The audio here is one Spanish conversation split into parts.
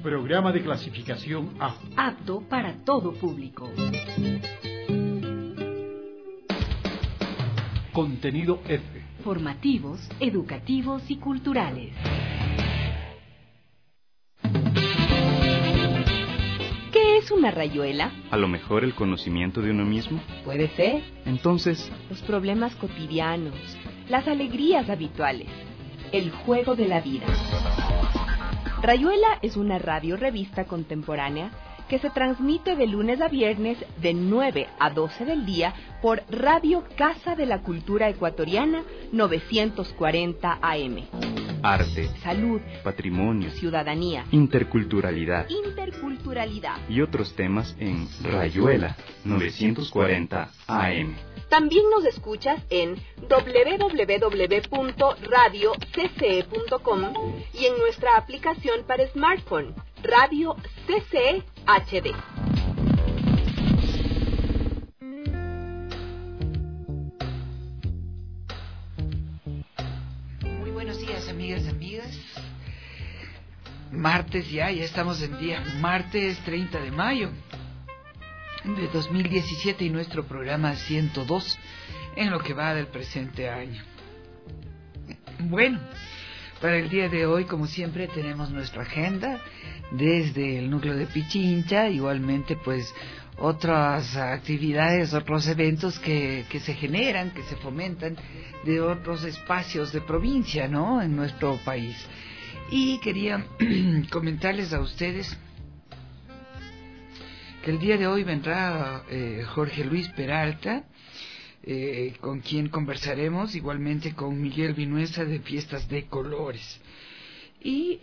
Programa de clasificación A. Apto para todo público. Contenido F. Formativos, educativos y culturales. ¿Qué es una rayuela? A lo mejor el conocimiento de uno mismo. Puede ser. Entonces, los problemas cotidianos, las alegrías habituales, el juego de la vida. Rayuela es una radio-revista contemporánea que se transmite de lunes a viernes de 9 a 12 del día por Radio Casa de la Cultura Ecuatoriana 940 AM. Arte, salud, patrimonio, ciudadanía, interculturalidad y otros temas en Rayuela 940 AM. También nos escuchas en www.radiocce.com y en nuestra aplicación para smartphone, Radio CCE HD. Muy buenos días, amigas. Martes ya estamos en día martes 30 de mayo de 2017 y nuestro programa 102 en lo que va del presente año. Bueno, para el día de hoy, como siempre, tenemos nuestra agenda desde el núcleo de Pichincha, igualmente pues otras actividades, otros eventos que se generan, que se fomentan de otros espacios de provincia, ¿no?, en nuestro país. Y quería comentarles a ustedes que el día de hoy vendrá Jorge Luis Peralta, con quien conversaremos, igualmente con Miguel Vinuesa de Fiestas de Colores. Y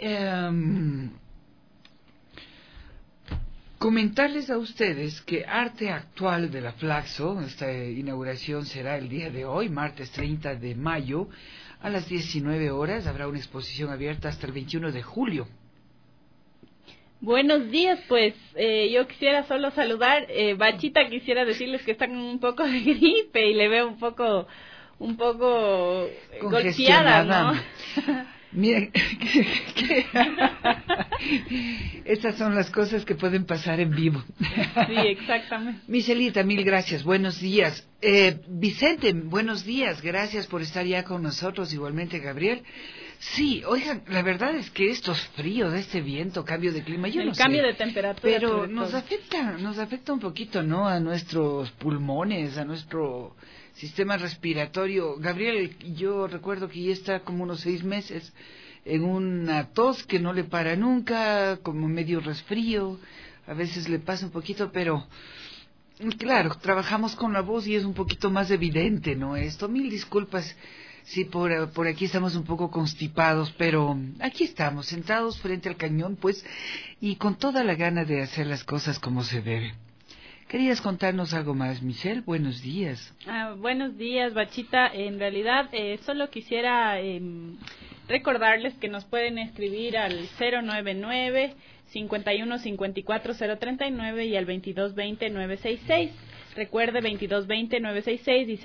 comentarles a ustedes que Arte Actual de la Flaxo, esta inauguración será el día de hoy, martes 30 de mayo, a las 19 horas, habrá una exposición abierta hasta el 21 de julio. Buenos días, pues yo quisiera solo saludar, Bachita, quisiera decirles que está con un poco de gripe y le veo un poco golpeada, ¿no? Miren, estas son las cosas que pueden pasar en vivo. Sí, exactamente. Michelita, mil gracias, buenos días. Vicente, buenos días, gracias por estar ya con nosotros, igualmente Gabriel. Sí, oigan, la verdad es que estos fríos, este viento, cambio de clima, yo no sé. El cambio de temperatura. Pero nos afecta un poquito, ¿no?, a nuestros pulmones, a nuestro sistema respiratorio. Gabriel, yo recuerdo que ya está como unos 6 meses en una tos que no le para nunca, como medio resfrío, a veces le pasa un poquito, pero claro, trabajamos con la voz y es un poquito más evidente, ¿no?, esto. Mil disculpas si por aquí estamos un poco constipados, pero aquí estamos, sentados frente al cañón, pues, y con toda la gana de hacer las cosas como se debe. ¿Querías contarnos algo más, Michelle? Buenos días. Buenos días, Bachita. En realidad, solo quisiera recordarles que nos pueden escribir al 099-5154-039 y al 2220-966. Recuerde, 2220-966 y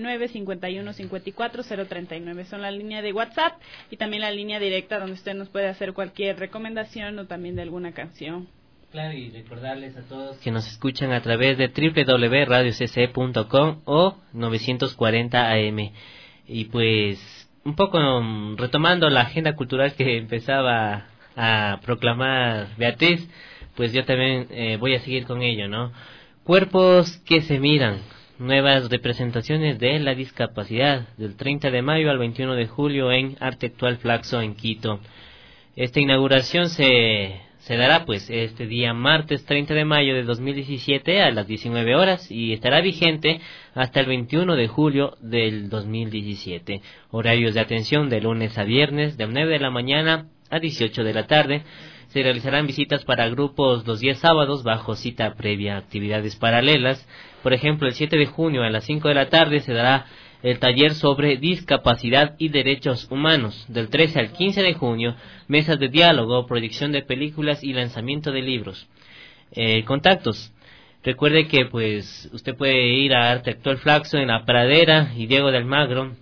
099-5154-039. Son la línea de WhatsApp y también la línea directa donde usted nos puede hacer cualquier recomendación o también de alguna canción. Claro, y recordarles a todos que nos escuchan a través de www.radiocce.com o 940 AM. Y pues, un poco retomando la agenda cultural que empezaba a proclamar Beatriz, pues yo también voy a seguir con ello, ¿no? Cuerpos que se miran, nuevas representaciones de la discapacidad, del 30 de mayo al 21 de julio en Arte Actual Flaxo en Quito. Esta inauguración se dará pues este día martes 30 de mayo de 2017 a las 19 horas y estará vigente hasta el 21 de julio del 2017. Horarios de atención de lunes a viernes de 9 de la mañana a 18 de la tarde. Se realizarán visitas para grupos los 10 sábados bajo cita previa, actividades paralelas. Por ejemplo, el 7 de junio a las 5 de la tarde se dará el taller sobre discapacidad y derechos humanos. Del 13 al 15 de junio, mesas de diálogo, proyección de películas y lanzamiento de libros. Contactos. Recuerde que pues usted puede ir a Arte Actual Flaxo en La Pradera y Diego de Almagro,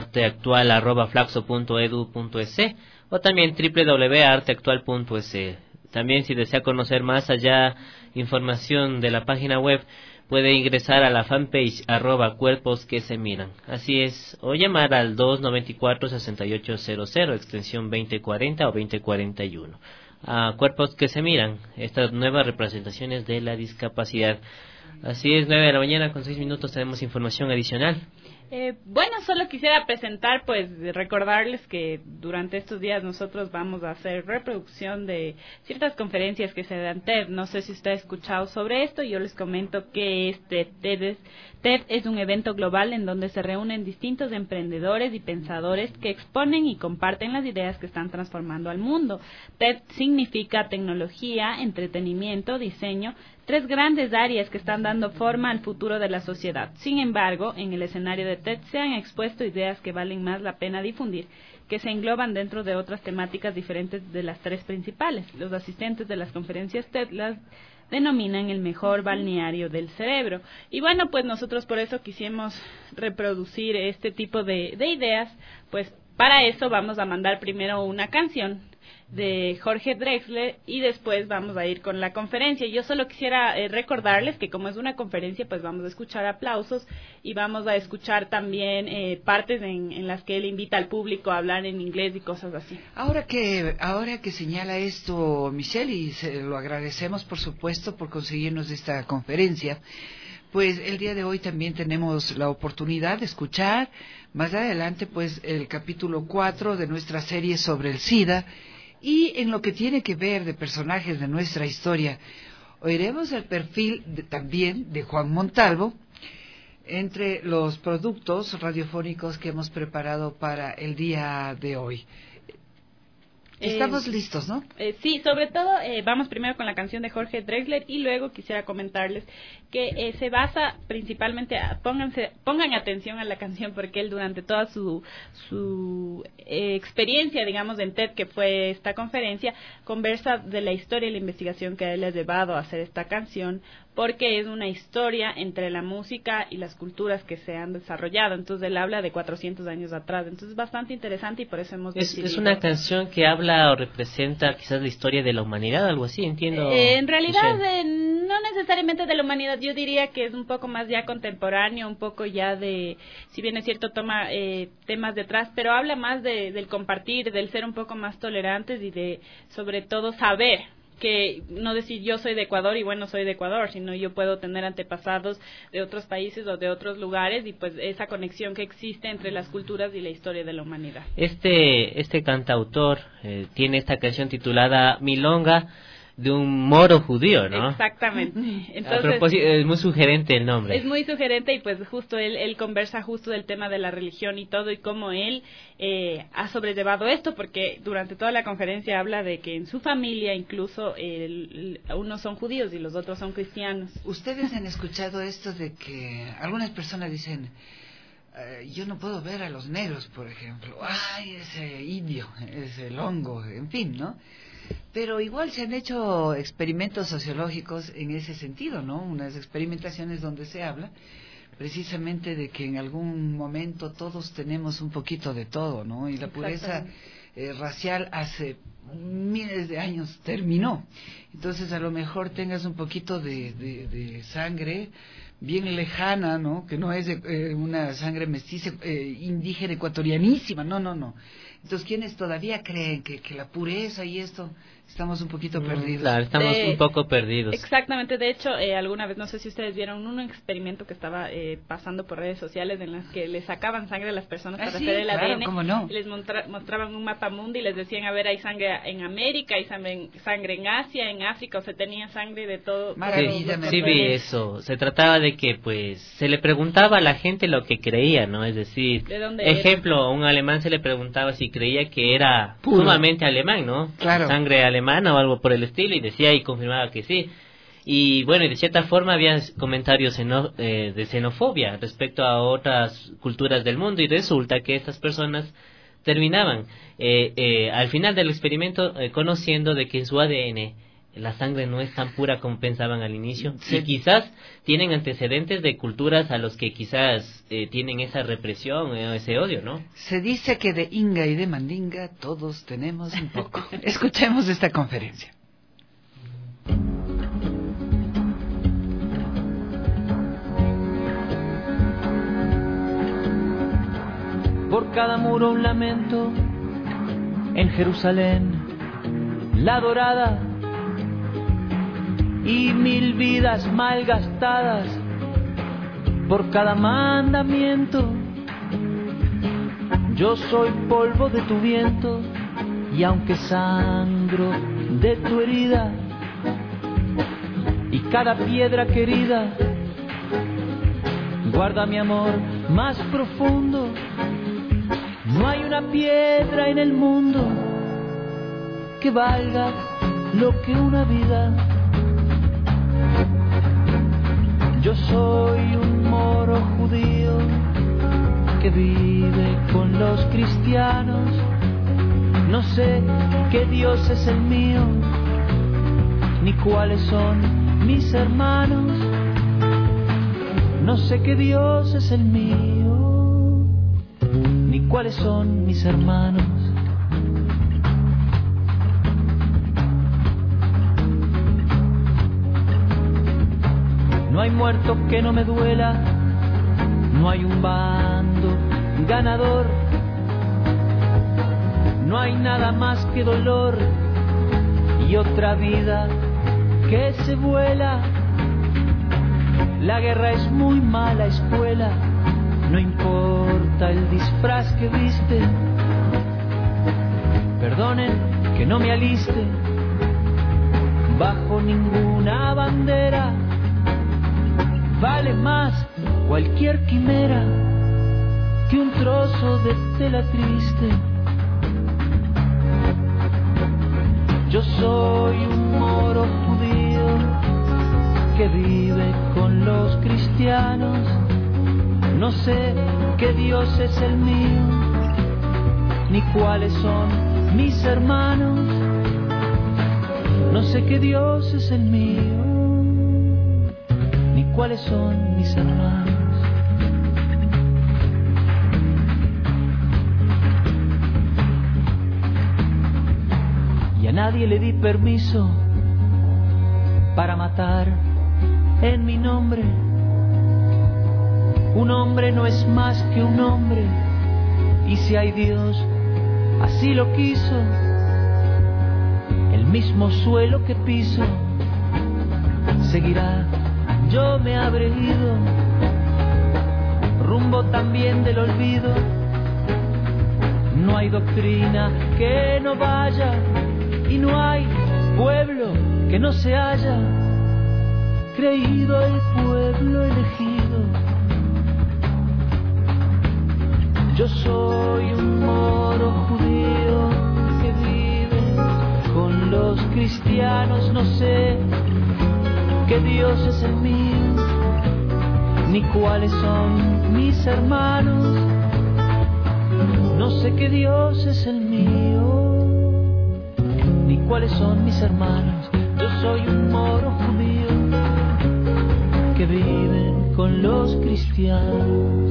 arteactual@flaxo.edu.es o también www.arteactual.es. también si desea conocer más allá información de la página web, puede ingresar a la fanpage @cuerpos que se miran. Así es, o llamar al 294-6800, extensión 2040 o 2041. A Cuerpos que se miran, estas nuevas representaciones de la discapacidad. Así es, 9 de la mañana con 6 minutos, tenemos información adicional. Bueno, solo quisiera presentar, pues, recordarles que durante estos días nosotros vamos a hacer reproducción de ciertas conferencias que se dan TED. No sé si usted ha escuchado sobre esto. Yo les comento que TED es un evento global en donde se reúnen distintos emprendedores y pensadores que exponen y comparten las ideas que están transformando al mundo. TED significa tecnología, entretenimiento, diseño, 3 grandes áreas que están dando forma al futuro de la sociedad. Sin embargo, en el escenario de TED se han expuesto ideas que valen más la pena difundir, que se engloban dentro de otras temáticas diferentes de las 3 principales. Los asistentes de las conferencias TED las denominan el mejor balneario del cerebro. Y bueno, pues nosotros por eso quisimos reproducir este tipo de ideas. Pues para eso vamos a mandar primero una canción de Jorge Drexler y después vamos a ir con la conferencia. Yo solo quisiera recordarles que como es una conferencia, pues vamos a escuchar aplausos y vamos a escuchar también partes en las que él invita al público a hablar en inglés y cosas así. Ahora que señala esto, Michelle, y se lo agradecemos por supuesto por conseguirnos esta conferencia, pues el día de hoy también tenemos la oportunidad de escuchar más adelante pues el capítulo 4 de nuestra serie sobre el SIDA. Y en lo que tiene que ver de personajes de nuestra historia, oiremos el perfil también de Juan Montalvo entre los productos radiofónicos que hemos preparado para el día de hoy. Estamos listos, ¿no? Sí, sobre todo vamos primero con la canción de Jorge Drexler y luego quisiera comentarles que se basa principalmente, pongan atención a la canción porque él durante toda su experiencia, digamos, en TED, que fue esta conferencia, conversa de la historia y la investigación que a él le ha llevado a hacer esta canción, porque es una historia entre la música y las culturas que se han desarrollado. Entonces él habla de 400 años atrás, entonces es bastante interesante y por eso hemos decidido. Es una canción que habla o representa quizás la historia de la humanidad, algo así, entiendo. En realidad no necesariamente de la humanidad, yo diría que es un poco más ya contemporáneo, un poco ya de, si bien es cierto, toma temas detrás, pero habla más del compartir, del ser un poco más tolerantes y de, sobre todo, saber que no decir yo soy de Ecuador y bueno, soy de Ecuador, sino yo puedo tener antepasados de otros países o de otros lugares y pues esa conexión que existe entre las culturas y la historia de la humanidad. Este cantautor tiene esta canción titulada Milonga, de un moro judío, ¿no? Exactamente. Entonces, a propósito, es muy sugerente el nombre. Es muy sugerente y pues justo él conversa justo del tema de la religión y todo y cómo él ha sobrellevado esto, porque durante toda la conferencia habla de que en su familia incluso unos son judíos y los otros son cristianos. Ustedes han escuchado esto de que algunas personas dicen, yo no puedo ver a los negros, por ejemplo, ay, ese indio, ese longo, en fin, ¿no? Pero igual se han hecho experimentos sociológicos en ese sentido, ¿no? Unas experimentaciones donde se habla precisamente de que en algún momento todos tenemos un poquito de todo, ¿no? Y la pureza racial hace miles de años terminó. Entonces a lo mejor tengas un poquito de sangre bien lejana, ¿no? Que no es una sangre mestiza, indígena, ecuatorianísima, no. Entonces, ¿quiénes todavía creen que la pureza y esto, estamos un poquito perdidos? Claro, estamos un poco perdidos. Exactamente, de hecho, alguna vez, no sé si ustedes vieron un experimento que estaba pasando por redes sociales en las que le sacaban sangre a las personas para hacer el ADN. ¿Cómo no? Y les mostraban un mapa mundi y les decían, a ver, hay sangre en América, hay sangre en Asia, en África, o sea, tenía sangre de todo. Maravilla. Sí, vi eso. Se trataba de que, pues, se le preguntaba a la gente lo que creía, ¿no? Es decir, ejemplo, a un alemán se le preguntaba si creía que era sumamente alemán, ¿no? Claro. Sangre alemana o algo por el estilo, y decía y confirmaba que sí. Y bueno, y de cierta forma había comentarios de xenofobia respecto a otras culturas del mundo, y resulta que estas personas terminaban al final del experimento conociendo de que en su ADN la sangre no es tan pura como pensaban al inicio, sí. Y quizás tienen antecedentes de culturas a los que quizás tienen esa represión, ese odio, ¿no? Se dice que de Inga y de Mandinga todos tenemos un poco. Escuchemos esta conferencia. por cada muro un lamento. En Jerusalén, la dorada, y 1000 vidas malgastadas por cada mandamiento. Yo soy polvo de tu viento, y aunque sangro de tu herida, y cada piedra querida guarda mi amor más profundo. No hay una piedra en el mundo que valga lo que una vida. Yo soy un moro judío que vive con los cristianos. No sé qué Dios es el mío, ni cuáles son mis hermanos. No sé qué Dios es el mío, ni cuáles son mis hermanos. No hay muerto que no me duela, no hay un bando ganador, no hay nada más que dolor y otra vida que se vuela. La guerra es muy mala escuela, no importa el disfraz que viste. Perdonen que no me aliste bajo ninguna bandera. Vale más cualquier quimera que un trozo de tela triste. Yo soy un moro judío que vive con los cristianos. No sé qué Dios es el mío, ni cuáles son mis hermanos. No sé qué Dios es el mío, ni cuáles son mis hermanos. Y a nadie le di permiso para matar en mi nombre. Un hombre no es más que un hombre, y si hay Dios, así lo quiso. El mismo suelo que piso seguirá. Yo me habré ido rumbo también del olvido. No hay doctrina que no vaya, y no hay pueblo que no se haya creído el pueblo elegido. Yo soy un moro judío que vive con los cristianos. No sé qué Dios es el mío, ni cuáles son mis hermanos. No sé qué Dios es el mío, ni cuáles son mis hermanos. Yo soy un moro judío que vive con los cristianos.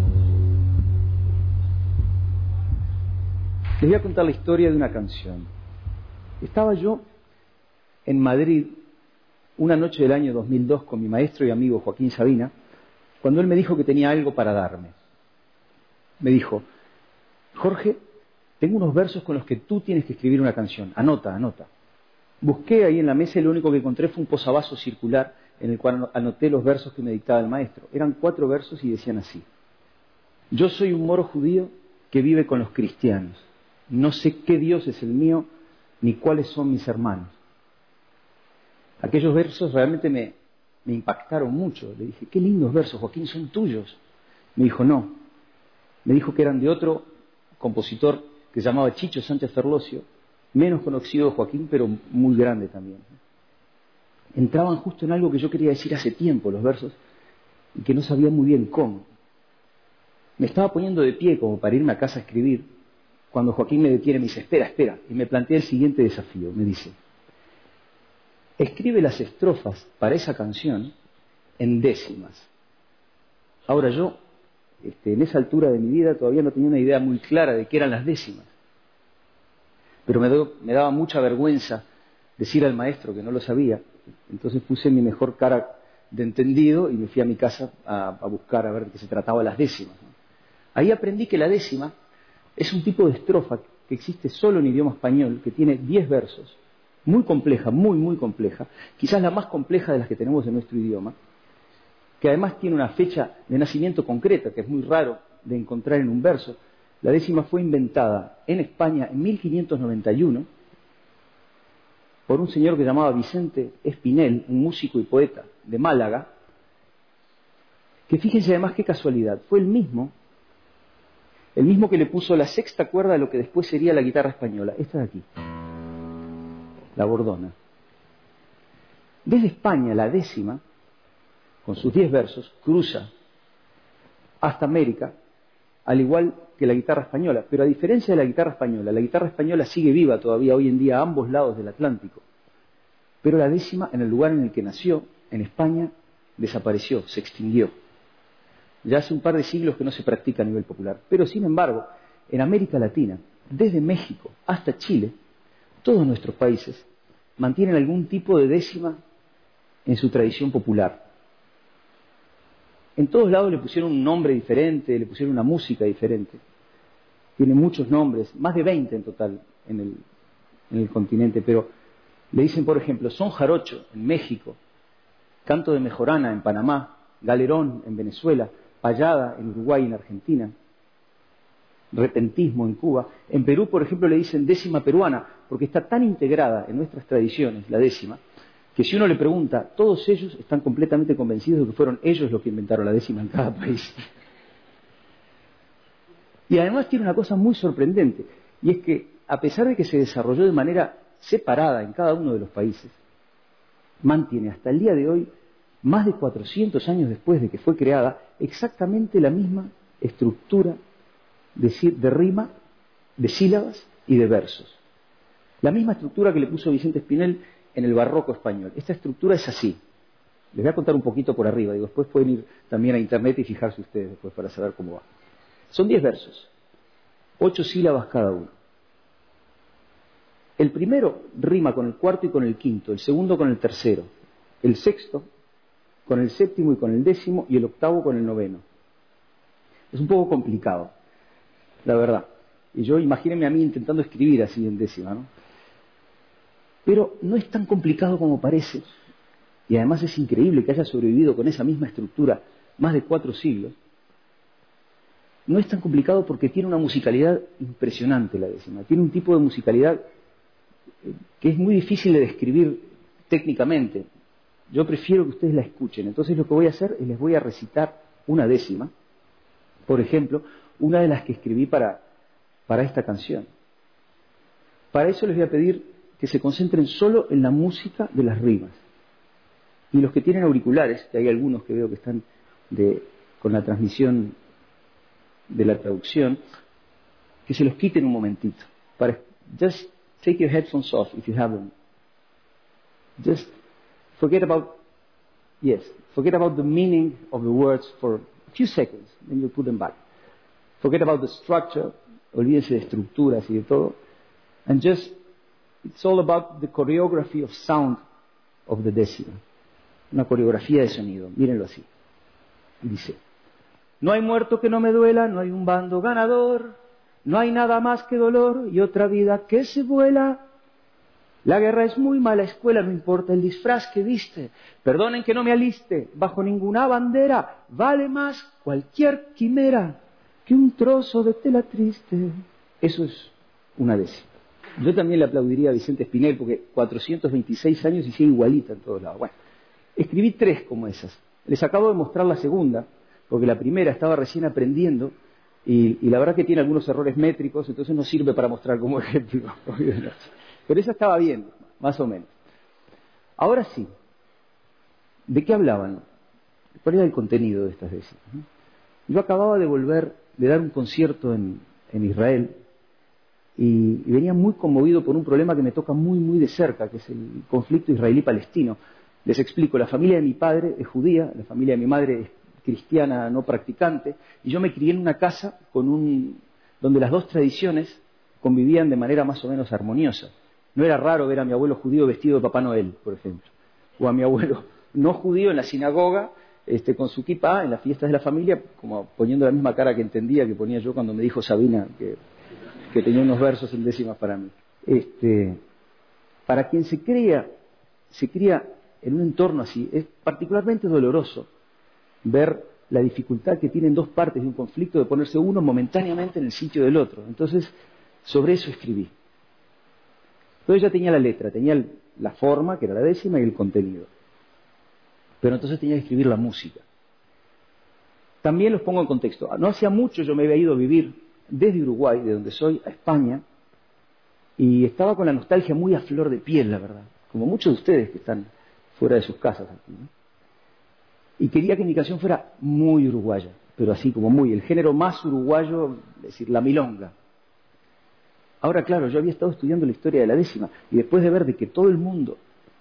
Les voy a contar la historia de una canción. Estaba yo en Madrid una noche del año 2002 con mi maestro y amigo Joaquín Sabina, cuando él me dijo que tenía algo para darme. Me dijo: Jorge, tengo unos versos con los que tú tienes que escribir una canción. Anota, anota. Busqué ahí en la mesa y lo único que encontré fue un posavasos circular en el cual anoté los versos que me dictaba el maestro. Eran 4 versos y decían así: yo soy un moro judío que vive con los cristianos. No sé qué Dios es el mío, ni cuáles son mis hermanos. Aquellos versos realmente me impactaron mucho. Le dije: qué lindos versos, Joaquín, ¿son tuyos? Me dijo: no. Me dijo que eran de otro compositor que se llamaba Chicho Sánchez Ferlosio, menos conocido Joaquín, pero muy grande también. Entraban justo en algo que yo quería decir hace tiempo, los versos, y que no sabía muy bien cómo. Me estaba poniendo de pie como para irme a casa a escribir, cuando Joaquín me detiene y me dice: espera, espera, y me plantea el siguiente desafío. Me dice: escribe las estrofas para esa canción en décimas. Ahora yo, en esa altura de mi vida, todavía no tenía una idea muy clara de qué eran las décimas. Pero me daba mucha vergüenza decir al maestro que no lo sabía. Entonces puse mi mejor cara de entendido y me fui a mi casa a buscar a ver de qué se trataba las décimas, ¿no? Ahí aprendí que la décima es un tipo de estrofa que existe solo en idioma español, que tiene 10 versos, muy compleja, muy compleja, quizás la más compleja de las que tenemos en nuestro idioma, que además tiene una fecha de nacimiento concreta, que es muy raro de encontrar en un verso. La décima fue inventada en España en 1591 por un señor que llamaba Vicente Espinel, un músico y poeta de Málaga, que fíjense además qué casualidad, fue el mismo que le puso la sexta cuerda a lo que después sería la guitarra española, esta de aquí, la bordona. Desde España la décima, con sus 10 versos, cruza hasta América, al igual que la guitarra española. Pero a diferencia de la guitarra española sigue viva todavía hoy en día a ambos lados del Atlántico. Pero la décima, en el lugar en el que nació, en España, desapareció, se extinguió. Ya hace un par de siglos que no se practica a nivel popular. Pero, sin embargo, en América Latina, desde México hasta Chile, todos nuestros países mantienen algún tipo de décima en su tradición popular. En todos lados le pusieron un nombre diferente, le pusieron una música diferente. Tiene muchos nombres, más de 20 en total en el continente, pero le dicen, por ejemplo, son jarocho en México, canto de mejorana en Panamá, galerón en Venezuela, payada en Uruguay y en Argentina, repentismo en Cuba. En Perú, por ejemplo, le dicen décima peruana, porque está tan integrada en nuestras tradiciones, la décima, que si uno le pregunta, todos ellos están completamente convencidos de que fueron ellos los que inventaron la décima en cada país. Y además tiene una cosa muy sorprendente, y es que a pesar de que se desarrolló de manera separada en cada uno de los países, mantiene hasta el día de hoy, más de 400 años después de que fue creada, exactamente la misma estructura de rima, de sílabas y de versos. La misma estructura que le puso Vicente Espinel en el barroco español. Esta estructura es así. Les voy a contar un poquito por arriba, y después pueden ir también a internet y fijarse ustedes después para saber cómo va. Son 10 versos, 8 sílabas cada uno. El primero rima con el cuarto y con el quinto, el segundo con el tercero, el sexto con el séptimo y con el décimo, y el octavo con el noveno. Es un poco complicado, la verdad. Y yo imagínense a mí intentando escribir así en décima, ¿no? Pero no es tan complicado como parece, y además es increíble que haya sobrevivido con esa misma estructura más de 4 siglos. No es tan complicado porque tiene una musicalidad impresionante la décima, tiene un tipo de musicalidad que es muy difícil de describir técnicamente. Yo prefiero que ustedes la escuchen, entonces lo que voy a hacer es les voy a recitar una décima, por ejemplo, una de las que escribí para esta canción. Para eso les voy a pedir que se concentren solo en la música de las rimas. Y los que tienen auriculares, que hay algunos que veo que están con la transmisión de la traducción, que se los quiten un momentito. Just take your headphones off if you have them. Just forget about the meaning of the words for a few seconds, then you put them back. Forget about the structure, olvídense de estructuras y de todo, and just it's all about the choreography of sound of the décima. Una coreografía de sonido, mírenlo así. Dice: no hay muerto que no me duela, no hay un bando ganador, no hay nada más que dolor y otra vida que se vuela. La guerra es muy mala escuela, no importa el disfraz que viste. Perdonen que no me aliste bajo ninguna bandera. Vale más cualquier quimera que un trozo de tela triste. Eso es una décima. Yo también le aplaudiría a Vicente Espinel porque 426 años y sigue igualita en todos lados. Bueno, escribí 3 como esas. Les acabo de mostrar la segunda, porque la primera estaba recién aprendiendo y la verdad que tiene algunos errores métricos, entonces no sirve para mostrar como ejemplo. Pero esa estaba bien, más o menos. Ahora sí, ¿de qué hablaban? ¿Cuál era el contenido de estas décimas? Yo acababa de dar un concierto en Israel y venía muy conmovido por un problema que me toca muy de cerca, que es el conflicto israelí-palestino. Les explico, la familia de mi padre es judía, la familia de mi madre es cristiana no practicante, y yo me crié en una casa donde las dos tradiciones convivían de manera más o menos armoniosa. No era raro ver a mi abuelo judío vestido de Papá Noel, por ejemplo, o a mi abuelo no judío en la sinagoga con su kipá en las fiestas de la familia, como poniendo la misma cara que entendía que ponía yo cuando me dijo Sabina que tenía unos versos en décimas para mí. Para quien se cría en un entorno así, es particularmente doloroso ver la dificultad que tienen dos partes de un conflicto de ponerse uno momentáneamente en el sitio del otro. Entonces, sobre eso escribí. Entonces ya tenía la letra, tenía la forma, que era la décima, y el contenido. Pero entonces tenía que escribir la música. También los pongo en contexto. No hacía mucho yo me había ido a vivir desde Uruguay, de donde soy, a España, y estaba con la nostalgia muy a flor de piel, la verdad, como muchos de ustedes que están fuera de sus casas aquí, ¿no? Y quería que mi canción fuera muy uruguaya, pero así como muy, el género más uruguayo, es decir, la milonga. Ahora, claro, yo había estado estudiando la historia de la décima, y después de ver de que todo el mundo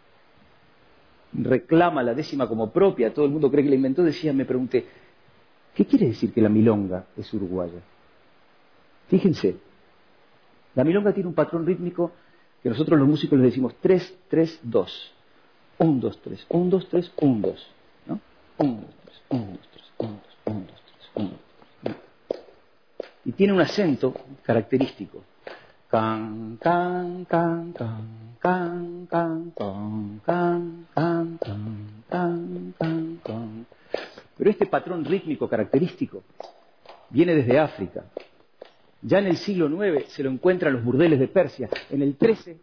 reclama la décima como propia, todo el mundo cree que la inventó, me pregunté, ¿qué quiere decir que la milonga es uruguaya? Fíjense, la milonga tiene un patrón rítmico que nosotros los músicos le decimos 3-3-2. 1-2-3, 1-2-3, 1-2, ¿no? 1-2-3, 1-2-3, 1-2, 1-2-3, 1-2. Y tiene un acento característico. Can, can, can, can, can, can, can, can, can, can, can, can. Pero este patrón rítmico característico viene desde África. Ya en el siglo IX se lo encuentra en los burdeles de Persia, en el XIII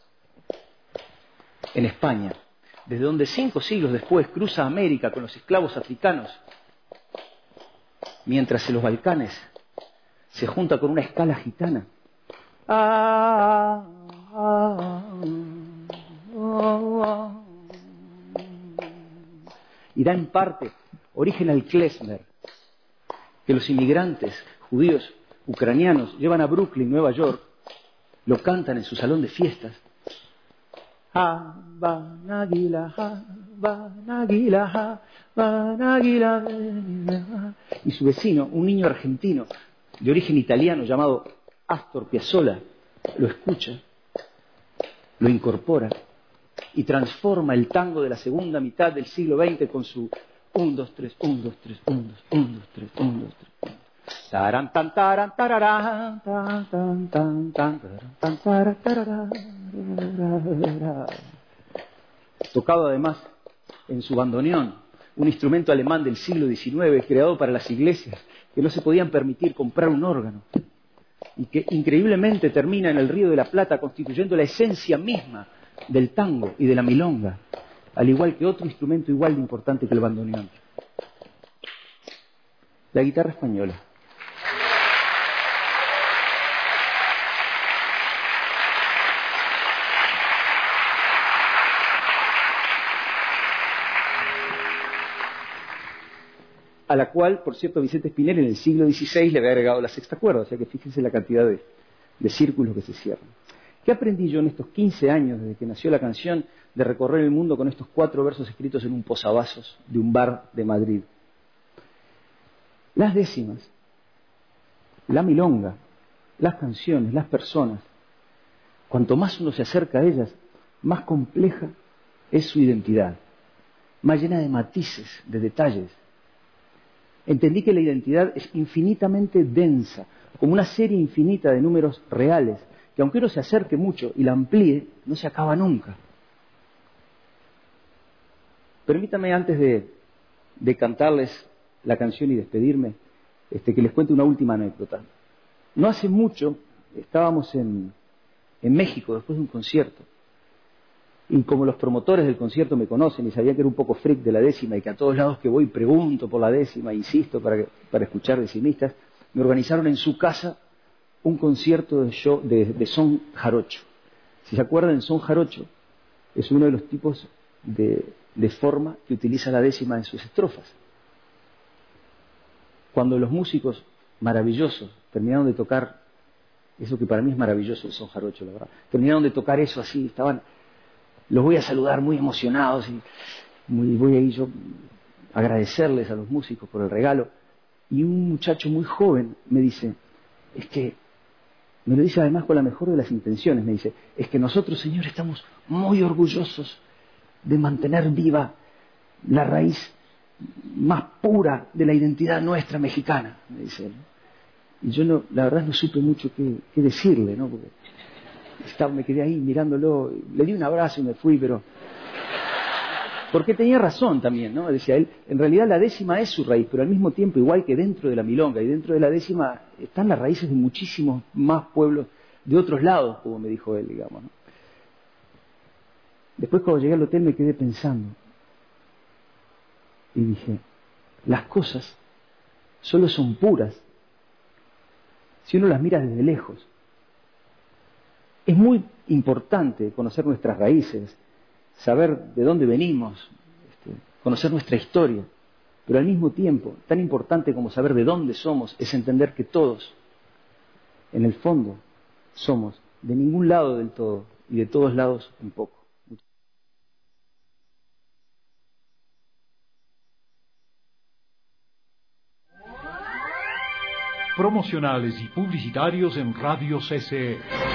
en España, desde donde 5 siglos después cruza América con los esclavos africanos, mientras en los Balcanes se junta con una escala gitana. Y da en parte origen al klezmer, que los inmigrantes judíos ucranianos llevan a Brooklyn, Nueva York, lo cantan en su salón de fiestas. Y su vecino, un niño argentino de origen italiano llamado Astor Piazzolla, lo escucha, lo incorpora y transforma el tango de la segunda mitad del siglo XX con su 1, 2, 3, 1, 2, 3, 1, 2, 1, 2, 3, 1, 2, 3. Taran tan taran tararán tan tan tan tan tan tararán. Tocado además en su bandoneón, un instrumento alemán del siglo XIX creado para las iglesias que no se podían permitir comprar un órgano y que increíblemente termina en el Río de la Plata constituyendo la esencia misma del tango y de la milonga, al igual que otro instrumento igual de importante que el bandoneón, la guitarra española. A la cual, por cierto, Vicente Espinel en el siglo XVI le había agregado la sexta cuerda, o sea que fíjense la cantidad de círculos que se cierran. ¿Qué aprendí yo en estos 15 años desde que nació la canción de recorrer el mundo con estos 4 versos escritos en un posavasos de un bar de Madrid? Las décimas, la milonga, las canciones, las personas, cuanto más uno se acerca a ellas, más compleja es su identidad, más llena de matices, de detalles. Entendí que la identidad es infinitamente densa, como una serie infinita de números reales, que aunque uno se acerque mucho y la amplíe, no se acaba nunca. Permítame, antes de cantarles la canción y despedirme, que les cuente una última anécdota. No hace mucho estábamos en México después de un concierto. Y como los promotores del concierto me conocen y sabían que era un poco freak de la décima y que a todos lados que voy pregunto por la décima, insisto para escuchar decimistas, me organizaron en su casa un concierto de son jarocho. Si se acuerdan, son jarocho es uno de los tipos de forma que utiliza la décima en sus estrofas. Cuando los músicos maravillosos terminaron de tocar eso que para mí es maravilloso, el son jarocho, la verdad, terminaron de tocar eso así, los voy a saludar muy emocionados y voy a ir yo a agradecerles a los músicos por el regalo. Y un muchacho muy joven me dice, me lo dice además con la mejor de las intenciones, me dice, es que nosotros, señor, estamos muy orgullosos de mantener viva la raíz más pura de la identidad nuestra mexicana, me dice él. Y yo la verdad no supe mucho qué decirle, ¿no? Porque me quedé ahí mirándolo, le di un abrazo y me fui, pero... Porque tenía razón también, ¿no? Decía él, en realidad la décima es su raíz, pero al mismo tiempo, igual que dentro de la milonga y dentro de la décima, están las raíces de muchísimos más pueblos de otros lados, como me dijo él, digamos, ¿no? Después cuando llegué al hotel me quedé pensando y dije, las cosas solo son puras si uno las mira desde lejos. Es muy importante conocer nuestras raíces, saber de dónde venimos, conocer nuestra historia, pero al mismo tiempo, tan importante como saber de dónde somos, es entender que todos, en el fondo, somos de ningún lado del todo y de todos lados un poco. Promocionales y publicitarios en Radio CCE.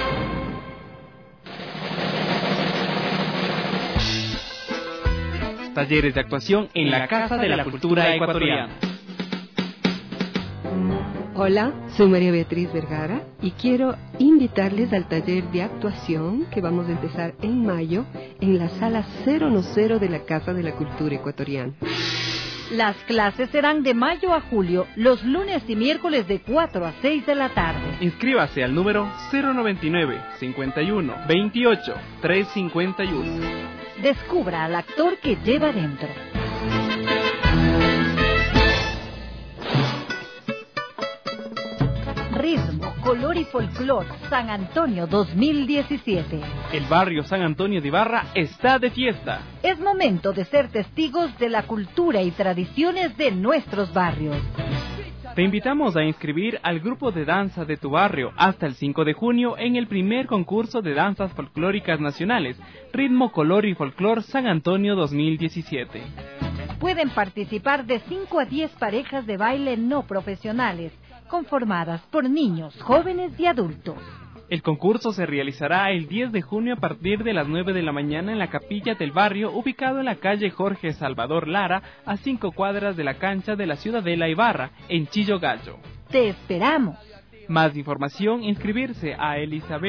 Talleres de actuación en la Casa de la Cultura Ecuatoriana. Hola, soy María Beatriz Vergara y quiero invitarles al taller de actuación que vamos a empezar en mayo en la sala 010 de la Casa de la Cultura Ecuatoriana. Las clases serán de mayo a julio, los lunes y miércoles de 4 a 6 de la tarde. Inscríbase al número 099 51 28 351. Descubra al actor que lleva dentro. Ritmo, color y folclor, San Antonio 2017. El barrio San Antonio de Ibarra está de fiesta. Es momento de ser testigos de la cultura y tradiciones de nuestros barrios. Te invitamos a inscribir al grupo de danza de tu barrio hasta el 5 de junio en el primer concurso de danzas folclóricas nacionales, Ritmo, Color y Folclor San Antonio 2017. Pueden participar de 5 a 10 parejas de baile no profesionales, conformadas por niños, jóvenes y adultos. El concurso se realizará el 10 de junio a partir de las 9 de la mañana en la capilla del barrio, ubicado en la calle Jorge Salvador Lara, a 5 cuadras de la cancha de la Ciudadela Ibarra, en Chillo Gallo. ¡Te esperamos! Más información, inscribirse a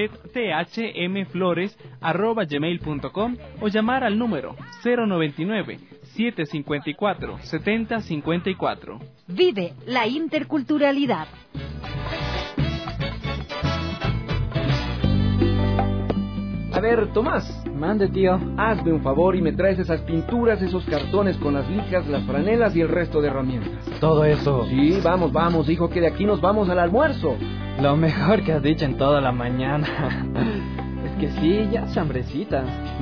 elizabeththmflores@gmail.com o llamar al número 099 754 7054. Vive la interculturalidad. A ver, Tomás. Mande, tío. Hazme un favor y me traes esas pinturas, esos cartones con las lijas, las franelas y el resto de herramientas. ¿Todo eso? Sí, vamos, dijo que de aquí nos vamos al almuerzo. Lo mejor que has dicho en toda la mañana. Es que sí, ya es hambrecita.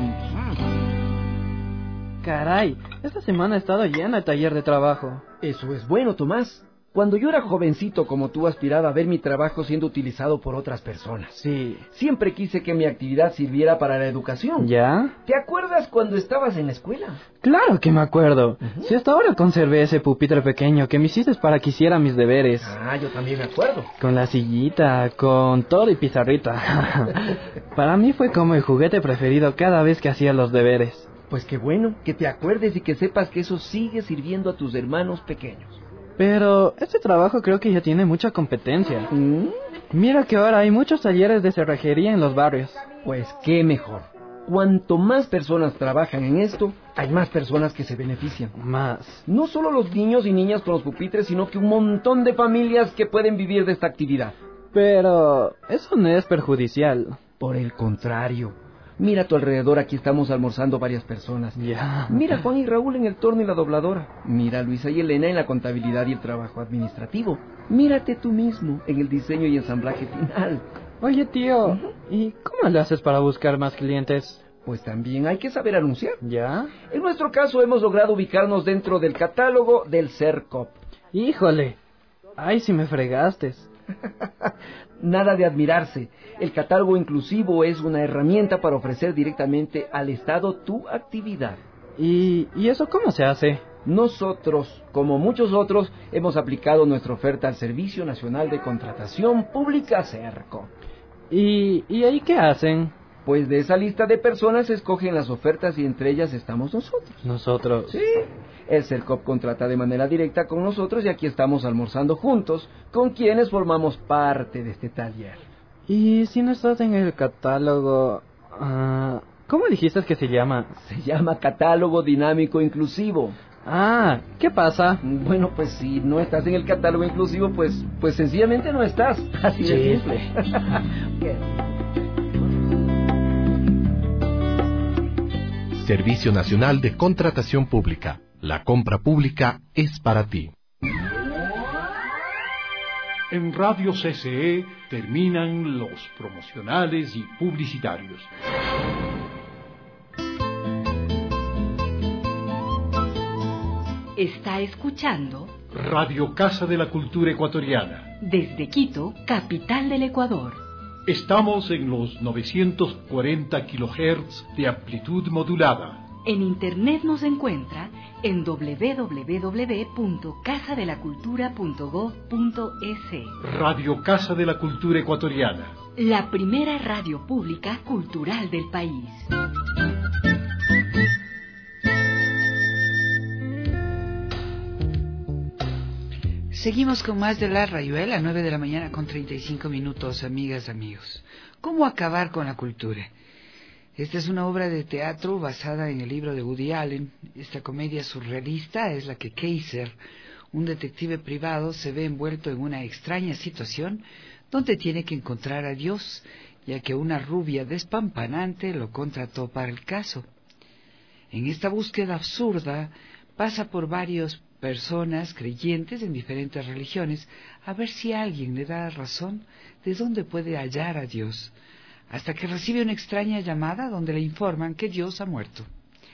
Caray, esta semana ha estado llena el taller de trabajo. Eso es bueno, Tomás. Cuando yo era jovencito como tú, aspiraba a ver mi trabajo siendo utilizado por otras personas. Sí. Siempre quise que mi actividad sirviera para la educación. ¿Ya? ¿Te acuerdas cuando estabas en la escuela? Claro que me acuerdo. Si hasta ahora conservé ese pupitre pequeño que me hiciste para que hiciera mis deberes. Ah, yo también me acuerdo. Con la sillita, con todo y pizarrita. Para mí fue como el juguete preferido cada vez que hacía los deberes. Pues qué bueno, que te acuerdes y que sepas que eso sigue sirviendo a tus hermanos pequeños. Pero este trabajo creo que ya tiene mucha competencia. Mira que ahora hay muchos talleres de cerrajería en los barrios. Pues qué mejor. Cuanto más personas trabajan en esto, hay más personas que se benefician. Más. No solo los niños y niñas con los pupitres, sino que un montón de familias que pueden vivir de esta actividad. Pero eso no es perjudicial. Por el contrario. Mira a tu alrededor, aquí estamos almorzando varias personas. Ya. Mira a Juan y Raúl en el torno y la dobladora. Mira a Luisa y Elena en la contabilidad y el trabajo administrativo. Mírate tú mismo en el diseño y ensamblaje final. Oye, tío, ¿y cómo le haces para buscar más clientes? Pues también hay que saber anunciar. ¿Ya? En nuestro caso hemos logrado ubicarnos dentro del catálogo del CERCOP. ¡Híjole! ¡Ay, si me fregaste! Nada de admirarse. El catálogo inclusivo es una herramienta para ofrecer directamente al Estado tu actividad. ¿Y eso cómo se hace? Nosotros, como muchos otros, hemos aplicado nuestra oferta al Servicio Nacional de Contratación Pública, CERCO. ¿Y ahí qué hacen? Pues de esa lista de personas se escogen las ofertas y entre ellas estamos nosotros. ¿Nosotros? Sí. El CERCOP contrata de manera directa con nosotros y aquí estamos almorzando juntos con quienes formamos parte de este taller. Y si no estás en el catálogo... ¿cómo dijiste que se llama? Se llama Catálogo Dinámico Inclusivo. Ah, ¿qué pasa? Bueno, pues si no estás en el catálogo inclusivo, pues sencillamente no estás. Así de simple. Servicio Nacional de Contratación Pública. La compra pública es para ti. En Radio CCE terminan los promocionales y publicitarios. Está escuchando Radio Casa de la Cultura Ecuatoriana. Desde Quito, capital del Ecuador. Estamos en los 940 kHz de amplitud modulada. En internet nos encuentra en www.casadelacultura.gov.es. Radio Casa de la Cultura Ecuatoriana. La primera radio pública cultural del país. Seguimos con más de La Rayuela, 9 de la mañana con 35 minutos, amigas, amigos. ¿Cómo acabar con la cultura? Esta es una obra de teatro basada en el libro de Woody Allen. Esta comedia surrealista es la que Kaiser, un detective privado, se ve envuelto en una extraña situación donde tiene que encontrar a Dios, ya que una rubia despampanante lo contrató para el caso. En esta búsqueda absurda pasa por varias personas creyentes en diferentes religiones a ver si alguien le da razón de dónde puede hallar a Dios, hasta que recibe una extraña llamada donde le informan que Dios ha muerto.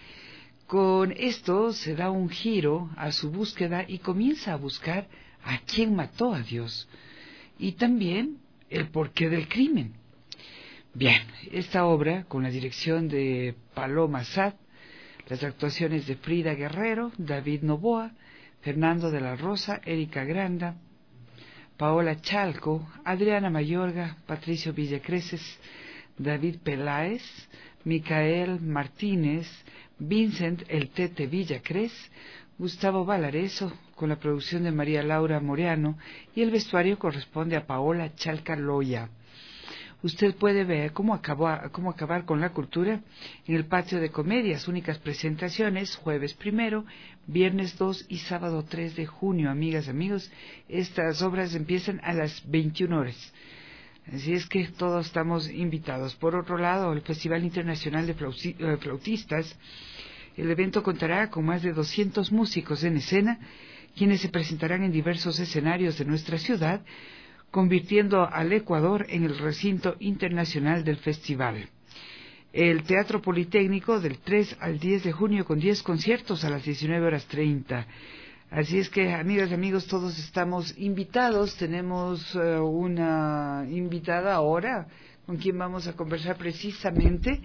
Con esto se da un giro a su búsqueda y comienza a buscar a quién mató a Dios y también el porqué del crimen. Bien, esta obra, con la dirección de Paloma Sad, las actuaciones de Frida Guerrero, David Novoa, Fernando de la Rosa, Erika Granda, Paola Chalco, Adriana Mayorga, Patricio Villacreces, David Peláez, Micael Martínez, Vincent El Tete Villacrez, Gustavo Valareso, con la producción de María Laura Moreano, y el vestuario corresponde a Paola Chalca Loya. Usted puede ver cómo acabar con la cultura en el Patio de Comedias, únicas presentaciones, jueves 1, viernes 2 y sábado 3 de junio, amigas, amigos. Estas obras empiezan a las 21 horas. Así es que todos estamos invitados. Por otro lado, el Festival Internacional de Flautistas, el evento contará con más de 200 músicos en escena, quienes se presentarán en diversos escenarios de nuestra ciudad, convirtiendo al Ecuador en el recinto internacional del festival. El Teatro Politécnico del 3 al 10 de junio con 10 conciertos a las 19:30. Así es que, amigas y amigos, todos estamos invitados. Tenemos una invitada ahora con quien vamos a conversar precisamente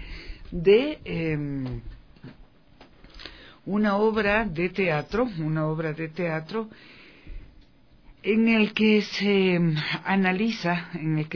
de una obra de teatro en el que se analiza,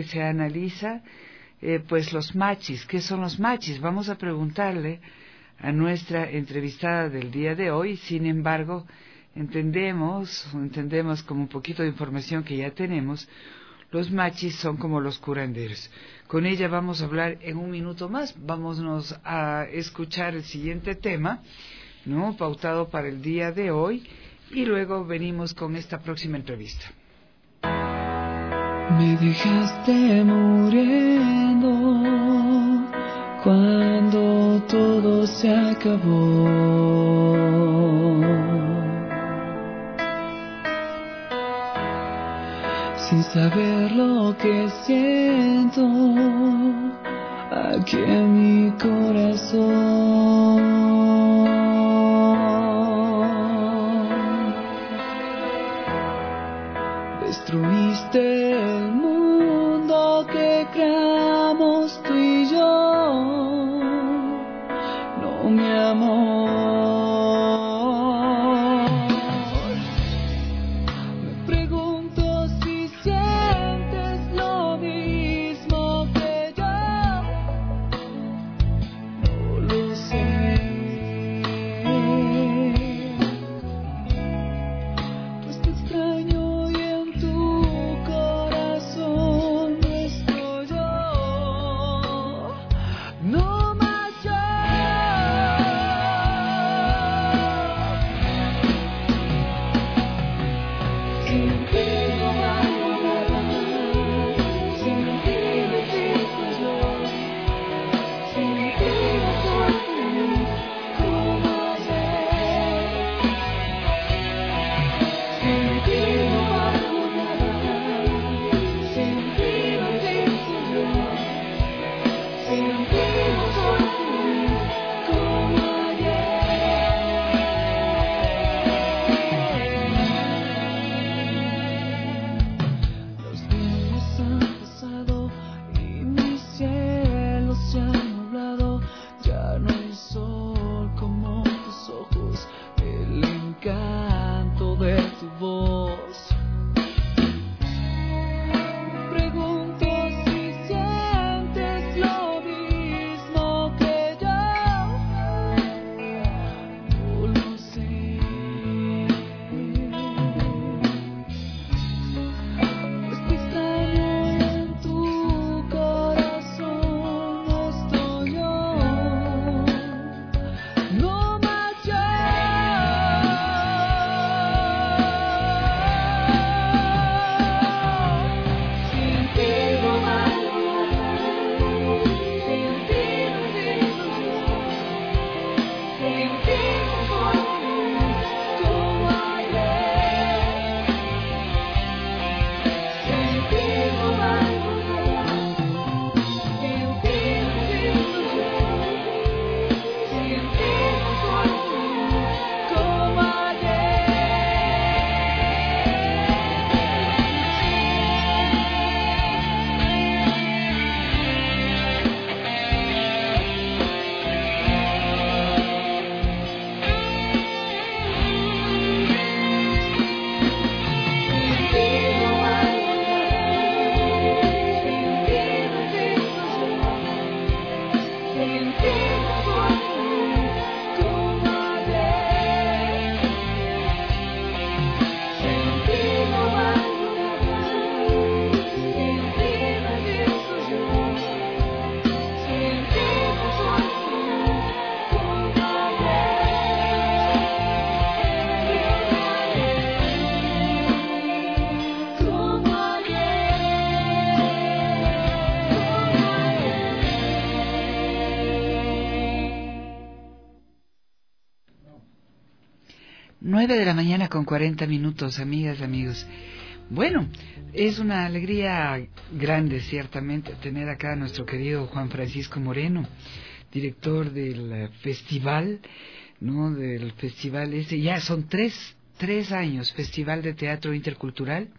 pues los machis. ¿Qué son los machis? Vamos a preguntarle a nuestra entrevistada del día de hoy. Sin embargo, entendemos como un poquito de información que ya tenemos, los machis son como los curanderos. Con ella vamos a hablar en un minuto más. Vámonos a escuchar el siguiente tema, ¿no?, pautado para el día de hoy. Y luego venimos con esta próxima entrevista. Me dejaste muriendo cuando todo se acabó. Sin saber lo que siento aquí en mi corazón. Destruiste el mundo que creamos tú y yo, no, mi amor. Me pregunto si sientes lo mismo que yo, 9 de la mañana con 40 minutos, amigas, amigos. Bueno, es una alegría grande, ciertamente, tener acá a nuestro querido Juan Francisco Moreno, director del festival, ¿no? Del festival ese, ya son tres años, Festival de Teatro Intercultural,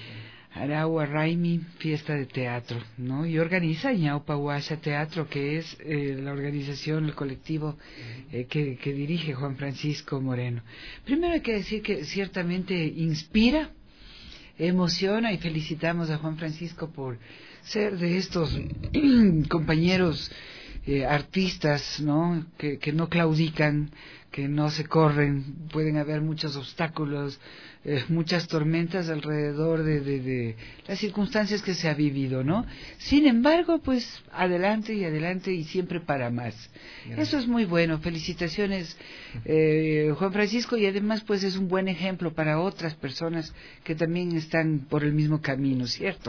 Aragua Raimi, Fiesta de Teatro, ¿no? Y organiza Ñaupa Huasha Teatro, que es la organización, el colectivo que dirige Juan Francisco Moreno. Primero hay que decir que ciertamente inspira, emociona, y felicitamos a Juan Francisco por ser de estos compañeros artistas, ¿no? Que no claudican, que no se corren. Pueden haber muchos obstáculos, muchas tormentas alrededor de las circunstancias que se ha vivido, ¿no? Sin embargo, pues adelante y adelante, y siempre para más. Gracias. Eso es muy bueno. Felicitaciones, Juan Francisco, y además pues es un buen ejemplo para otras personas que también están por el mismo camino, ¿cierto?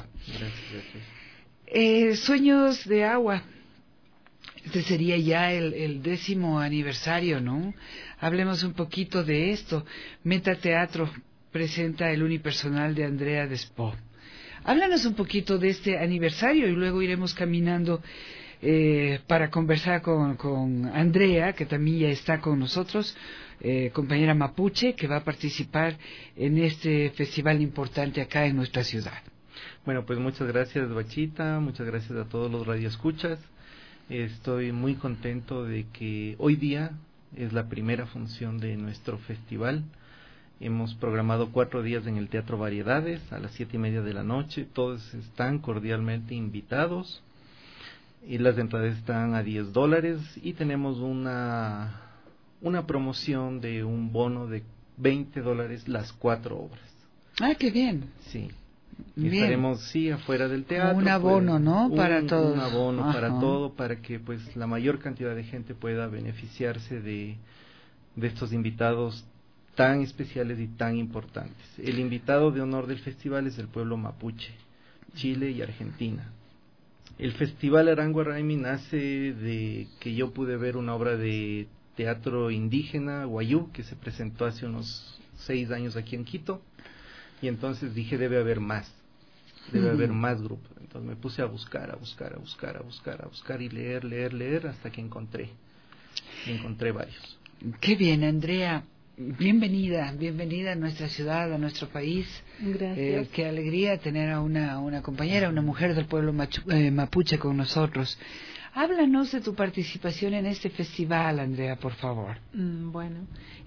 Gracias. Sueños de Agua. Este sería ya el 10º aniversario, ¿no? Hablemos un poquito de esto. Metateatro presenta el unipersonal de Andrea Despó. Háblanos un poquito de este aniversario y luego iremos caminando para conversar con Andrea, que también ya está con nosotros, compañera mapuche, que va a participar en este festival importante acá en nuestra ciudad. Bueno, pues muchas gracias, Bachita, muchas gracias a todos los radioescuchas. Estoy muy contento de que hoy día es la primera función de nuestro festival. Hemos programado 4 días en el Teatro Variedades a las 7:30 de la noche. Todos están cordialmente invitados y las entradas están a $10 y tenemos una promoción de un bono de $20 las 4 obras. Ah, qué bien. Sí. Bien. Estaremos afuera del teatro. Un abono, pues, ¿no? Para todos. Un abono para todo, para que pues la mayor cantidad de gente pueda beneficiarse de estos invitados tan especiales y tan importantes. El invitado de honor del festival es el pueblo mapuche, Chile y Argentina. El festival Aragua Raimi nace de que yo pude ver una obra de teatro indígena, Guayú, que se presentó hace unos 6 años aquí en Quito. Y entonces dije, debe haber más. debe haber más grupos. Entonces me puse a buscar y leer hasta que encontré varios. Qué bien, Andrea. Bienvenida a nuestra ciudad, a nuestro país. Gracias. Qué alegría tener a una compañera, una mujer del pueblo mapuche con nosotros. Háblanos de tu participación en este festival, Andrea, por favor. Bueno,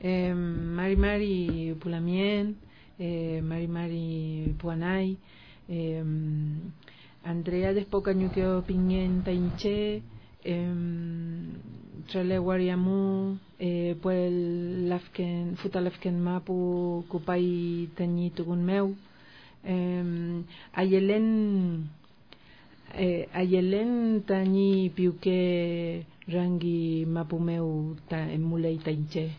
Mari Pulamien, Mari Puanay, Andrea Despocañuqueo Piñen Tainche, Trele Wariamu, Puel Lafken, Futalafken Mapu, Kupai Tañi Tugunmeu, Ayelen Tañi Piuque Rangi Mapumeu Mulei Tainche.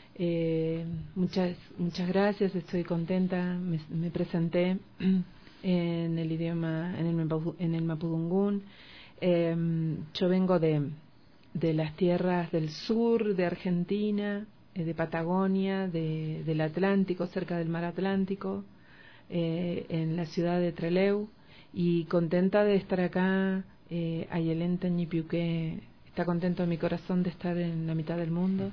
Muchas gracias, estoy contenta, me presenté en el idioma, en el Mapudungún. Yo vengo de las tierras del sur de Argentina, de Patagonia, del Atlántico, cerca del mar Atlántico, en la ciudad de Trelew, y contenta de estar acá. Ayelen Tañipiuque está contento en mi corazón de estar en la mitad del mundo.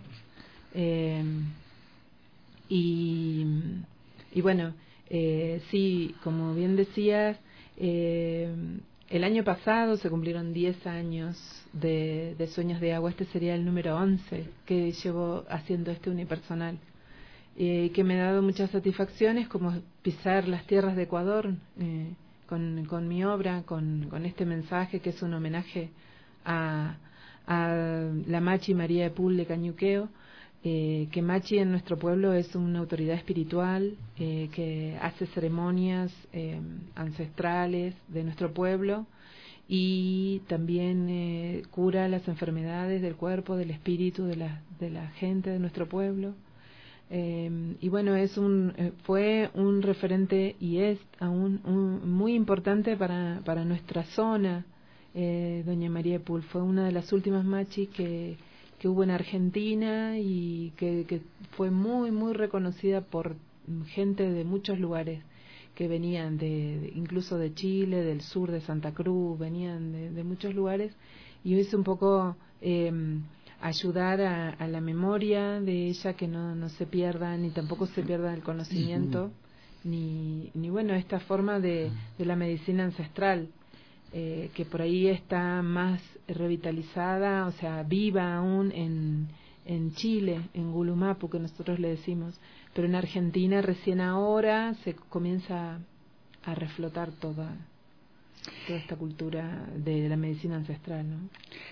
Y bueno, sí, como bien decías, el año pasado se cumplieron 10 años de Sueños de Agua. Este sería el número 11 que llevo haciendo este unipersonal, que me ha dado muchas satisfacciones, como pisar las tierras de Ecuador con mi obra, con este mensaje que es un homenaje a la Machi María Epul de Cañuqueo, que Machi en nuestro pueblo es una autoridad espiritual que hace ceremonias ancestrales de nuestro pueblo, y también cura las enfermedades del cuerpo, del espíritu de la gente de nuestro pueblo. Y bueno, fue un referente y es aún muy importante para nuestra zona. Doña María Epul fue una de las últimas Machi que hubo en Argentina, y que fue muy reconocida por gente de muchos lugares que venían incluso de Chile, del sur de Santa Cruz, venían de muchos lugares, y es un poco ayudar a la memoria de ella, que no se pierda, ni tampoco se pierda el conocimiento, ni bueno, esta forma de la medicina ancestral, que por ahí está más revitalizada, o sea, viva aún en Chile, en Gulumapu, que nosotros le decimos, pero en Argentina recién ahora se comienza a reflotar toda esta cultura de la medicina ancestral, ¿no?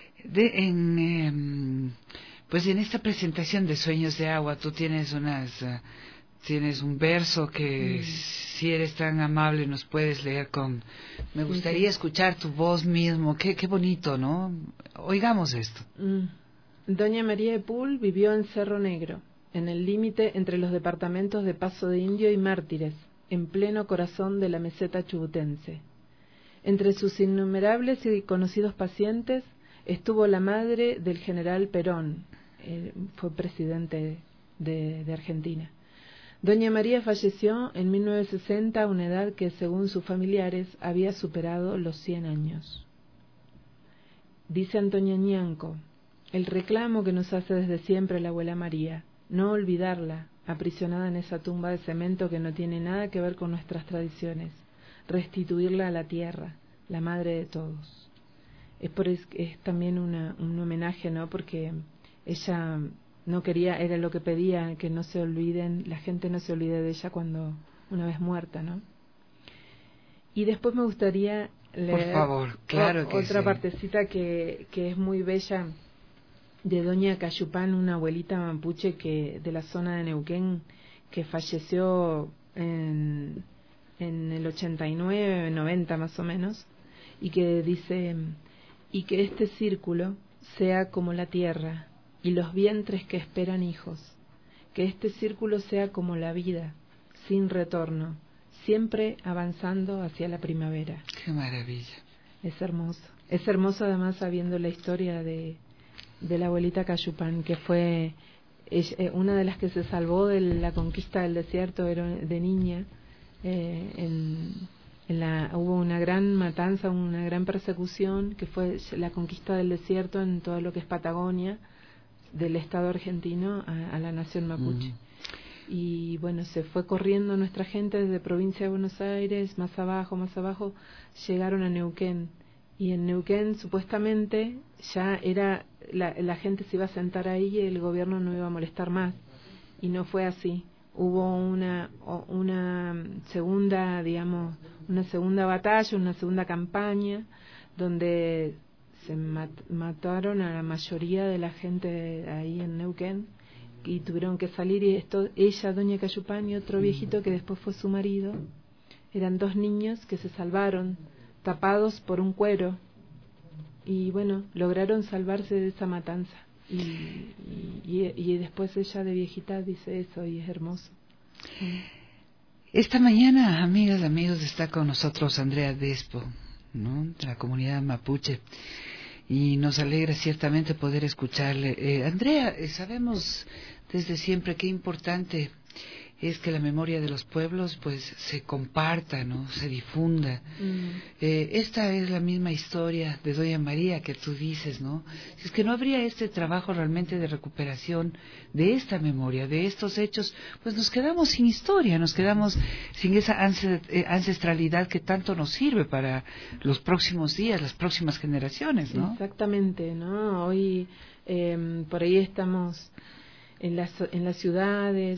Pues en esta presentación de Sueños de Agua tú tienes tienes un verso que, si eres tan amable, nos puedes leer me gustaría escuchar tu voz mismo. Qué bonito, ¿no? Oigamos esto. Doña María Epul vivió en Cerro Negro, en el límite entre los departamentos de Paso de Indio y Mártires, en pleno corazón de la meseta chubutense. Entre sus innumerables y conocidos pacientes estuvo la madre del general Perón, fue presidente de Argentina. Doña María falleció en 1960 a una edad que, según sus familiares, había superado los 100 años. Dice Antonia Ñanco: el reclamo que nos hace desde siempre la abuela María, no olvidarla, aprisionada en esa tumba de cemento que no tiene nada que ver con nuestras tradiciones, restituirla a la tierra, la madre de todos. Es también un homenaje, ¿no? Porque ella no quería, era lo que pedía, que no se olviden, la gente no se olvide de ella una vez muerta, ¿no? Y después me gustaría leer, por favor, claro que otra partecita que es muy bella, de Doña Cayupán, una abuelita mapuche de la zona de Neuquén, que falleció en el 89, 90 más o menos, y que dice: y que este círculo sea como la tierra y los vientres que esperan hijos, que este círculo sea como la vida, sin retorno, siempre avanzando hacia la primavera. ¡Qué maravilla! Es hermoso además, sabiendo la historia de la abuelita Cayupán, que fue una de las que se salvó de la conquista del desierto, era de niña, hubo una gran matanza, una gran persecución, que fue la conquista del desierto en todo lo que es Patagonia, del Estado argentino a la nación mapuche. Y bueno, se fue corriendo nuestra gente desde provincia de Buenos Aires, más abajo, llegaron a Neuquén. Y en Neuquén supuestamente ya era, la gente se iba a sentar ahí y el gobierno no iba a molestar más. Y no fue así. Hubo una segunda, digamos, una segunda batalla, una segunda campaña, donde se mataron a la mayoría de la gente ahí en Neuquén, y tuvieron que salir, y ella, doña Cayupán, y otro viejito que después fue su marido, eran 2 niños que se salvaron, tapados por un cuero, y bueno, lograron salvarse de esa matanza. Y después ella de viejita dice eso, y es hermoso. Esta mañana, amigas, amigos, está con nosotros Andrea Despo, ¿no?, de la comunidad mapuche, y nos alegra ciertamente poder escucharle. Andrea, sabemos desde siempre qué importante es que la memoria de los pueblos pues se comparta, ¿no?, se difunda. Esta es la misma historia de Doña María que tú dices, ¿no? Si es que no habría este trabajo realmente de recuperación de esta memoria, de estos hechos, pues nos quedamos sin historia, nos quedamos sin esa ancestralidad que tanto nos sirve para los próximos días, las próximas generaciones, ¿no? Exactamente, ¿no? Hoy por ahí estamos en las ciudades,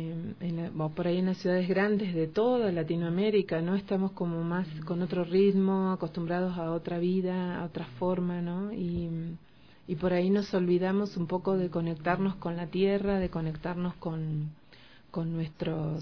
por ahí en las ciudades grandes de toda Latinoamérica, ¿no? Estamos como más con otro ritmo, acostumbrados a otra vida, a otra forma, ¿no? Y por ahí nos olvidamos un poco de conectarnos con la tierra, de conectarnos con nuestros,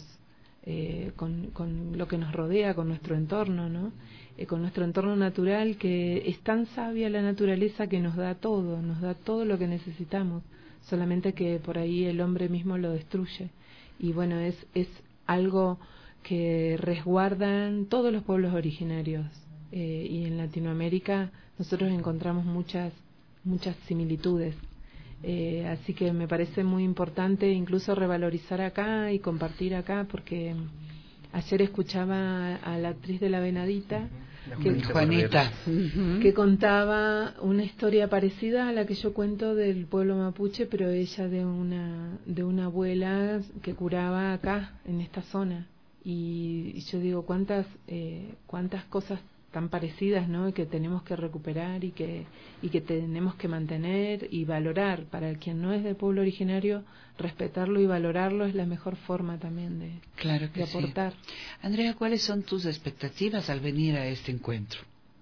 con lo que nos rodea, con nuestro entorno, ¿no? Con nuestro entorno natural, que es tan sabia la naturaleza que nos da todo lo que necesitamos, solamente que por ahí el hombre mismo lo destruye. Y bueno, es algo que resguardan todos los pueblos originarios, y en Latinoamérica nosotros encontramos muchas similitudes, así que me parece muy importante incluso revalorizar acá y compartir acá, porque ayer escuchaba a la actriz de La Venadita, Juanita, que contaba una historia parecida a la que yo cuento del pueblo mapuche, pero ella de una abuela que curaba acá en esta zona, y yo digo cuántas cosas tan parecidas, ¿no?, que tenemos que recuperar y que tenemos que mantener y valorar. Para quien no es del pueblo originario, respetarlo y valorarlo es la mejor forma también de aportar. Sí. Andrea, ¿cuáles son tus expectativas al venir a este encuentro?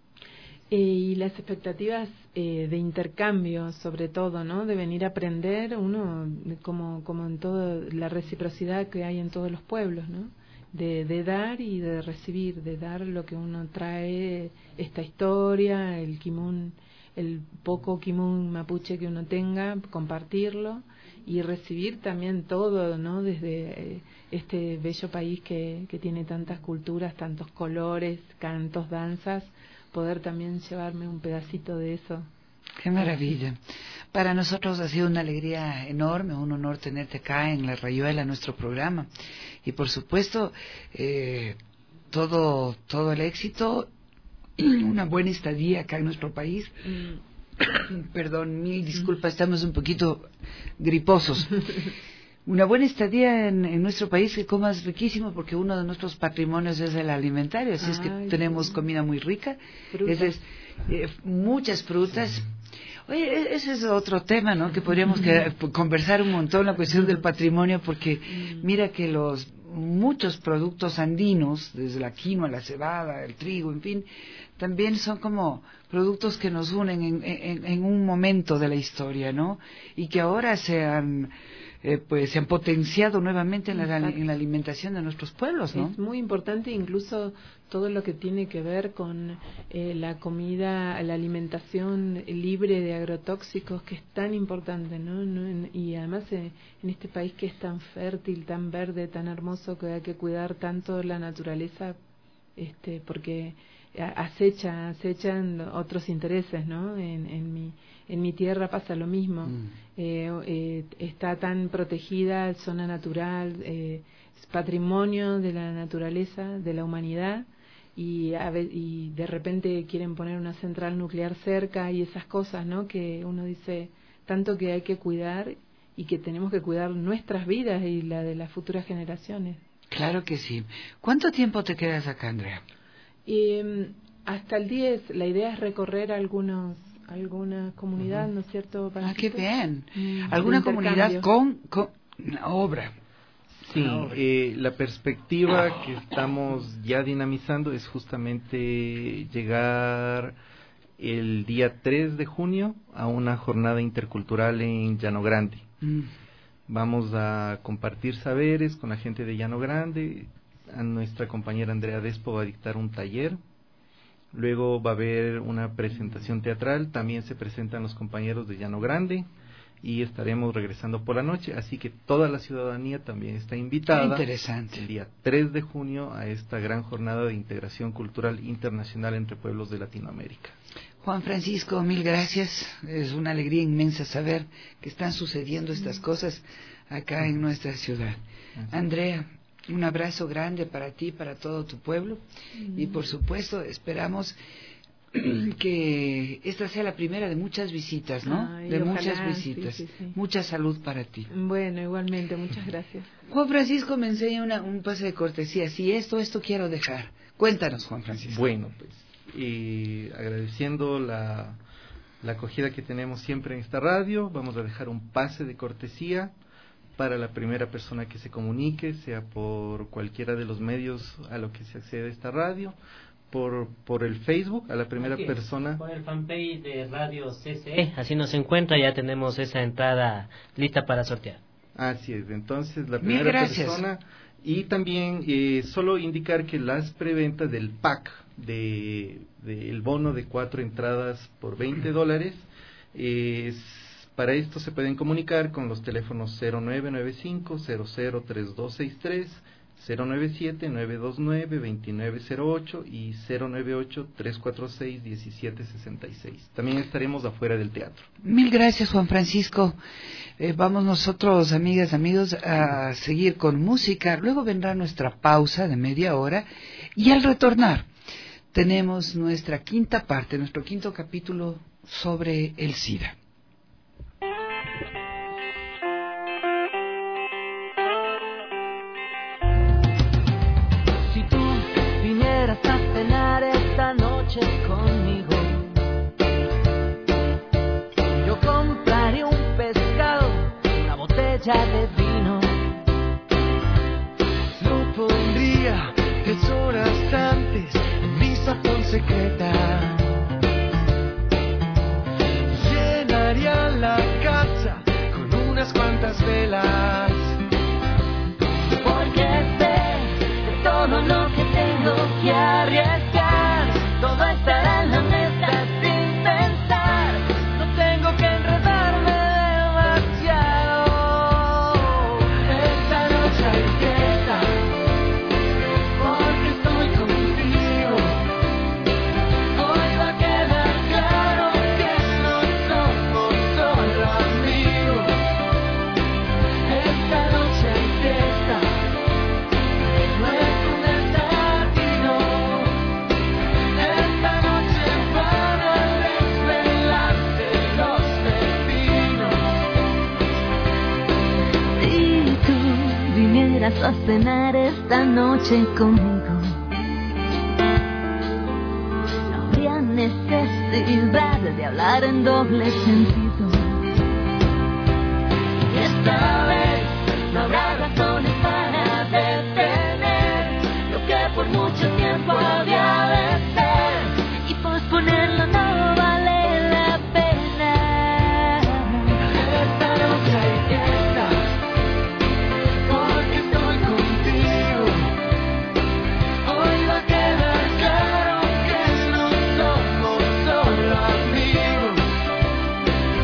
Y las expectativas de intercambio, sobre todo, ¿no?, de venir a aprender, uno, como en toda la reciprocidad que hay en todos los pueblos, ¿no?, de dar y de recibir, de dar lo que uno trae, esta historia, el poco quimun mapuche que uno tenga, compartirlo, y recibir también todo, ¿no?, desde este bello país que tiene tantas culturas, tantos colores, cantos, danzas, poder también llevarme un pedacito de eso. ¡Qué maravilla! Para nosotros ha sido una alegría enorme, un honor tenerte acá en La Rayuela, nuestro programa. Y por supuesto, todo el éxito, una buena estadía acá en nuestro país. Perdón, mil disculpas, estamos un poquito griposos. Una buena estadía en nuestro país, que comas riquísimo, porque uno de nuestros patrimonios es el alimentario, así es que tenemos comida muy rica, muchas frutas. Oye, ese es otro tema, ¿no?, que podríamos conversar un montón, la cuestión del patrimonio, porque mira que muchos productos andinos, desde la quinoa, la cebada, el trigo, en fin, también son como productos que nos unen en un momento de la historia, ¿no?, y que ahora se han potenciado nuevamente en la alimentación de nuestros pueblos, ¿no? Es muy importante, incluso todo lo que tiene que ver con la comida, la alimentación libre de agrotóxicos, que es tan importante, ¿no? Y además en este país que es tan fértil, tan verde, tan hermoso, que hay que cuidar tanto la naturaleza, porque acechan otros intereses, ¿no? En mi tierra pasa lo mismo. Está tan protegida, zona natural, es patrimonio de la naturaleza, de la humanidad, y de repente quieren poner una central nuclear cerca y esas cosas, ¿no? Que uno dice tanto que hay que cuidar y que tenemos que cuidar nuestras vidas y la de las futuras generaciones. Claro que sí. ¿Cuánto tiempo te quedas acá, Andrea? Hasta el 10. La idea es recorrer alguna comunidad, ¿no es cierto? Qué bien. ¿Alguna comunidad con una obra? Sí, la perspectiva que estamos ya dinamizando es justamente llegar el día 3 de junio a una jornada intercultural en Llano Grande. Vamos a compartir saberes con la gente de Llano Grande. A nuestra compañera Andrea Despo va a dictar un taller. Luego va a haber una presentación teatral. También se presentan los compañeros de Llano Grande. Y estaremos regresando por la noche, así que toda la ciudadanía también está invitada. Interesante. El día 3 de junio a esta gran jornada de integración cultural internacional entre pueblos de Latinoamérica. Juan Francisco, mil gracias. Es una alegría inmensa saber que están sucediendo estas cosas acá en nuestra ciudad. Andrea, un abrazo grande para ti, para todo tu pueblo. Y por supuesto, esperamos que esta sea la primera de muchas visitas, ¿no? Ay, de ojalá, muchas visitas. sí. Mucha salud para ti. Bueno, igualmente, muchas gracias. Juan Francisco me enseña un pase de cortesía. Si esto quiero dejar. Cuéntanos, Juan Francisco. Bueno, pues, agradeciendo la acogida que tenemos siempre en esta radio, vamos a dejar un pase de cortesía para la primera persona que se comunique, sea por cualquiera de los medios a lo que se accede a esta radio, por el Facebook, a la primera persona. Por el fanpage de Radio CCE, así nos encuentra, ya tenemos esa entrada lista para sortear. Así es, entonces la primera persona. Y también solo indicar que las preventas del pack del bono de 4 entradas por $20, para esto se pueden comunicar con los teléfonos 0995-003263, 097-929-2908 y 098-346-1766. También estaremos afuera del teatro. Mil gracias, Juan Francisco. Vamos nosotros, amigas, amigos, a seguir con música. Luego vendrá nuestra pausa de media hora y al retornar tenemos nuestra quinta parte, nuestro quinto capítulo sobre el SIDA. A cenar esta noche conmigo, yo compraré un pescado, una botella de vino. Lo pondría 10 horas antes en mi sazón secreta. Llenaría la casa con unas cuantas velas, porque sé de todo lo que tengo que arriesgar, todo estará en la mesa sin pensar, no tengo que enredarme demasiado. Esta noche hay fiesta, porque estoy contigo. Hoy va a quedar claro que no somos solo amigos. Esta noche hay fiesta, no es un desatino. Esta noche van a desvelarse los pepinos. Si tú vinieras a cenar esta noche conmigo, no habría necesidad de hablar en doble sentido. Y esta vez no habrá razones para detener lo que por mucho tiempo había de ser, y posponerlo no vale la pena. Esta noche hay fiesta, porque estoy contigo. Hoy va a quedar claro que no somos solo amigos.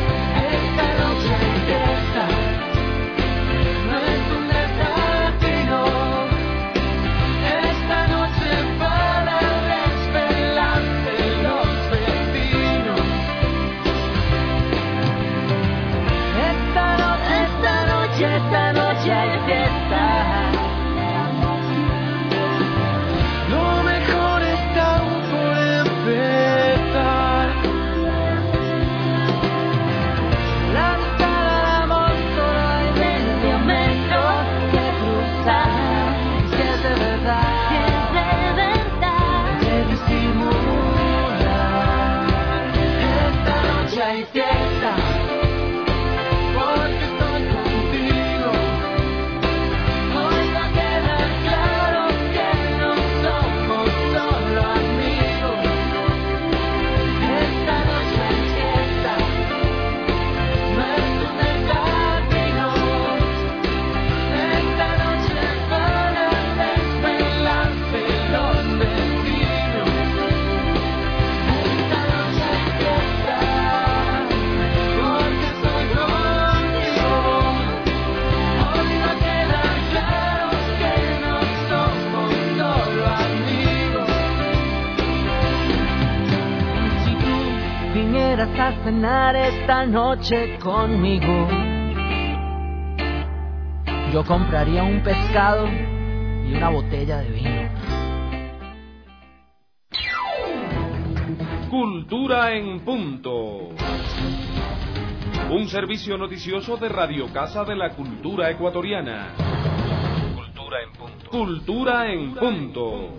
cenar esta noche conmigo. Yo compraría un pescado y una botella de vino. Cultura en punto. Un servicio noticioso de Radio Casa de la Cultura Ecuatoriana. Cultura en punto. Cultura en punto.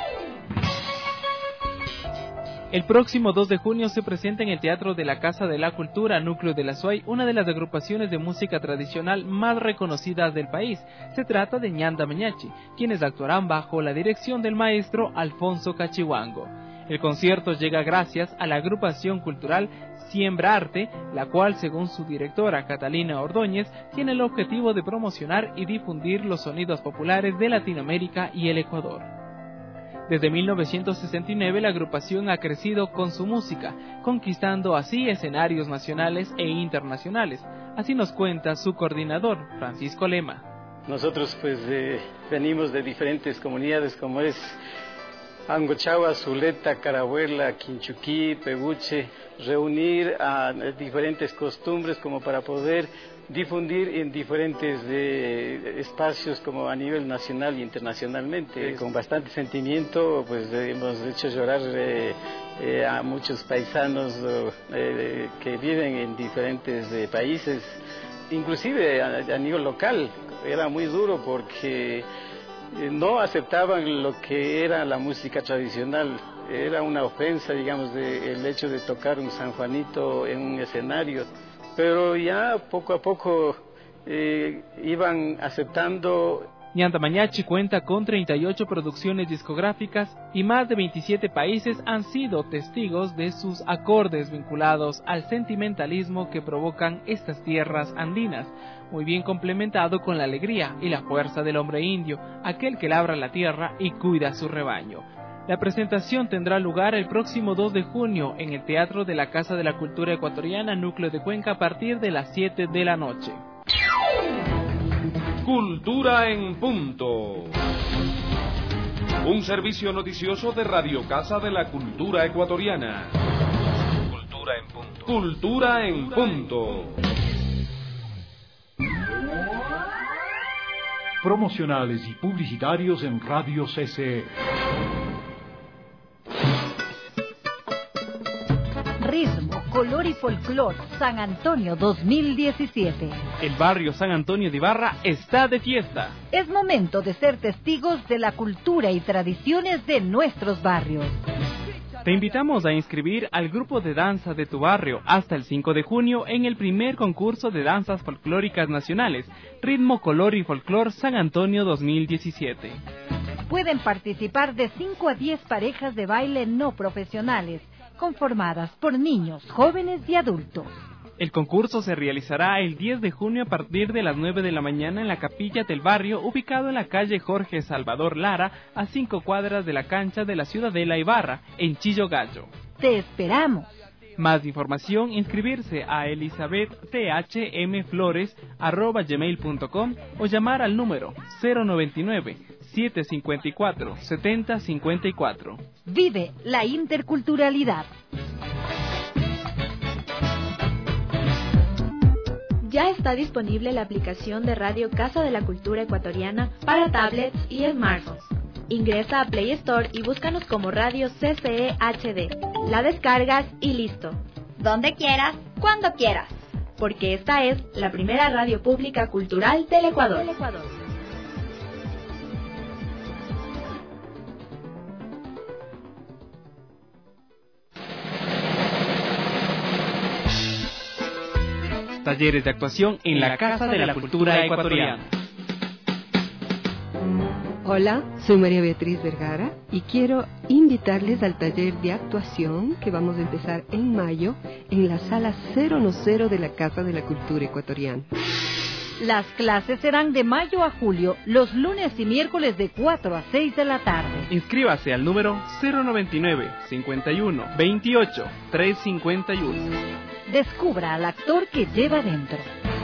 El próximo 2 de junio se presenta en el Teatro de la Casa de la Cultura, Núcleo de la SUAY, una de las agrupaciones de música tradicional más reconocidas del país. Se trata de Ñanda Mañachi, quienes actuarán bajo la dirección del maestro Alfonso Cachihuango. El concierto llega gracias a la agrupación cultural Siembra Arte, la cual, según su directora Catalina Ordóñez, tiene el objetivo de promocionar y difundir los sonidos populares de Latinoamérica y el Ecuador. Desde 1969 la agrupación ha crecido con su música, conquistando así escenarios nacionales e internacionales. Así nos cuenta su coordinador, Francisco Lema. Nosotros venimos de diferentes comunidades como es Angochagua, Zuleta, Carabuela, Quinchuquí, Peguche, reunir a diferentes costumbres como para poder difundir en diferentes espacios como a nivel nacional e internacionalmente. Con bastante sentimiento pues hemos hecho llorar a muchos paisanos que viven en diferentes países, inclusive a nivel local. Era muy duro porque no aceptaban lo que era la música tradicional. Era una ofensa, digamos, el hecho de tocar un San Juanito en un escenario. Pero ya poco a poco iban aceptando. Ñanda Mañachi cuenta con 38 producciones discográficas y más de 27 países han sido testigos de sus acordes vinculados al sentimentalismo que provocan estas tierras andinas, muy bien complementado con la alegría y la fuerza del hombre indio, aquel que labra la tierra y cuida su rebaño. La presentación tendrá lugar el próximo 2 de junio en el Teatro de la Casa de la Cultura Ecuatoriana, Núcleo de Cuenca, a partir de las 7 de la noche. Cultura en punto. Un servicio noticioso de Radio Casa de la Cultura Ecuatoriana. Cultura en punto. Cultura en punto. Promocionales y publicitarios en Radio CCE. Ritmo, color y folclor, San Antonio 2017. El barrio San Antonio de Ibarra está de fiesta. Es momento de ser testigos de la cultura y tradiciones de nuestros barrios. Te invitamos a inscribir al grupo de danza de tu barrio hasta el 5 de junio en el primer concurso de danzas folclóricas nacionales, Ritmo, Color y Folclor San Antonio 2017. Pueden participar de 5 a 10 parejas de baile no profesionales, conformadas por niños, jóvenes y adultos. El concurso se realizará el 10 de junio a partir de las 9 de la mañana en la capilla del barrio, ubicado en la calle Jorge Salvador Lara, a 5 cuadras de la cancha de la Ciudadela Ibarra, en Chillo Gallo. ¡Te esperamos! Más información, inscribirse a elizabeththmflores@gmail.com o llamar al número 099-754-7054. Vive la interculturalidad. Ya está disponible la aplicación de Radio Casa de la Cultura Ecuatoriana para tablets y smartphones. Ingresa a Play Store y búscanos como Radio CCE HD. La descargas y listo. Donde quieras, cuando quieras. Porque esta es la primera radio pública cultural del Ecuador. Talleres de actuación en la Casa de la Cultura Ecuatoriana. Hola, soy María Beatriz Vergara y quiero invitarles al taller de actuación que vamos a empezar en mayo en la sala 010 de la Casa de la Cultura Ecuatoriana. Las clases serán de mayo a julio, los lunes y miércoles de 4 a 6 de la tarde. Inscríbase al número 099 51 28 351. Descubra al actor que lleva dentro.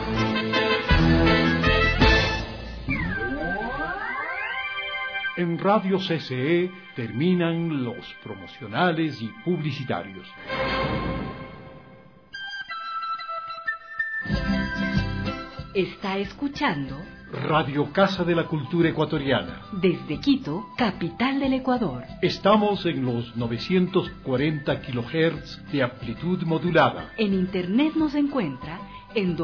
En Radio CCE terminan los promocionales y publicitarios. Está escuchando Radio Casa de la Cultura Ecuatoriana. desde Quito, capital del Ecuador. Estamos en los 940 kHz de amplitud modulada. En internet nos encuentra en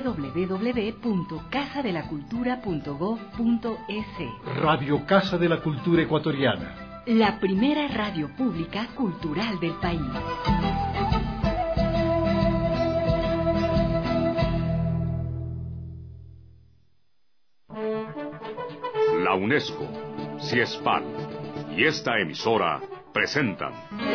www.casadelacultura.gov.es. Radio Casa de la Cultura Ecuatoriana. La primera radio pública cultural del país. La UNESCO, CIESPAL y esta emisora presentan.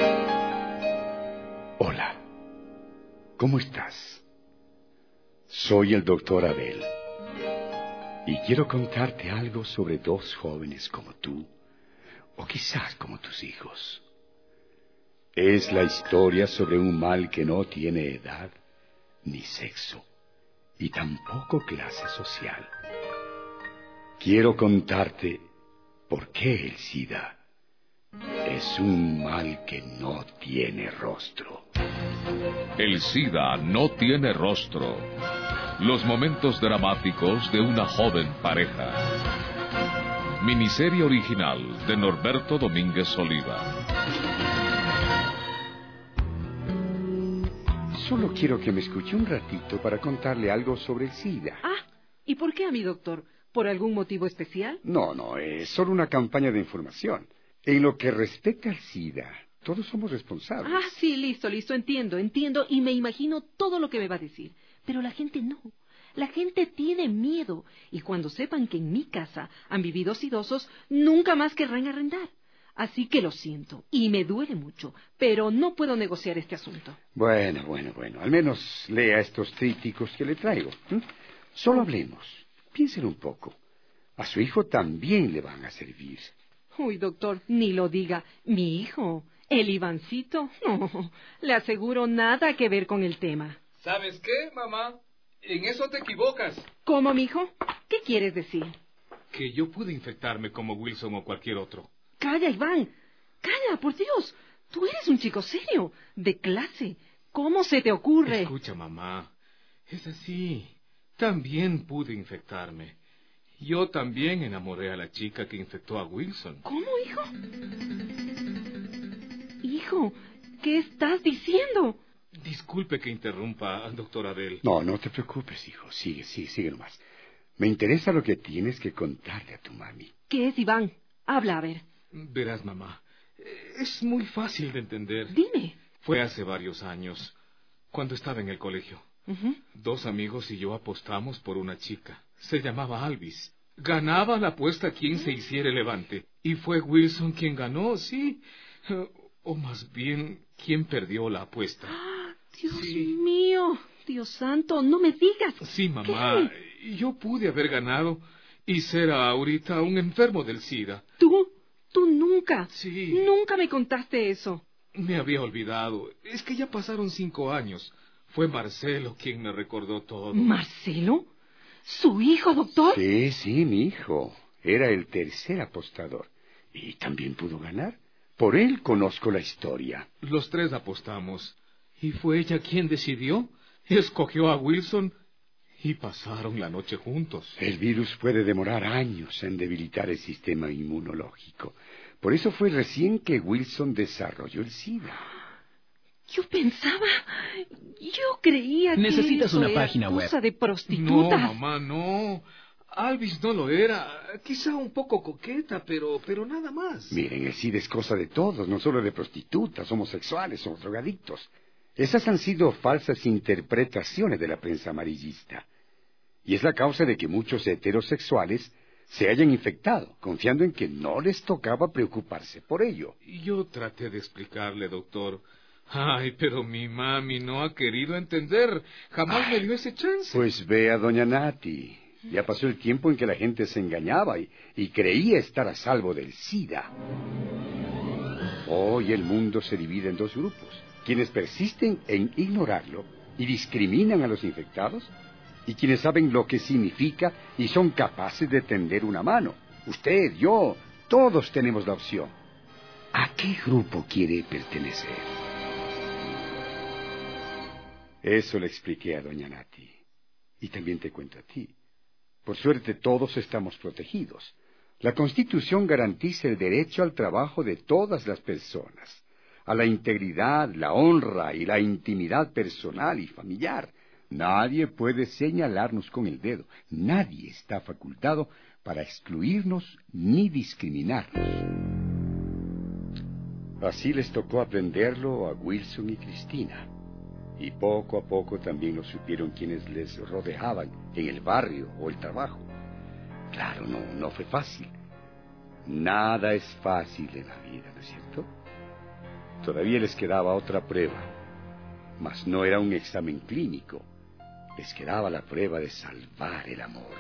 Hola, ¿cómo estás? Soy el doctor Abel y quiero contarte algo sobre dos jóvenes como tú, o quizás como tus hijos. Es la historia sobre un mal que no tiene edad ni sexo y tampoco clase social. Quiero contarte por qué el SIDA es un mal que no tiene rostro. El SIDA no tiene rostro. Los momentos dramáticos de una joven pareja. Miniserie original de Norberto Domínguez Oliva. Solo quiero que me escuche un ratito para contarle algo sobre el SIDA. Ah, ¿y por qué a mi doctor? ¿Por algún motivo especial? No, es solo una campaña de información. En lo que respecta al SIDA, todos somos responsables. Ah, sí, listo, entiendo, y me imagino todo lo que me va a decir. Pero la gente no. La gente tiene miedo, y cuando sepan que en mi casa han vivido sidosos, nunca más querrán arrendar. Así que lo siento, y me duele mucho, pero no puedo negociar este asunto. Bueno, al menos lea estos trípticos que le traigo. Solo hablemos. Piensen un poco. A su hijo también le van a servir. Uy, doctor, ni lo diga. Mi hijo, el Ivancito, no, le aseguro nada que ver con el tema. ¿Sabes qué, mamá? En eso te equivocas. ¿Cómo, mijo? ¿Qué quieres decir? Que yo pude infectarme como Wilson o cualquier otro. Calla, Iván. Calla, por Dios. Tú eres un chico serio, de clase. ¿Cómo se te ocurre? Escucha, mamá. Es así. También pude infectarme. Yo también enamoré a la chica que infectó a Wilson. ¿Cómo, hijo? Hijo, ¿qué estás diciendo? Disculpe que interrumpa al doctor Abel. No te preocupes, hijo. Sigue nomás. Me interesa lo que tienes que contarle a tu mami. ¿Qué es, Iván? Habla, a ver. Verás, mamá. Es muy fácil de entender. Dime. Fue hace varios años, cuando estaba en el colegio. Dos amigos y yo apostamos por una chica. Se llamaba Alvis. Ganaba la apuesta quien se hiciera el levante. Y fue Wilson quien ganó, sí. O más bien, quien perdió la apuesta. Dios mío, Dios santo, no me digas. Sí, mamá. ¿Qué? Yo pude haber ganado y ser ahorita un enfermo del SIDA. ¿Tú nunca? Sí. Nunca me contaste eso. Me había olvidado. Es que ya pasaron 5 años. Fue Marcelo quien me recordó todo. ¿Marcelo? ¿Su hijo, doctor? Sí, mi hijo. Era el tercer apostador. Y también pudo ganar. Por él conozco la historia. Los tres apostamos. Y fue ella quien decidió. Escogió a Wilson y pasaron la noche juntos. El virus puede demorar años en debilitar el sistema inmunológico. Por eso fue recién que Wilson desarrolló el SIDA. Yo creía que necesitas una página web. Cosa de prostitutas. No, mamá, no. Alvis no lo era. Quizá un poco coqueta, pero nada más. Miren, el SIDA es cosa de todos, no solo de prostitutas, homosexuales o drogadictos. Esas han sido falsas interpretaciones de la prensa amarillista. Y es la causa de que muchos heterosexuales se hayan infectado, confiando en que no les tocaba preocuparse por ello. Yo traté de explicarle, doctor. Ay, pero mi mami no ha querido entender. Jamás me dio ese chance. Pues ve a doña Nati. Ya pasó el tiempo en que la gente se engañaba y creía estar a salvo del SIDA. Hoy el mundo se divide en dos grupos. Quienes persisten en ignorarlo y discriminan a los infectados, y quienes saben lo que significa y son capaces de tender una mano. Usted, yo, todos tenemos la opción. ¿A qué grupo quiere pertenecer? Eso le expliqué a doña Nati. Y también te cuento a ti. Por suerte todos estamos protegidos. La Constitución garantiza el derecho al trabajo de todas las personas, a la integridad, la honra y la intimidad personal y familiar. Nadie puede señalarnos con el dedo. Nadie está facultado para excluirnos ni discriminarnos. Así les tocó aprenderlo a Wilson y Cristina. Y poco a poco también lo supieron quienes les rodeaban en el barrio o el trabajo. Claro, no fue fácil. Nada es fácil en la vida, ¿no es cierto? Todavía les quedaba otra prueba, mas no era un examen clínico. Les quedaba la prueba de salvar el amor.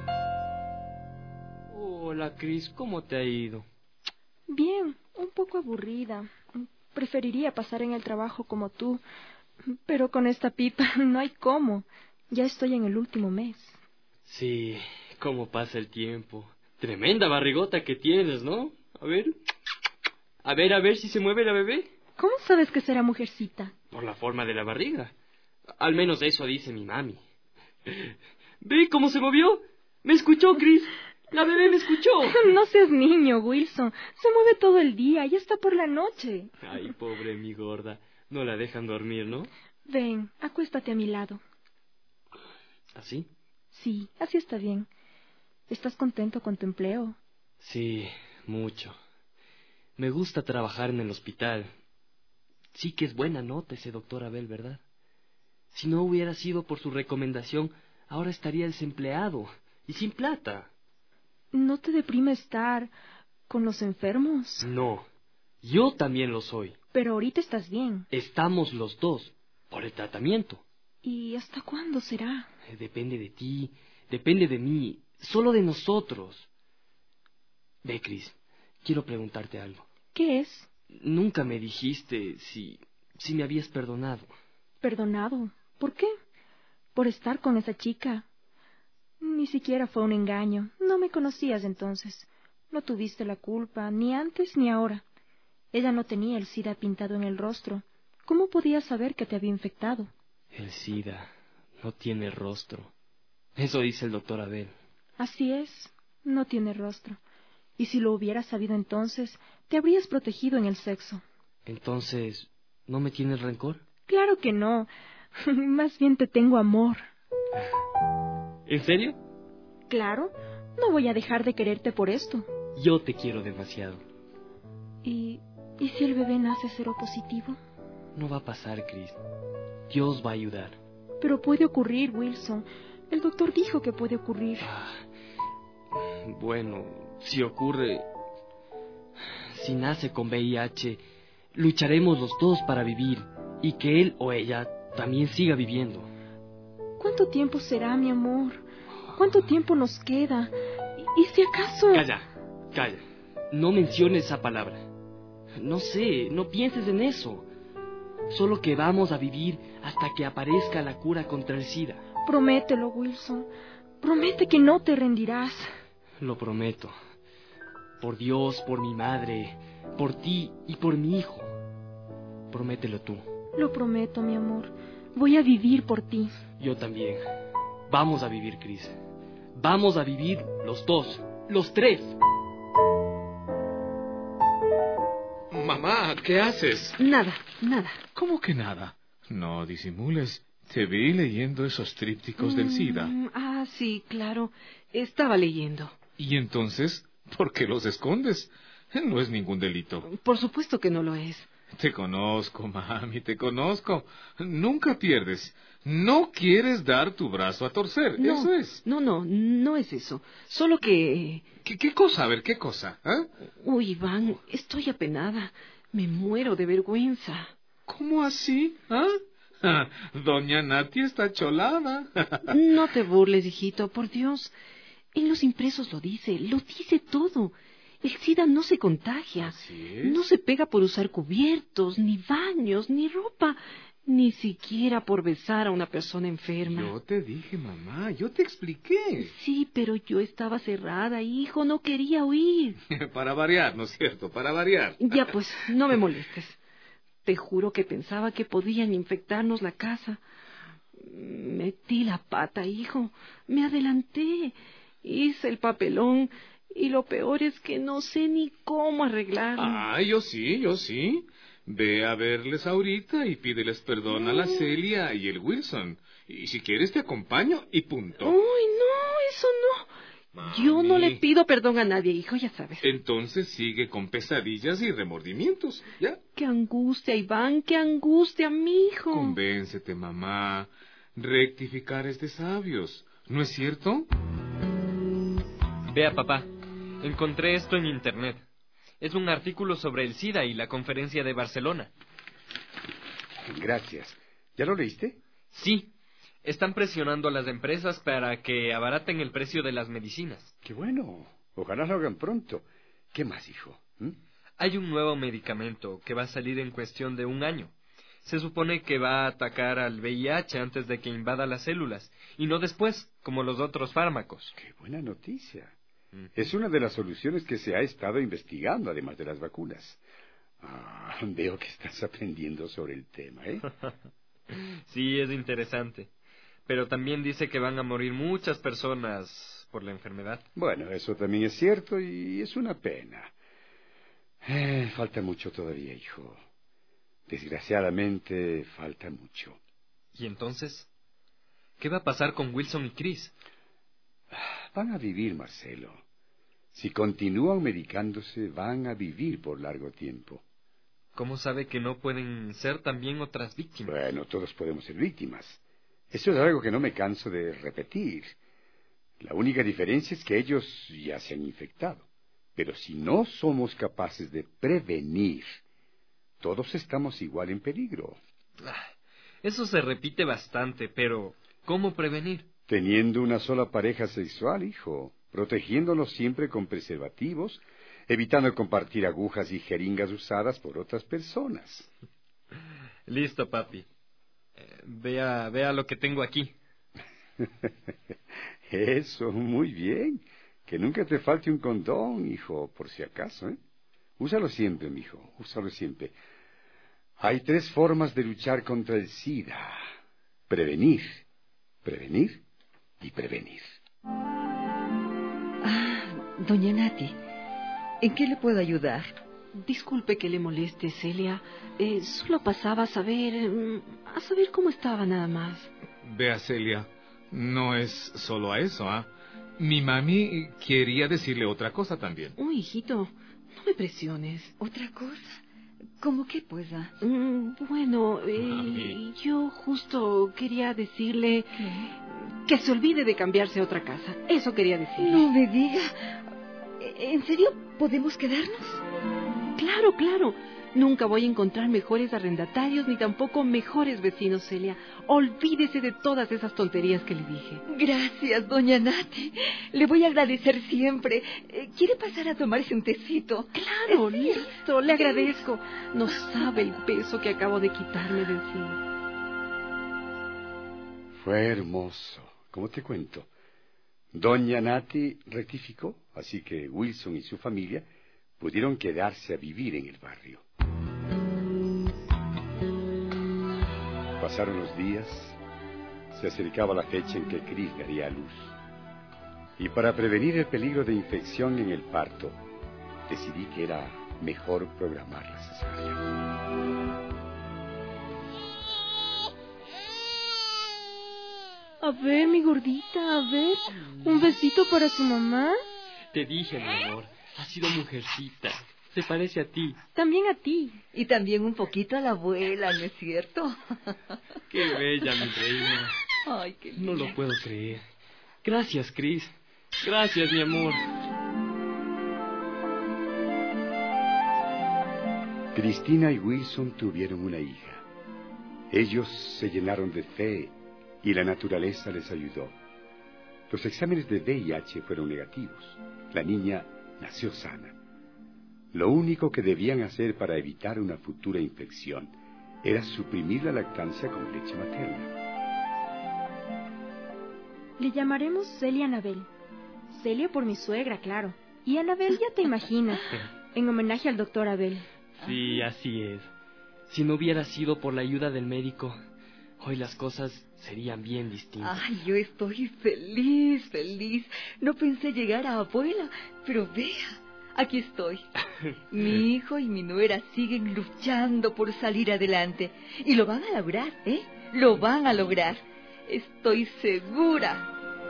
Hola, Cris, ¿cómo te ha ido? Bien, un poco aburrida. Preferiría pasar en el trabajo como tú, pero con esta pipa no hay cómo. Ya estoy en el último mes. Sí, cómo pasa el tiempo. Tremenda barrigota que tienes, ¿no? A ver si se mueve la bebé. ¿Cómo sabes que será mujercita? Por la forma de la barriga. Al menos eso dice mi mami. ¿Ve cómo se movió? ¿Me escuchó, Cris? La bebé me escuchó. No seas niño, Wilson. Se mueve todo el día y hasta por la noche. Ay, pobre mi gorda. No la dejan dormir, ¿no? Ven, acuéstate a mi lado. ¿Así? Sí, así está bien. ¿Estás contento con tu empleo? Sí, mucho. Me gusta trabajar en el hospital. Sí que es buena nota ese doctor Abel, ¿verdad? Si no hubiera sido por su recomendación, ahora estaría desempleado y sin plata. ¿No te deprime estar con los enfermos? No, yo también lo soy. Pero ahorita estás bien. Estamos los dos, por el tratamiento. ¿Y hasta cuándo será? Depende de ti, depende de mí, solo de nosotros. Ve, Cris, quiero preguntarte algo. ¿Qué es? Nunca me dijiste si me habías perdonado. ¿Perdonado? ¿Por qué? Por estar con esa chica. Ni siquiera fue un engaño. No me conocías entonces. No tuviste la culpa, ni antes ni ahora. Ella no tenía el SIDA pintado en el rostro. ¿Cómo podías saber que te había infectado? El SIDA no tiene rostro. Eso dice el doctor Abel. Así es, no tiene rostro. Y si lo hubieras sabido entonces, te habrías protegido en el sexo. Entonces, ¿no me tienes rencor? Claro que no. Más bien te tengo amor. ¿En serio? Claro, no voy a dejar de quererte por esto. Yo te quiero demasiado. ¿Y si el bebé nace seropositivo? No va a pasar, Cris. Dios va a ayudar. Pero puede ocurrir, Wilson. El doctor dijo que puede ocurrir. Bueno, si ocurre... Si nace con VIH, lucharemos los dos para vivir y que él o ella también siga viviendo. ¿Cuánto tiempo será, mi amor? ¿Cuánto tiempo nos queda? ¿Y si acaso...? Calla. No menciones esa palabra. No sé, no pienses en eso. Solo que vamos a vivir hasta que aparezca la cura contra el SIDA. Promételo, Wilson. Promete que no te rendirás. Lo prometo. Por Dios, por mi madre, por ti y por mi hijo. Promételo tú. Lo prometo, mi amor. Voy a vivir por ti. Yo también. Vamos a vivir, Cris. Vamos a vivir los dos, los tres. Mamá, ¿qué haces? Nada. ¿Cómo que nada? No disimules. Te vi leyendo esos trípticos del SIDA. Sí, claro. Estaba leyendo. ¿Y entonces, por qué los escondes? No es ningún delito. Por supuesto que no lo es. Te conozco, mami, te conozco. Nunca pierdes. No quieres dar tu brazo a torcer, No, eso es. No es eso. Solo que... ¿Qué cosa? A ver, ¿qué cosa? Uy, Iván, estoy apenada. Me muero de vergüenza. ¿Cómo así? Doña Nati está cholada. No te burles, hijito, por Dios. En los impresos lo dice todo. El SIDA no se contagia. ¿Así es? No se pega por usar cubiertos, ni baños, ni ropa, ni siquiera por besar a una persona enferma. Yo te dije, mamá, yo te expliqué. Sí, pero yo estaba cerrada, hijo, no quería oír. Para variar, ¿no es cierto? Para variar. Ya pues, no me molestes. Te juro que pensaba que podían infectarnos la casa. Metí la pata, hijo. Me adelanté. Hice el papelón. Y lo peor es que no sé ni cómo arreglarlo. Yo sí. Ve a verles ahorita y pídeles perdón a la Celia y el Wilson. Y si quieres te acompaño y punto. Uy, no, eso no. Mami. Yo no le pido perdón a nadie, hijo, ya sabes. Entonces sigue con pesadillas y remordimientos, ¿ya? ¡Qué angustia, Iván! ¡Qué angustia, mijo! Convéncete, mamá. Rectificar es de sabios, ¿no es cierto? Vea, papá. Encontré esto en internet. Es un artículo sobre el SIDA y la conferencia de Barcelona. Gracias. ¿Ya lo leíste? Sí. Están presionando a las empresas para que abaraten el precio de las medicinas. ¡Qué bueno! Ojalá lo hagan pronto. ¿Qué más, hijo? Hay un nuevo medicamento que va a salir en cuestión de 1 año. Se supone que va a atacar al VIH antes de que invada las células, y no después, como los otros fármacos. ¡Qué buena noticia! Es una de las soluciones que se ha estado investigando, además de las vacunas. Veo que estás aprendiendo sobre el tema, ¿eh? Sí, es interesante. Pero también dice que van a morir muchas personas por la enfermedad. Bueno, eso también es cierto y es una pena. Falta mucho todavía, hijo. Desgraciadamente, falta mucho. ¿Y entonces? ¿Qué va a pasar con Wilson y Chris? Van a vivir, Marcelo. Si continúan medicándose, van a vivir por largo tiempo. ¿Cómo sabe que no pueden ser también otras víctimas? Bueno, todos podemos ser víctimas. Eso es algo que no me canso de repetir. La única diferencia es que ellos ya se han infectado. Pero si no somos capaces de prevenir, todos estamos igual en peligro. Eso se repite bastante, pero ¿cómo prevenir? Teniendo una sola pareja sexual, hijo, protegiéndonos siempre con preservativos, evitando compartir agujas y jeringas usadas por otras personas. Listo, papi. Vea lo que tengo aquí. Eso, muy bien. Que nunca te falte un condón, hijo, por si acaso, ¿eh? Úsalo siempre, mijo, úsalo siempre. Hay 3 formas de luchar contra el SIDA. Prevenir, prevenir y prevenir. Doña Nati, ¿en qué le puedo ayudar? Disculpe que le moleste, Celia. Solo pasaba a saber cómo estaba nada más. Vea, Celia, no es solo a eso, Mi mami quería decirle otra cosa también. Uy, hijito, no me presiones. ¿Otra cosa? ¿Cómo qué, pues? Bueno, yo justo quería decirle que se olvide de cambiarse a otra casa. Eso quería decirle. No me diga. ¿En serio podemos quedarnos? Claro, claro. Nunca voy a encontrar mejores arrendatarios ni tampoco mejores vecinos, Celia. Olvídese de todas esas tonterías que le dije. Gracias, doña Nati. Le voy a agradecer siempre. ¿Quiere pasar a tomarse un tecito? Claro, listo, le agradezco. No sabe el peso que acabo de quitarme de encima. Fue hermoso. ¿Cómo te cuento? Doña Nati rectificó, así que Wilson y su familia pudieron quedarse a vivir en el barrio. Pasaron los días, se acercaba la fecha en que Chris daría a luz. Y para prevenir el peligro de infección en el parto, decidí que era mejor programar la cesárea. A ver, mi gordita, a ver, un besito para su mamá. Te dije, mi amor, ha sido mujercita. Se parece a ti. También a ti. Y también un poquito a la abuela, ¿no es cierto? Qué bella, mi reina. Ay, qué linda. No lo puedo creer. Gracias, Chris. Gracias, mi amor. Cristina y Wilson tuvieron una hija. Ellos se llenaron de fe y la naturaleza les ayudó. Los exámenes de VIH fueron negativos. La niña nació sana. Lo único que debían hacer para evitar una futura infección era suprimir la lactancia con leche materna. Le llamaremos Celia Anabel. Celia por mi suegra, claro. Y Anabel ya te imaginas, en homenaje al doctor Abel. Sí, así es. Si no hubiera sido por la ayuda del médico, Hoy las cosas serían bien distintas. Ay, yo estoy feliz, feliz. No pensé llegar a abuela, pero vea, aquí estoy. Mi hijo y mi nuera siguen luchando por salir adelante. Y lo van a lograr, ¿eh? Lo van a lograr. Estoy segura.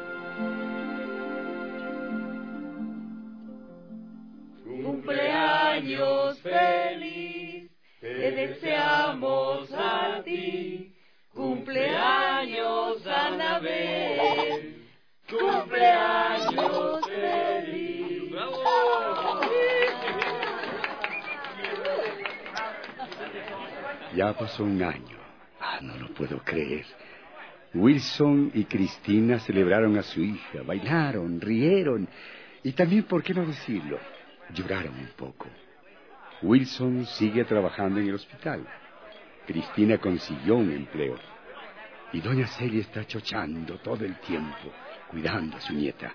Cumpleaños feliz, te deseamos a ti. Cumpleaños Anabel, cumpleaños feliz. Ya pasó un año. No lo puedo creer. Wilson y Cristina celebraron a su hija, bailaron, rieron y también, ¿por qué no decirlo?, lloraron un poco. Wilson sigue trabajando en el hospital. Cristina consiguió un empleo. Y doña Celia está chochando todo el tiempo, cuidando a su nieta.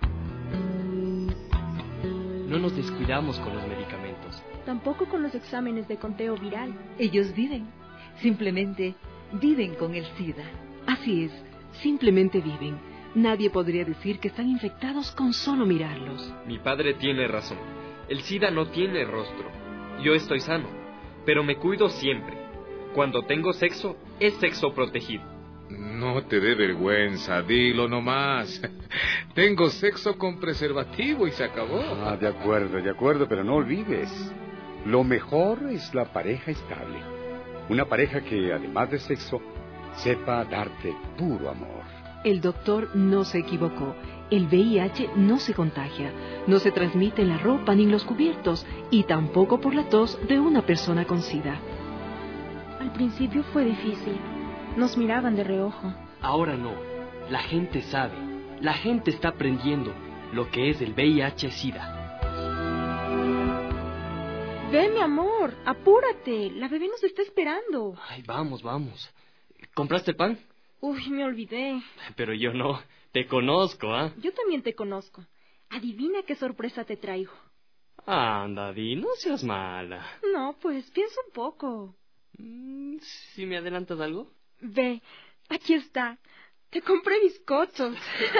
No nos descuidamos con los medicamentos. Tampoco con los exámenes de conteo viral. Ellos viven, simplemente viven con el SIDA. Así es, simplemente viven. Nadie podría decir que están infectados con solo mirarlos. Mi padre tiene razón. El SIDA no tiene rostro. Yo estoy sano, pero me cuido siempre. Cuando tengo sexo, es sexo protegido. No te dé vergüenza, dilo nomás. Tengo sexo con preservativo y se acabó. De acuerdo, pero no olvides. Lo mejor es la pareja estable. Una pareja que, además de sexo, sepa darte puro amor. El doctor no se equivocó. El VIH no se contagia, no se transmite en la ropa ni en los cubiertos, y tampoco por la tos de una persona con SIDA. Al principio fue difícil. Nos miraban de reojo. Ahora no. La gente sabe. La gente está aprendiendo lo que es el VIH-Sida. Ve, mi amor, apúrate. La bebé nos está esperando. Ay, vamos. ¿Compraste pan? Uy, me olvidé. Pero yo no. Te conozco, ¿ah? Yo también te conozco. Adivina qué sorpresa te traigo. Anda, Di, no seas mala. No, pues, piensa un poco. ¿Si me adelantas algo? Ve, aquí está. Te compré bizcochos.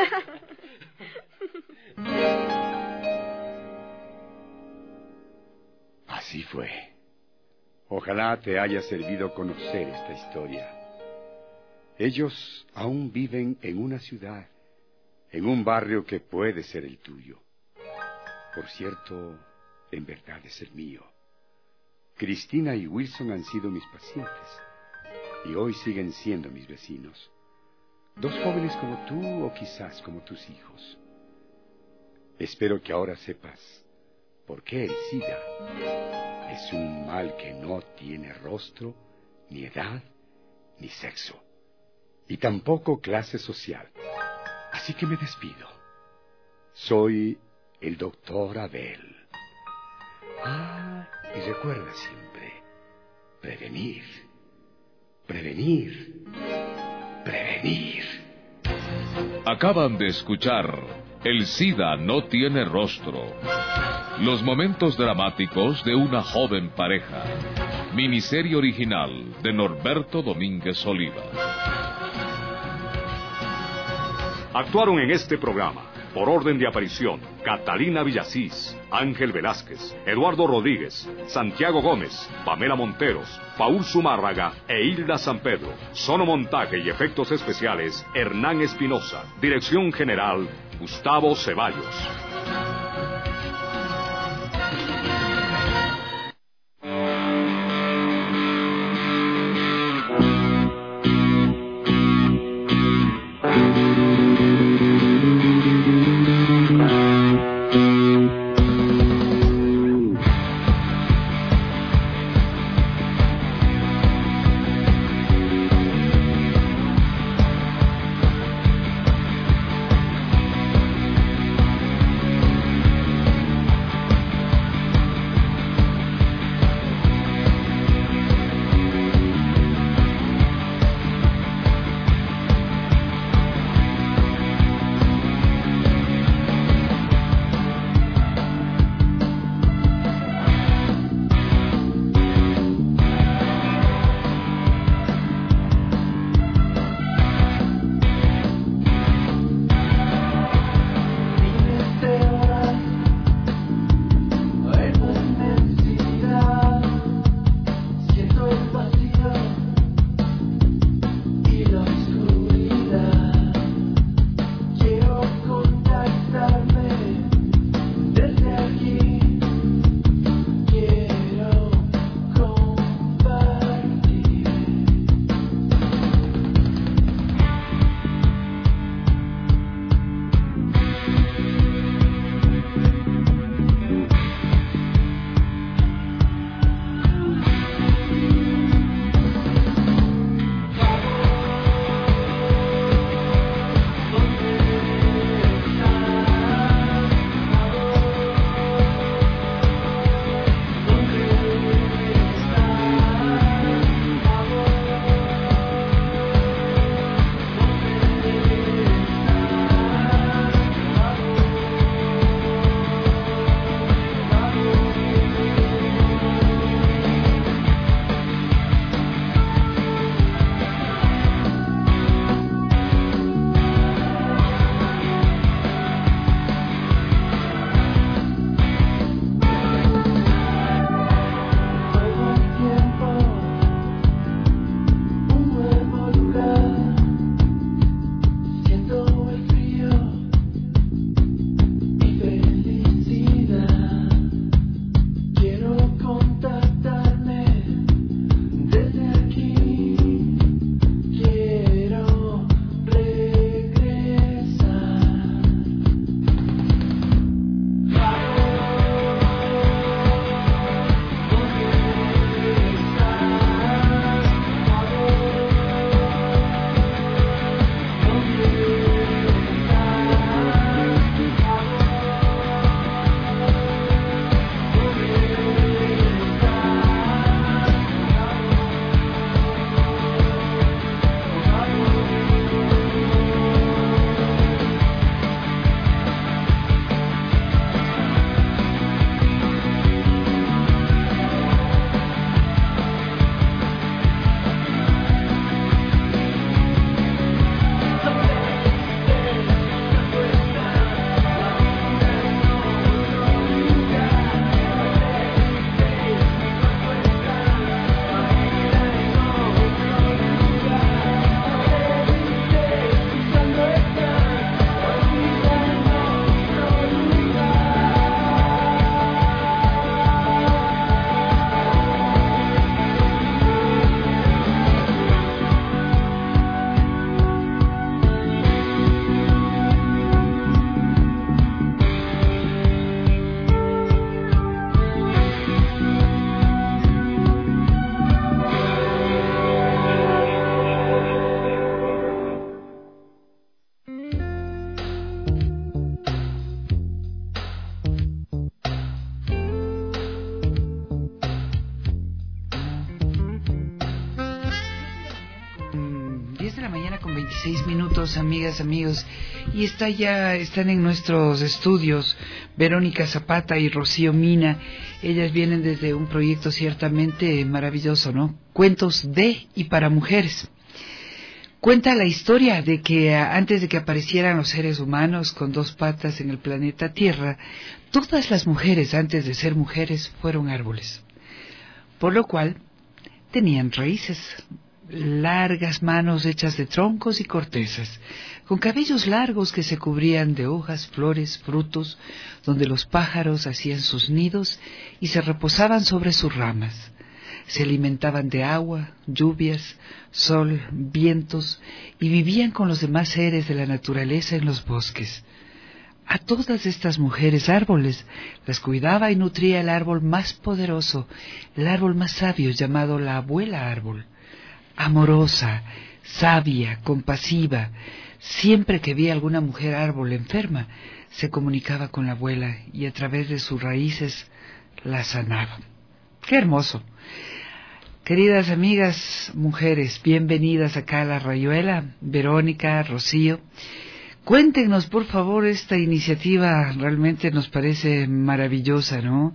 Así fue. Ojalá te haya servido conocer esta historia. Ellos aún viven en una ciudad, en un barrio que puede ser el tuyo. Por cierto, en verdad es el mío. Cristina y Wilson han sido mis pacientes y hoy siguen siendo mis vecinos. Dos jóvenes como tú o quizás como tus hijos. Espero que ahora sepas por qué el SIDA es un mal que no tiene rostro, ni edad, ni sexo, y tampoco clase social. Así que me despido. Soy el doctor Abel. Y recuerda siempre, prevenir, prevenir, prevenir. Acaban de escuchar El SIDA no tiene rostro. Los momentos dramáticos de una joven pareja. Miniserie original de Norberto Domínguez Oliva. Actuaron en este programa, por orden de aparición, Catalina Villasís, Ángel Velázquez, Eduardo Rodríguez, Santiago Gómez, Pamela Monteros, Paul Zumárraga e Hilda San Pedro. Sonomontaje y efectos especiales, Hernán Espinosa. Dirección general, Gustavo Ceballos. 6:26, amigas, amigos. Y están en nuestros estudios Verónica Zapata y Rocío Mina. Ellas vienen desde un proyecto ciertamente maravilloso, ¿no? Cuentos de y para mujeres. Cuenta la historia de que antes de que aparecieran los seres humanos con 2 patas en el planeta Tierra, todas las mujeres antes de ser mujeres fueron árboles. Por lo cual tenían raíces, largas manos hechas de troncos y cortezas, con cabellos largos que se cubrían de hojas, flores, frutos, donde los pájaros hacían sus nidos y se reposaban sobre sus ramas. Se alimentaban de agua, lluvias, sol, vientos, y vivían con los demás seres de la naturaleza en los bosques. A todas estas mujeres árboles las cuidaba y nutría el árbol más poderoso, el árbol más sabio llamado la abuela árbol. Amorosa, sabia, compasiva, siempre que veía alguna mujer árbol enferma, se comunicaba con la abuela y a través de sus raíces la sanaba. ¡Qué hermoso! Queridas amigas mujeres, bienvenidas acá a La Rayuela, Verónica, Rocío. Cuéntenos, por favor, esta iniciativa realmente nos parece maravillosa, ¿no?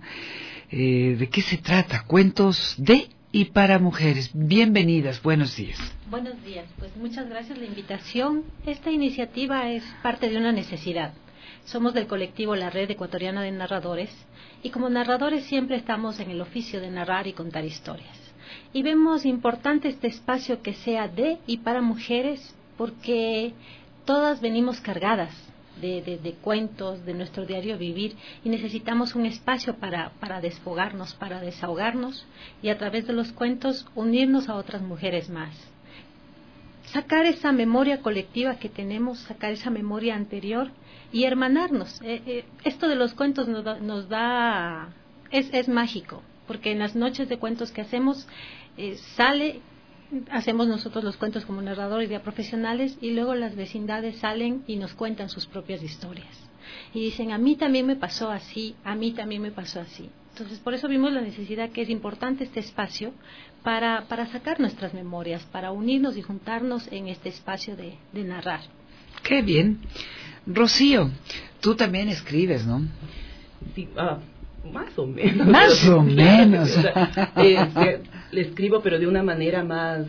¿De qué se trata? Cuentos de y para mujeres. Bienvenidas, buenos días. Buenos días, pues muchas gracias por la invitación. Esta iniciativa es parte de una necesidad. Somos del colectivo La Red Ecuatoriana de Narradores y como narradores siempre estamos en el oficio de narrar y contar historias. Y vemos importante este espacio que sea de y para mujeres porque todas venimos cargadas de cuentos, de nuestro diario vivir y necesitamos un espacio para desfogarnos, para desahogarnos y a través de los cuentos unirnos a otras mujeres más. Sacar esa memoria colectiva que tenemos, sacar esa memoria anterior y hermanarnos. Esto de los cuentos es mágico, porque en las noches de cuentos que hacemos hacemos nosotros los cuentos como narradores ya profesionales y luego las vecindades salen y nos cuentan sus propias historias. Y dicen, a mí también me pasó así, a mí también me pasó así. Entonces, por eso vimos la necesidad que es importante este espacio para sacar nuestras memorias, para unirnos y juntarnos en este espacio de narrar. ¡Qué bien! Rocío, tú también escribes, ¿no? Sí, más o menos. Más o menos. Le escribo, pero de una manera más,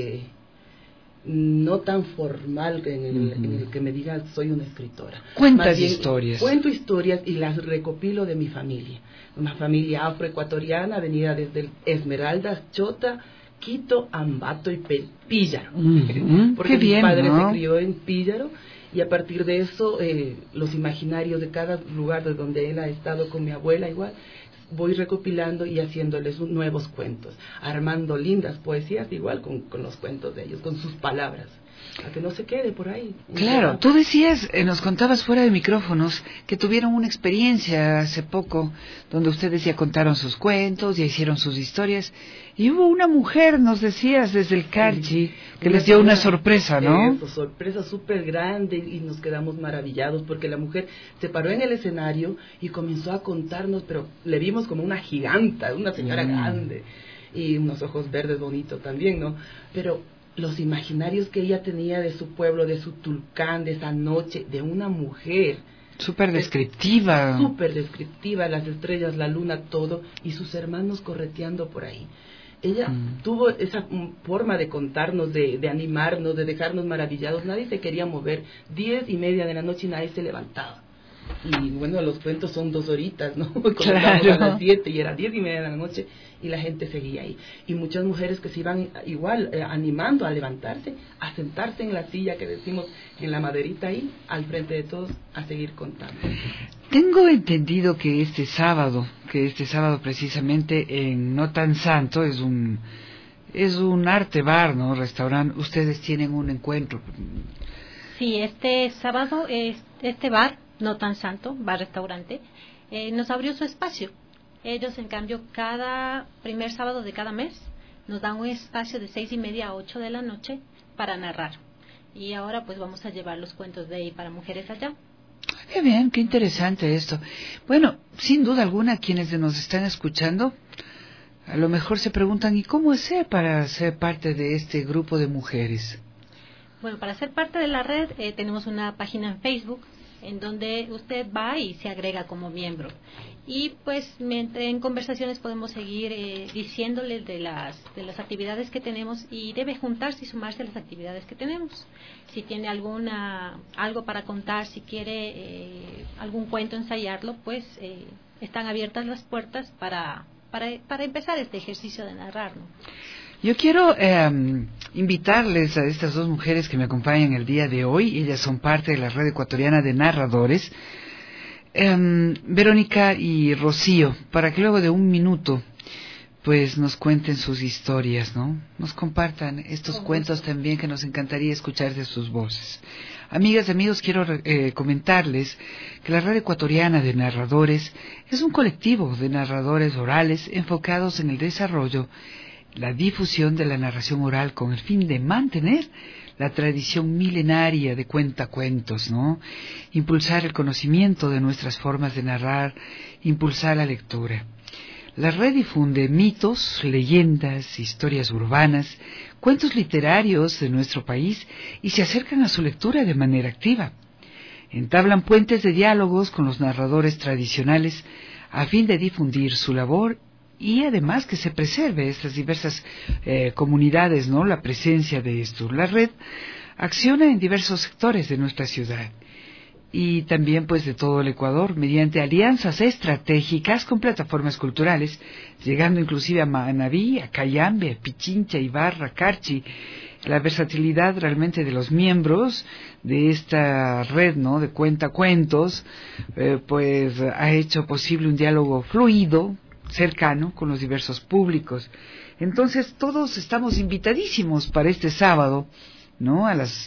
no tan formal en el que me diga soy una escritora. Cuentas historias. Cuento historias y las recopilo de mi familia. Una familia afroecuatoriana venida desde Esmeraldas, Chota, Quito, Ambato y Píllaro. Porque mi padre se crió en Píllaro. Y a partir de eso, los imaginarios de cada lugar de donde él ha estado con mi abuela igual, voy recopilando y haciéndoles nuevos cuentos, armando lindas poesías igual con los cuentos de ellos, con sus palabras, a que no se quede por ahí. Claro, tú decías, nos contabas fuera de micrófonos, que tuvieron una experiencia hace poco, donde ustedes ya contaron sus cuentos, ya hicieron sus historias, y hubo una mujer, nos decías, desde el Carchi, que les dio una sorpresa, ¿no? Eso, sorpresa súper grande, y nos quedamos maravillados, porque la mujer se paró en el escenario y comenzó a contarnos, pero le vimos como una giganta, una señora grande, y unos ojos verdes bonitos también, ¿no? Pero los imaginarios que ella tenía de su pueblo, de su Tulcán, de esa noche, de una mujer. Súper descriptiva. Súper descriptiva, las estrellas, la luna, todo, y sus hermanos correteando por ahí. Ella tuvo esa forma de contarnos, de animarnos, de dejarnos maravillados. Nadie se quería mover. 10:30 de la noche y nadie se levantaba. Y bueno, los cuentos son 2 horitas, ¿no? Comenzamos a las 7 y era 10:30 de la noche y la gente seguía ahí. Y muchas mujeres que se iban igual animando a levantarse, a sentarse en la silla que decimos, en la maderita ahí, al frente de todos, a seguir contando. Tengo entendido que este sábado precisamente en No Tan Santo es un arte bar, ¿no? Restaurante, ustedes tienen un encuentro. Sí, este sábado este bar No Tan Santo, bar-restaurante, nos abrió su espacio. Ellos, en cambio, cada primer sábado de cada mes nos dan un espacio de 6:30 a 8 de la noche para narrar. Y ahora pues vamos a llevar los cuentos de y para mujeres allá. Qué bien, qué interesante esto. Bueno, sin duda alguna, quienes nos están escuchando, a lo mejor se preguntan, ¿y cómo hacer para ser parte de este grupo de mujeres? Bueno, para ser parte de la red tenemos una página en Facebook en donde usted va y se agrega como miembro. Y pues en conversaciones podemos seguir diciéndole de las actividades que tenemos, y debe juntarse y sumarse a las actividades que tenemos. Si tiene algo para contar, si quiere algún cuento, ensayarlo, pues están abiertas las puertas para empezar este ejercicio de narrar, ¿no? Yo quiero invitarles a estas dos mujeres que me acompañan el día de hoy. Ellas son parte de la Red Ecuatoriana de Narradores, Verónica y Rocío, para que luego de un minuto pues nos cuenten sus historias, ¿no? Nos compartan estos cuentos también, que nos encantaría escuchar de sus voces. Amigas y amigos, quiero comentarles que la Red Ecuatoriana de Narradores es un colectivo de narradores orales enfocados en el desarrollo, la difusión de la narración oral, con el fin de mantener la tradición milenaria de cuentacuentos, ¿no? Impulsar el conocimiento de nuestras formas de narrar, impulsar la lectura. La red difunde mitos, leyendas, historias urbanas, cuentos literarios de nuestro país, y se acercan a su lectura de manera activa. Entablan puentes de diálogos con los narradores tradicionales a fin de difundir su labor, y además que se preserve estas diversas comunidades, ¿no? La presencia de esto. La red acciona en diversos sectores de nuestra ciudad y también pues de todo el Ecuador, mediante alianzas estratégicas con plataformas culturales, llegando inclusive a Manabí, a Cayambe, a Pichincha, Ibarra, Carchi. La versatilidad realmente de los miembros de esta red, ¿no?, de cuentacuentos, pues ha hecho posible un diálogo fluido, cercano, con los diversos públicos. Entonces todos estamos invitadísimos para este sábado, ¿no?, a las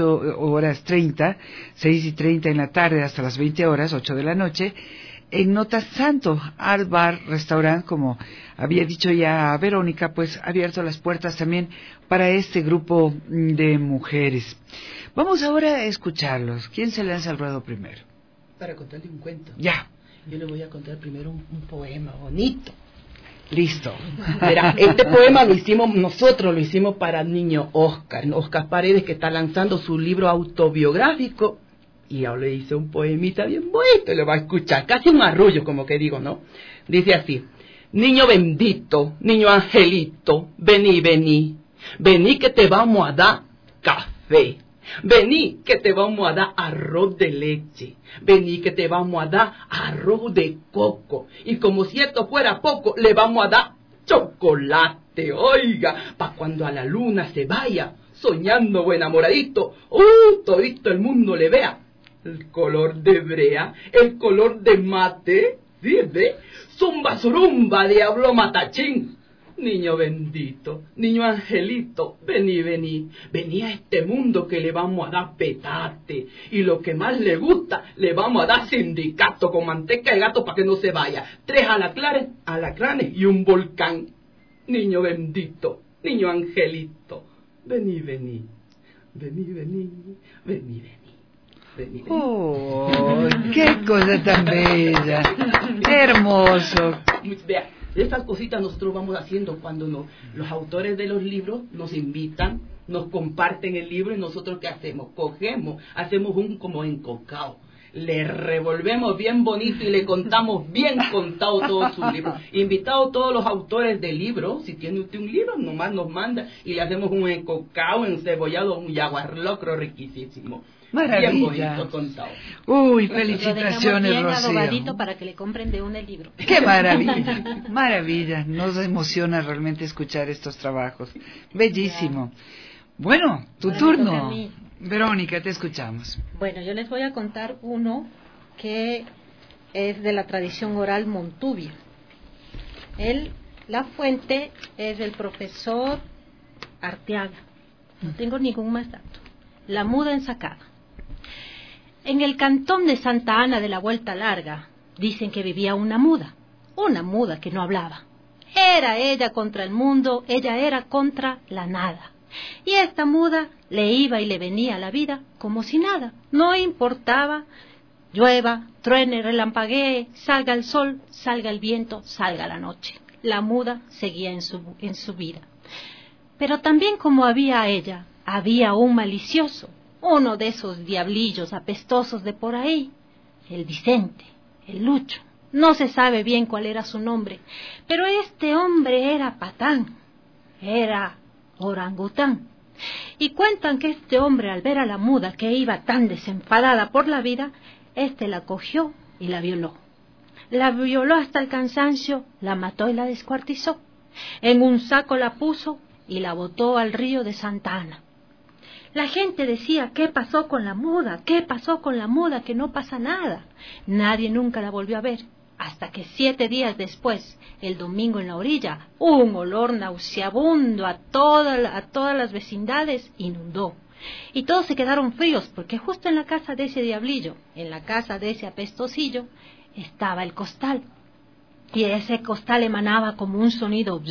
18:30, 6:30 en la tarde hasta las 20 horas, 8 de la noche, en Nota Santo, al bar, restaurante, como había dicho ya Verónica, pues abierto las puertas también para este grupo de mujeres. Vamos ahora a escucharlos. ¿Quién se lanza al ruedo primero? Para contarle un cuento. Ya. Yo le voy a contar primero un poema bonito. Listo. Verá, este poema nosotros lo hicimos para el niño Oscar Paredes, que está lanzando su libro autobiográfico, y yo le hice un poemita bien bonito, y lo va a escuchar, casi un arrullo, como que digo, ¿no? Dice así: niño bendito, niño angelito, vení, vení, vení que te vamos a dar café. Vení que te vamos a dar arroz de leche, vení que te vamos a dar arroz de coco, y como si esto fuera poco, le vamos a dar chocolate, oiga, pa' cuando a la luna se vaya, soñando o enamoradito, todito el mundo le vea el color de brea, el color de mate, ¿sí ve? Zumba surumba, diablo matachín. Niño bendito, niño angelito, vení, vení, vení a este mundo que le vamos a dar petate, y lo que más le gusta, le vamos a dar sindicato con manteca de gato para que no se vaya, 3 alacranes y un volcán. Niño bendito, niño angelito, vení, vení, vení, vení, vení, vení. Vení. ¡Oh, qué cosa tan bella! ¡Qué hermoso! Vea, estas cositas nosotros vamos haciendo cuando los autores de los libros nos invitan, nos comparten el libro, y nosotros ¿qué hacemos? Cogemos, hacemos un como encocado, le revolvemos bien bonito y le contamos bien contado todo su libro. Invitados todos los autores del libro, si tiene usted un libro, nomás nos manda y le hacemos un encocado, encebollado, un yaguarlocro riquísimo. Maravilla. Bien bonito contado. Uy, Lo felicitaciones, bien Rocío. adobadito para que le compren de el libro. ¡Qué maravilla! Maravilla. Nos emociona realmente escuchar estos trabajos. Bellísimo. Bueno, tu turno. Verónica, te escuchamos. Bueno, yo les voy a contar uno que es de la tradición oral montubia. La fuente es del profesor Arteaga. No tengo ningún más dato. La muda ensacada. En el cantón de Santa Ana de la Vuelta Larga, dicen que vivía una muda que no hablaba. Era ella contra el mundo, ella era contra la nada. Y esta muda le iba y le venía a la vida como si nada. No importaba, llueva, truene, relampaguee, salga el sol, salga el viento, salga la noche. La muda seguía en su vida. Pero también como había ella había un malicioso, uno de esos diablillos apestosos de por ahí, el Vicente, el Lucho. No se sabe bien cuál era su nombre, pero este hombre era patán, era orangután. Y cuentan que este hombre, al ver a la muda que iba tan desenfadada por la vida, la cogió y la violó. La violó hasta el cansancio, la mató y la descuartizó. En un saco la puso y la botó al río de Santa Ana. La gente decía, ¿qué pasó con la muda? ¿Qué pasó con la muda? Que no pasa nada. Nadie nunca la volvió a ver. Hasta que 7 días después, el domingo en la orilla, un olor nauseabundo a todas las vecindades inundó. Y todos se quedaron fríos, porque justo en la casa de ese diablillo, en la casa de ese apestosillo, estaba el costal. Y ese costal emanaba como un sonido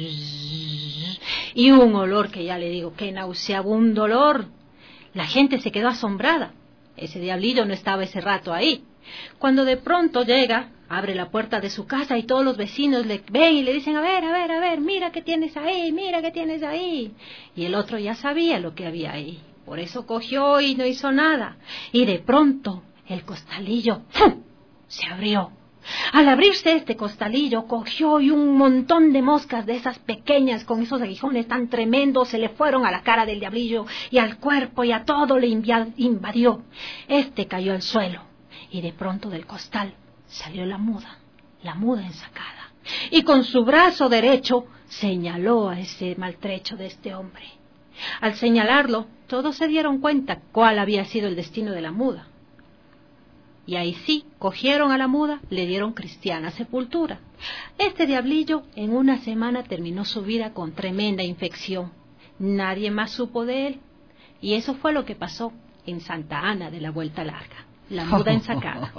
y un olor que ya le digo, que nauseabundo olor. La gente se quedó asombrada. Ese diablillo no estaba ese rato ahí. Cuando de pronto llega, abre la puerta de su casa y todos los vecinos le ven y le dicen, a ver, mira qué tienes ahí, mira qué tienes ahí. Y el otro ya sabía lo que había ahí, por eso cogió y no hizo nada. Y de pronto el costalillo ¡fum!, se abrió. Al abrirse este costalillo, cogió y un montón de moscas de esas pequeñas con esos aguijones tan tremendos se le fueron a la cara del diablillo y al cuerpo y a todo le invadió. Cayó al suelo y de pronto del costal salió la muda ensacada. Y con su brazo derecho señaló a ese maltrecho de este hombre. Al señalarlo, todos se dieron cuenta cuál había sido el destino de la muda. Y ahí sí, cogieron a la muda, le dieron cristiana sepultura. Este diablillo en una semana terminó su vida con tremenda infección. Nadie más supo de él. Y eso fue lo que pasó en Santa Ana de la Vuelta Larga. La muda ensacada.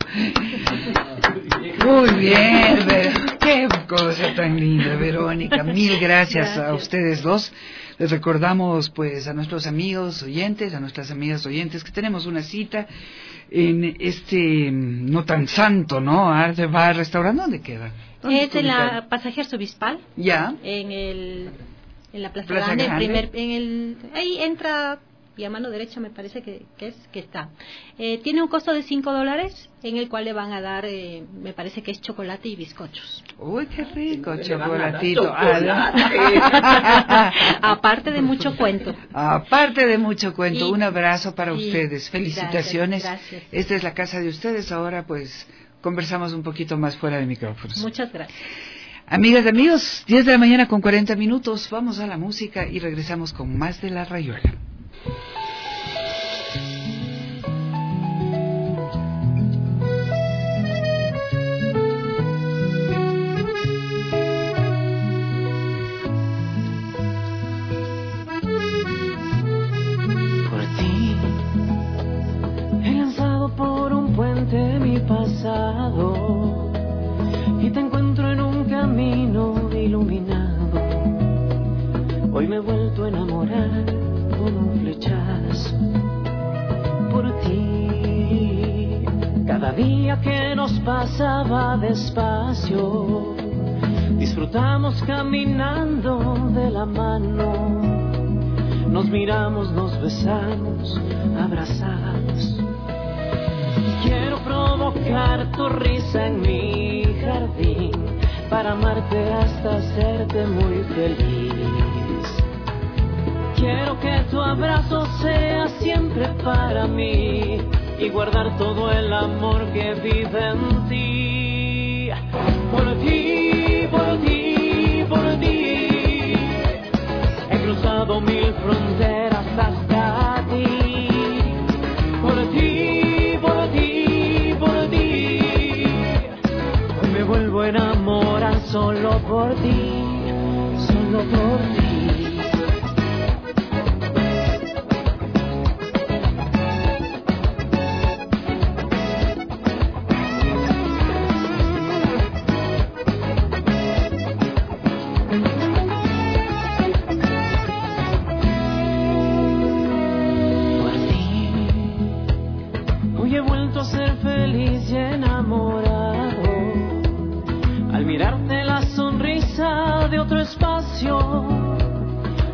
Muy bien, qué cosa tan linda, Verónica. Mil gracias a ustedes dos. Les recordamos pues a nuestros amigos oyentes, a nuestras amigas oyentes, que tenemos una cita en no tan santo, ¿no? Arte Bar Restaurante. ¿Dónde queda? Es en la Pasaje Arzobispal. Ya. En la Plaza Grande. Ahí entra y a mano derecha me parece que está. Tiene un costo de $5, en el cual le van a dar, me parece que es chocolate y bizcochos. Uy, qué rico, chocolatito. Aparte de mucho cuento. Aparte de mucho cuento, un abrazo para ustedes. Felicitaciones. Gracias. Esta es la casa de ustedes. Ahora pues conversamos un poquito más fuera de micrófonos. Muchas gracias. Amigas y amigos, 10 de la mañana con 40 minutos. Vamos a la música y regresamos con más de La Rayuela. Mi pasado y te encuentro en un camino iluminado. Hoy me he vuelto a enamorar con un flechazo por ti. Cada día que nos pasaba despacio, disfrutamos caminando de la mano. Nos miramos, nos besamos, abrazados. Quiero provocar tu risa en mi jardín para amarte hasta hacerte muy feliz. Quiero que tu abrazo sea siempre para mí y guardar todo el amor que vive en ti. Por ti, por ti, por ti, he cruzado 1000 fronteras hasta ti. Por ti, por ti, por ti, hoy me vuelvo a enamorar solo por ti, solo por ti.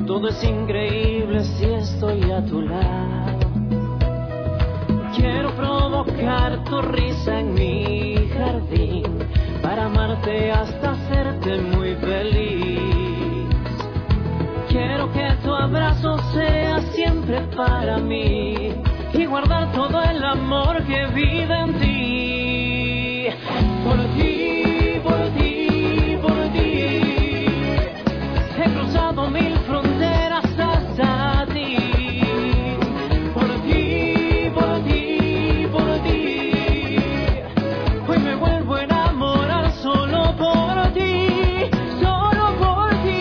Todo es increíble si estoy a tu lado. Quiero provocar tu risa en mi jardín para amarte hasta hacerte muy feliz. Quiero que tu abrazo sea siempre para mí y guardar todo el amor que vive en ti. Por ti, por ti, por ti, he cruzado 1000 fronteras hasta ti. Por ti, por ti, por ti, hoy me vuelvo a enamorar solo por ti, solo por ti.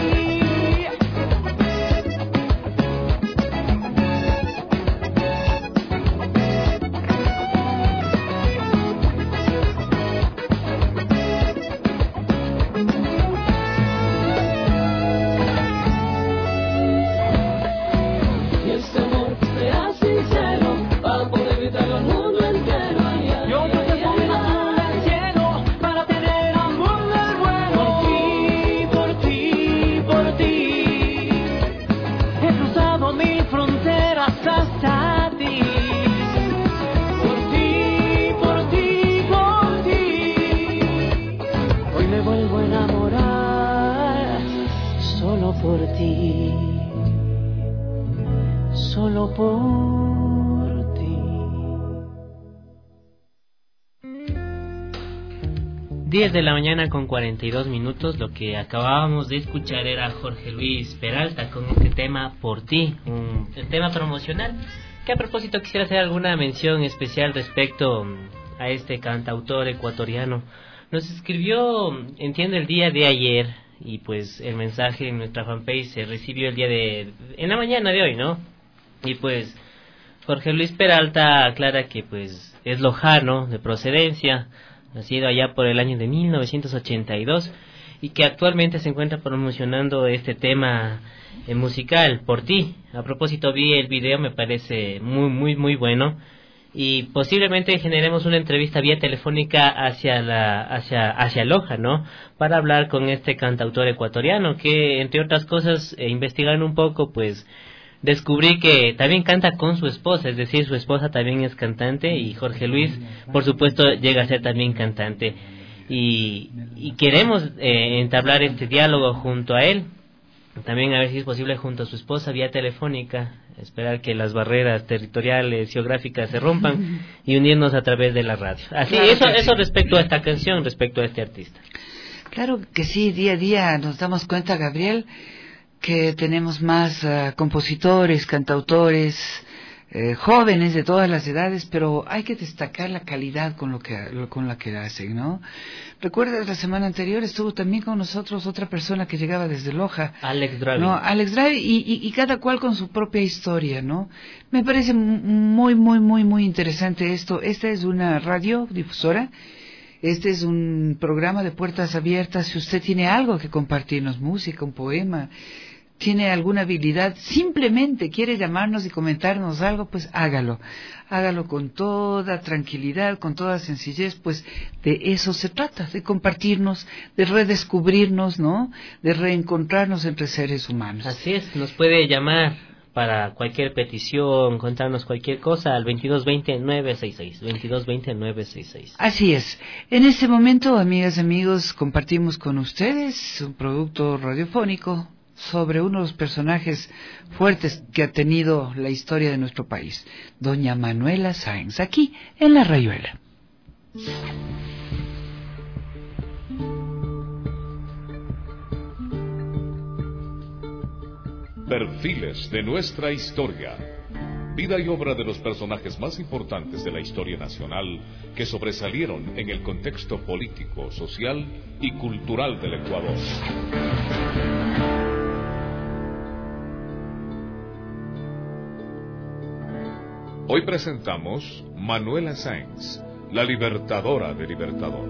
Y este amor será sincero para poder gritarlo al mundo entero. Yo te pongo el azul del cielo para tener amor del bueno. Por ti, por ti, por ti, he cruzado 1000 fronteras hasta ti. Por ti, por ti, por ti, hoy me vuelvo a enamorar solo por ti, solo por ti. 10 de la mañana con 42 minutos. Lo que acabábamos de escuchar era Jorge Luis Peralta con este tema Por ti, el tema promocional, que a propósito quisiera hacer alguna mención especial respecto a este cantautor ecuatoriano. Nos escribió, entiendo, el día de ayer, y pues el mensaje en nuestra fanpage se recibió en la mañana de hoy, ¿no? Y pues Jorge Luis Peralta aclara que pues es lojano de procedencia, nacido allá por el año de 1982, y que actualmente se encuentra promocionando este tema musical, Por ti. A propósito, vi el video, me parece muy bueno, y posiblemente generemos una entrevista vía telefónica hacia Loja, ¿no? Para hablar con este cantautor ecuatoriano que, entre otras cosas, investigando un poco, pues descubrí que también canta con su esposa, es decir, su esposa también es cantante, y Jorge Luis, por supuesto, llega a ser también cantante. Y queremos entablar este diálogo junto a él, también a ver si es posible junto a su esposa vía telefónica, esperar que las barreras territoriales, geográficas se rompan y unirnos a través de la radio. Así, claro, eso respecto a esta canción, respecto a este artista. Claro que sí, día a día nos damos cuenta, Gabriel, que tenemos más compositores, cantautores, jóvenes de todas las edades, pero hay que destacar la calidad con la que hacen, ¿no? ¿Recuerdas la semana anterior estuvo también con nosotros otra persona que llegaba desde Loja? Alex Dravi. ¿No? Alex Dravi, y cada cual con su propia historia, ¿no? Me parece muy interesante esto. Esta es una radiodifusora. Este es un programa de puertas abiertas. Si usted tiene algo que compartirnos, música, un poema, tiene alguna habilidad, simplemente quiere llamarnos y comentarnos algo, pues hágalo con toda tranquilidad, con toda sencillez, pues de eso se trata, de compartirnos, de redescubrirnos, ¿no? De reencontrarnos entre seres humanos. Así es, nos puede llamar para cualquier petición, contarnos cualquier cosa al 2220-966, 2220-966. Así es. En este momento, amigas y amigos, compartimos con ustedes un producto radiofónico sobre uno de los personajes fuertes que ha tenido la historia de nuestro país, doña Manuela Sáenz, aquí en La Rayuela. Perfiles de nuestra historia. Vida y obra de los personajes más importantes de la historia nacional que sobresalieron en el contexto político, social y cultural del Ecuador. Hoy presentamos Manuela Sáenz, la libertadora de Libertador.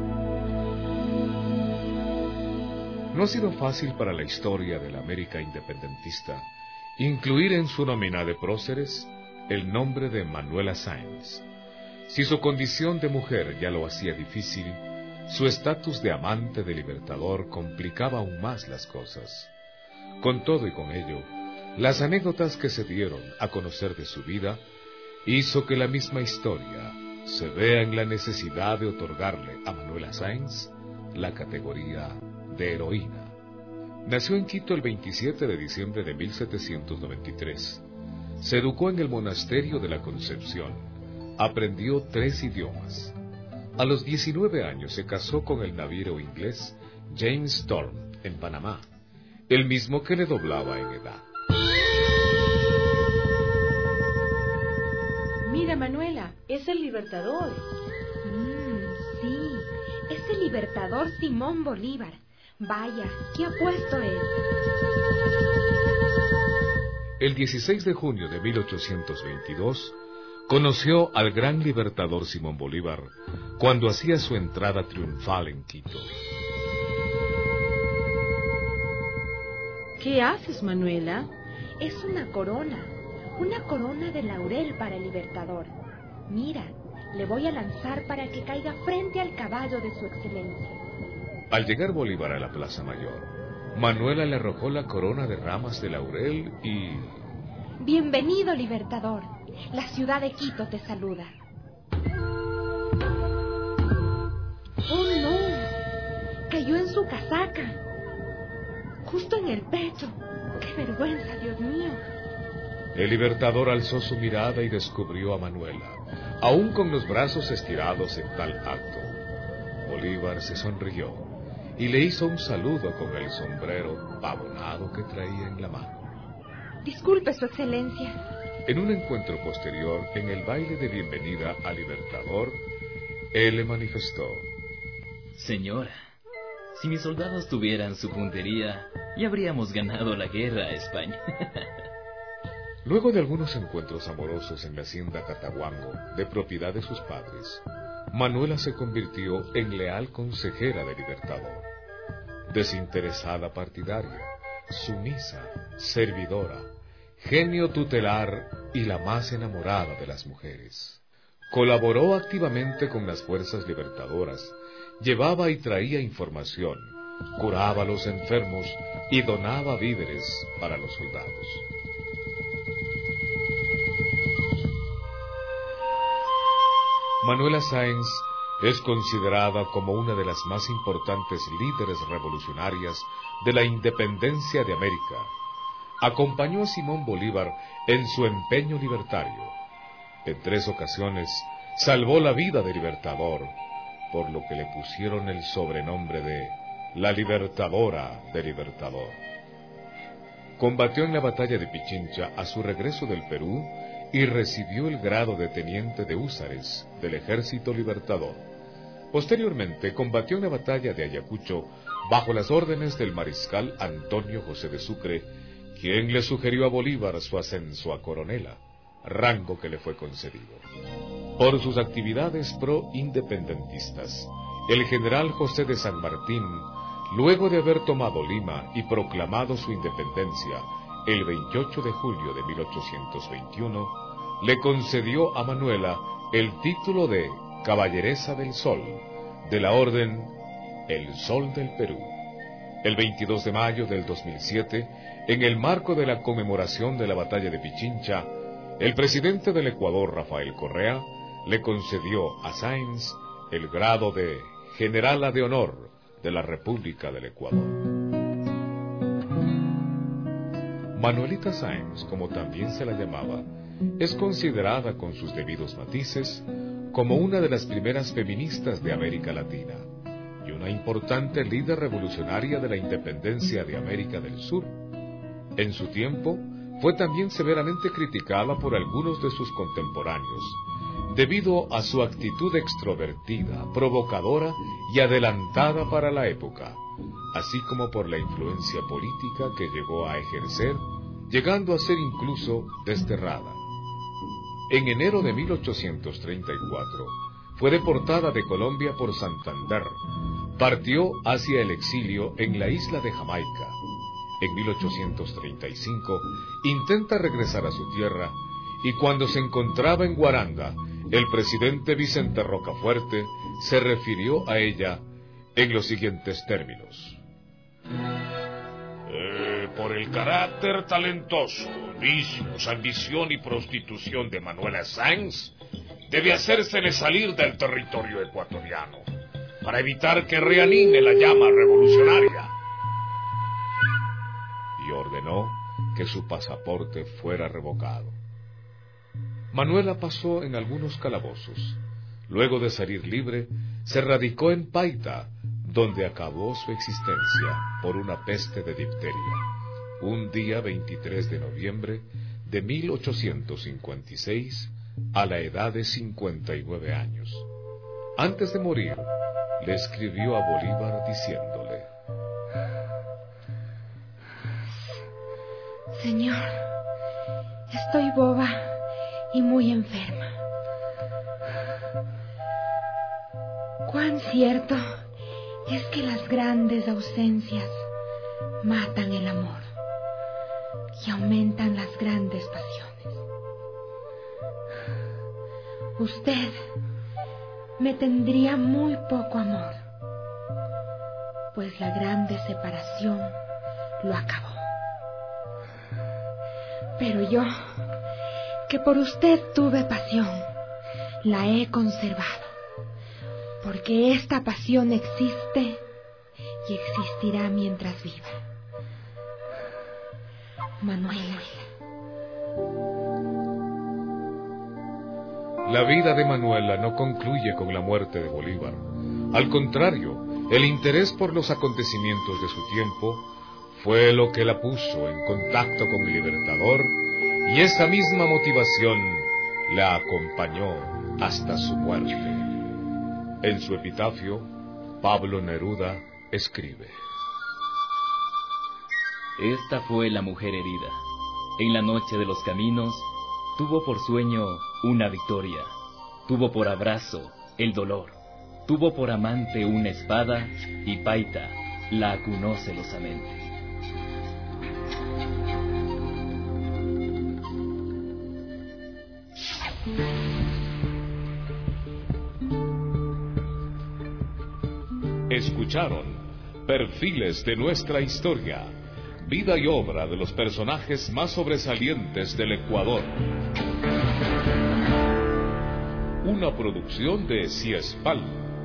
No ha sido fácil para la historia de la América independentista incluir en su nómina de próceres el nombre de Manuela Sáenz. Si su condición de mujer ya lo hacía difícil, su estatus de amante de Libertador complicaba aún más las cosas. Con todo y con ello, las anécdotas que se dieron a conocer de su vida hizo que la misma historia se vea en la necesidad de otorgarle a Manuela Sáenz la categoría de heroína. Nació en Quito el 27 de diciembre de 1793. Se educó en el monasterio de la Concepción. Aprendió 3 idiomas. A los 19 años se casó con el navío inglés James Storm en Panamá, el mismo que le doblaba en edad. Mira, Manuela, es el Libertador. Sí, es el Libertador Simón Bolívar. Vaya, qué apuesto es. El 16 de junio de 1822, conoció al gran libertador Simón Bolívar cuando hacía su entrada triunfal en Quito. ¿Qué haces, Manuela? Es una corona de laurel para el Libertador. Mira, le voy a lanzar para que caiga frente al caballo de su excelencia. Al llegar Bolívar a la Plaza Mayor, Manuela le arrojó la corona de ramas de laurel y... Bienvenido, Libertador. La ciudad de Quito te saluda. ¡Oh, no! Cayó en su casaca. Justo en el pecho. ¡Qué vergüenza, Dios mío! El Libertador alzó su mirada y descubrió a Manuela, aún con los brazos estirados en tal acto. Bolívar se sonrió y le hizo un saludo con el sombrero pavonado que traía en la mano. Disculpe, Su Excelencia. En un encuentro posterior, en el baile de bienvenida al Libertador, él le manifestó: Señora, si mis soldados tuvieran su puntería, ya habríamos ganado la guerra a España. Luego de algunos encuentros amorosos en la hacienda Cataguango, de propiedad de sus padres, Manuela se convirtió en leal consejera del Libertador. Desinteresada partidaria, sumisa, servidora, genio tutelar y la más enamorada de las mujeres. Colaboró activamente con las fuerzas libertadoras, llevaba y traía información, curaba a los enfermos y donaba víveres para los soldados. Manuela Sáenz es considerada como una de las más importantes líderes revolucionarias de la independencia de América. Acompañó a Simón Bolívar en su empeño libertario. En 3 ocasiones salvó la vida del Libertador, por lo que le pusieron el sobrenombre de la Libertadora del Libertador. Combatió en la batalla de Pichincha a su regreso del Perú y recibió el grado de teniente de húsares del Ejército Libertador. Posteriormente combatió en la batalla de Ayacucho bajo las órdenes del mariscal Antonio José de Sucre, quien le sugirió a Bolívar su ascenso a coronela, rango que le fue concedido. Por sus actividades pro-independentistas, el general José de San Martín, luego de haber tomado Lima y proclamado su independencia el 28 de julio de 1821, le concedió a Manuela el título de Caballeresa del Sol, de la Orden El Sol del Perú. El 22 de mayo del 2007, en el marco de la conmemoración de la batalla de Pichincha, el presidente del Ecuador, Rafael Correa, le concedió a Sáenz el grado de Generala de Honor de la República del Ecuador. Manuelita Sáenz, como también se la llamaba, es considerada con sus debidos matices como una de las primeras feministas de América Latina y una importante líder revolucionaria de la independencia de América del Sur. En su tiempo, fue también severamente criticada por algunos de sus contemporáneos, debido a su actitud extrovertida, provocadora y adelantada para la época, así como por la influencia política que llegó a ejercer, llegando a ser incluso desterrada. En enero de 1834, fue deportada de Colombia por Santander, partió hacia el exilio en la isla de Jamaica. En 1835, intenta regresar a su tierra, y cuando se encontraba en Guaranda, el presidente Vicente Rocafuerte se refirió a ella en los siguientes términos: por el carácter talentoso, vicios, ambición y prostitución de Manuela Sáenz, debe hacérsele salir del territorio ecuatoriano para evitar que reanime la llama revolucionaria. Y ordenó que su pasaporte fuera revocado. Manuela pasó en algunos calabozos. Luego de salir libre, se radicó en Paita, donde acabó su existencia por una peste de difteria, un día 23 de noviembre de 1856, a la edad de 59 años. Antes de morir, le escribió a Bolívar diciéndole: Señor, estoy boba y muy enferma. Cuán cierto es que las grandes ausencias matan el amor y aumentan las grandes pasiones. Usted me tendría muy poco amor, pues la grande separación lo acabó. Pero yo, que por usted tuve pasión, la he conservado, porque esta pasión existe y existirá mientras viva. Manuela. La vida de Manuela no concluye con la muerte de Bolívar. Al contrario, el interés por los acontecimientos de su tiempo fue lo que la puso en contacto con el Libertador, y esa misma motivación la acompañó hasta su muerte. En su epitafio, Pablo Neruda escribe: Esta fue la mujer herida. En la noche de los caminos, tuvo por sueño una victoria. Tuvo por abrazo el dolor. Tuvo por amante una espada, y Paita la acunó celosamente. Escucharon Perfiles de nuestra historia, vida y obra de los personajes más sobresalientes del Ecuador. Una producción de Ciespal.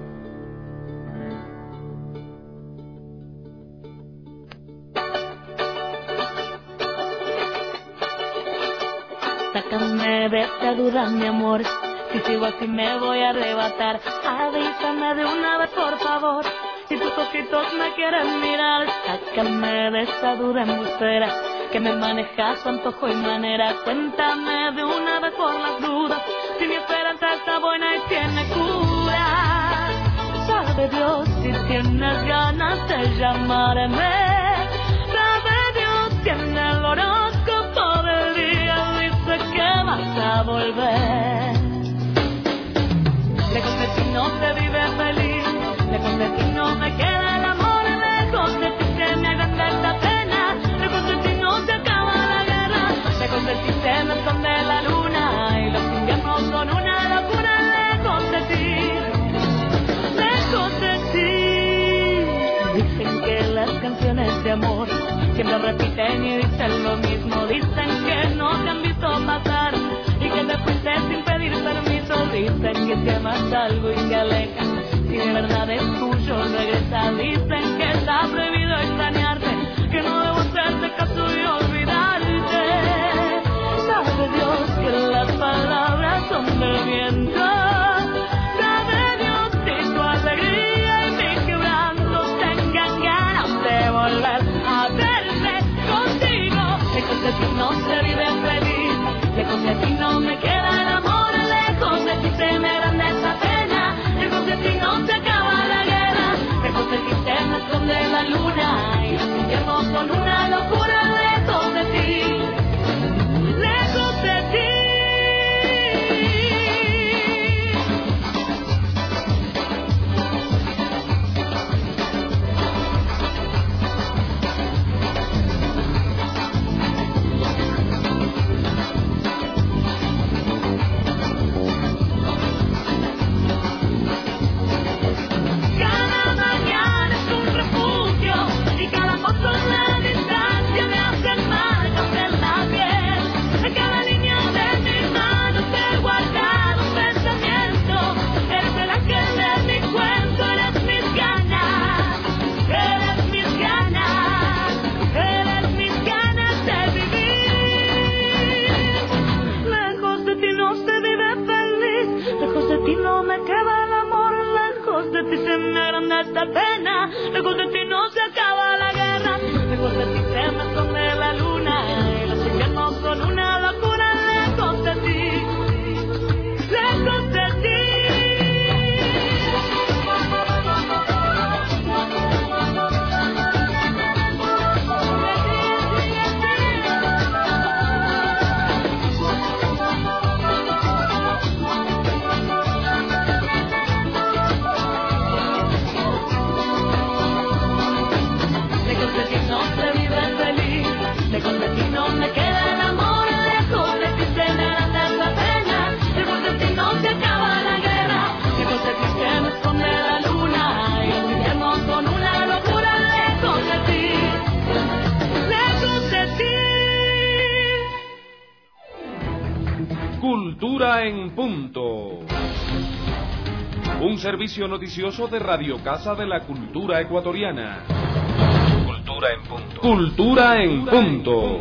Sácame de esta duda, mi amor. Si sigo así me voy a arrebatar. Avísame de una vez, por favor. Si tus ojitos me quieren mirar, sácame de esta duda embustera que me maneja a su antojo y manera. Cuéntame de una vez por las dudas si mi esperanza está buena y tiene cura. Sabe Dios si tienes ganas de llamarme. Sabe Dios si en el horóscopo del día dice que vas a volver. Lejos de ti no se vive feliz, lejos de ti no me queda el amor, lejos de ti se me agranda esta pena, lejos de ti no se acaba la guerra, lejos de ti se me esconde la luna y los inviernos son una locura, lejos de ti, lejos de ti. Dicen que las canciones de amor siempre repiten y dicen lo mismo, dicen que no te han visto pasar y que te fuiste sin pedir permiso, dicen que te amas algo y te alejas, si de verdad es tuyo regresa, dicen que está prohibido extrañarte, que no debo hacerte caso y olvidarte. Sabe Dios que las palabras son del viento, sabe Dios si tu alegría y mi quebranto tengan ganas de volver a verme contigo. Lejos de ti no se vive feliz, lejos de ti no me queda el amor, lejos de ti se me agranda esta pena, lejos de ti no se acaba la guerra, lejos de ti se me esconde la luna y los inviernos son una locura, lejos de ti, lejos de ti. Cada mañana es un refugio y cada paso una distancia. me queda el amor, lejos de ti se me agranda esta pena, lejos de ti no se acaba la guerra, lejos de ti se me esconde la luna, y los inviernos son una locura, lejos de ti, lejos de ti. Lejos de ti no me queda el amor, lejos de ti se me agranda esta pena, lejos de ti no se acaba la guerra, lejos de ti se me esconde la luna, y los inviernos son una locura, lejos de ti, lejos de ti. Cultura en punto. Un servicio noticioso de Radio Casa de la Cultura Ecuatoriana. Cultura en punto. Cultura en punto.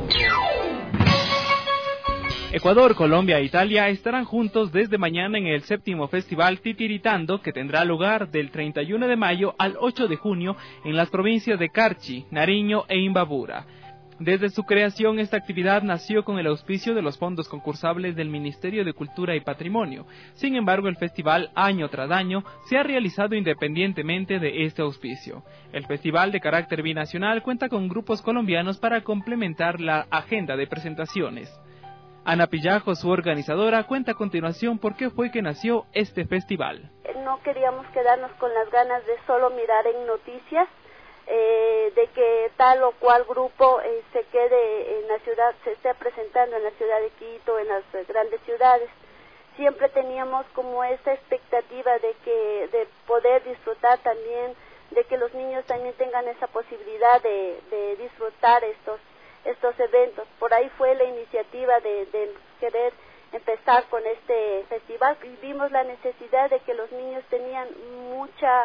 Ecuador, Colombia e Italia estarán juntos desde mañana en el 7º Festival Titiritando, que tendrá lugar del 31 de mayo al 8 de junio en las provincias de Carchi, Nariño e Imbabura. Desde su creación, esta actividad nació con el auspicio de los fondos concursables del Ministerio de Cultura y Patrimonio. Sin embargo, el festival, año tras año, se ha realizado independientemente de este auspicio. El festival, de carácter binacional, cuenta con grupos colombianos para complementar la agenda de presentaciones. Ana Pillajo, su organizadora, cuenta a continuación por qué fue que nació este festival. No queríamos quedarnos con las ganas de solo mirar en noticias, de que tal o cual grupo se quede en la ciudad, se esté presentando en la ciudad de Quito, en las grandes ciudades. Siempre teníamos como esa expectativa de poder disfrutar también, de que los niños también tengan esa posibilidad de disfrutar estos eventos. Por ahí fue la iniciativa de querer empezar con este festival, y vimos la necesidad de que los niños tenían mucha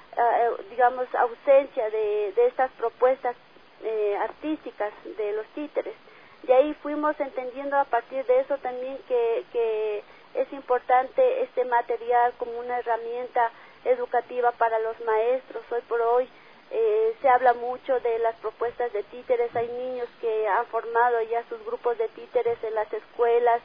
ausencia de estas propuestas artísticas de los títeres. De ahí fuimos entendiendo a partir de eso también que es importante este material como una herramienta educativa para los maestros. Hoy por hoy se habla mucho de las propuestas de títeres. Hay niños que han formado ya sus grupos de títeres en las escuelas,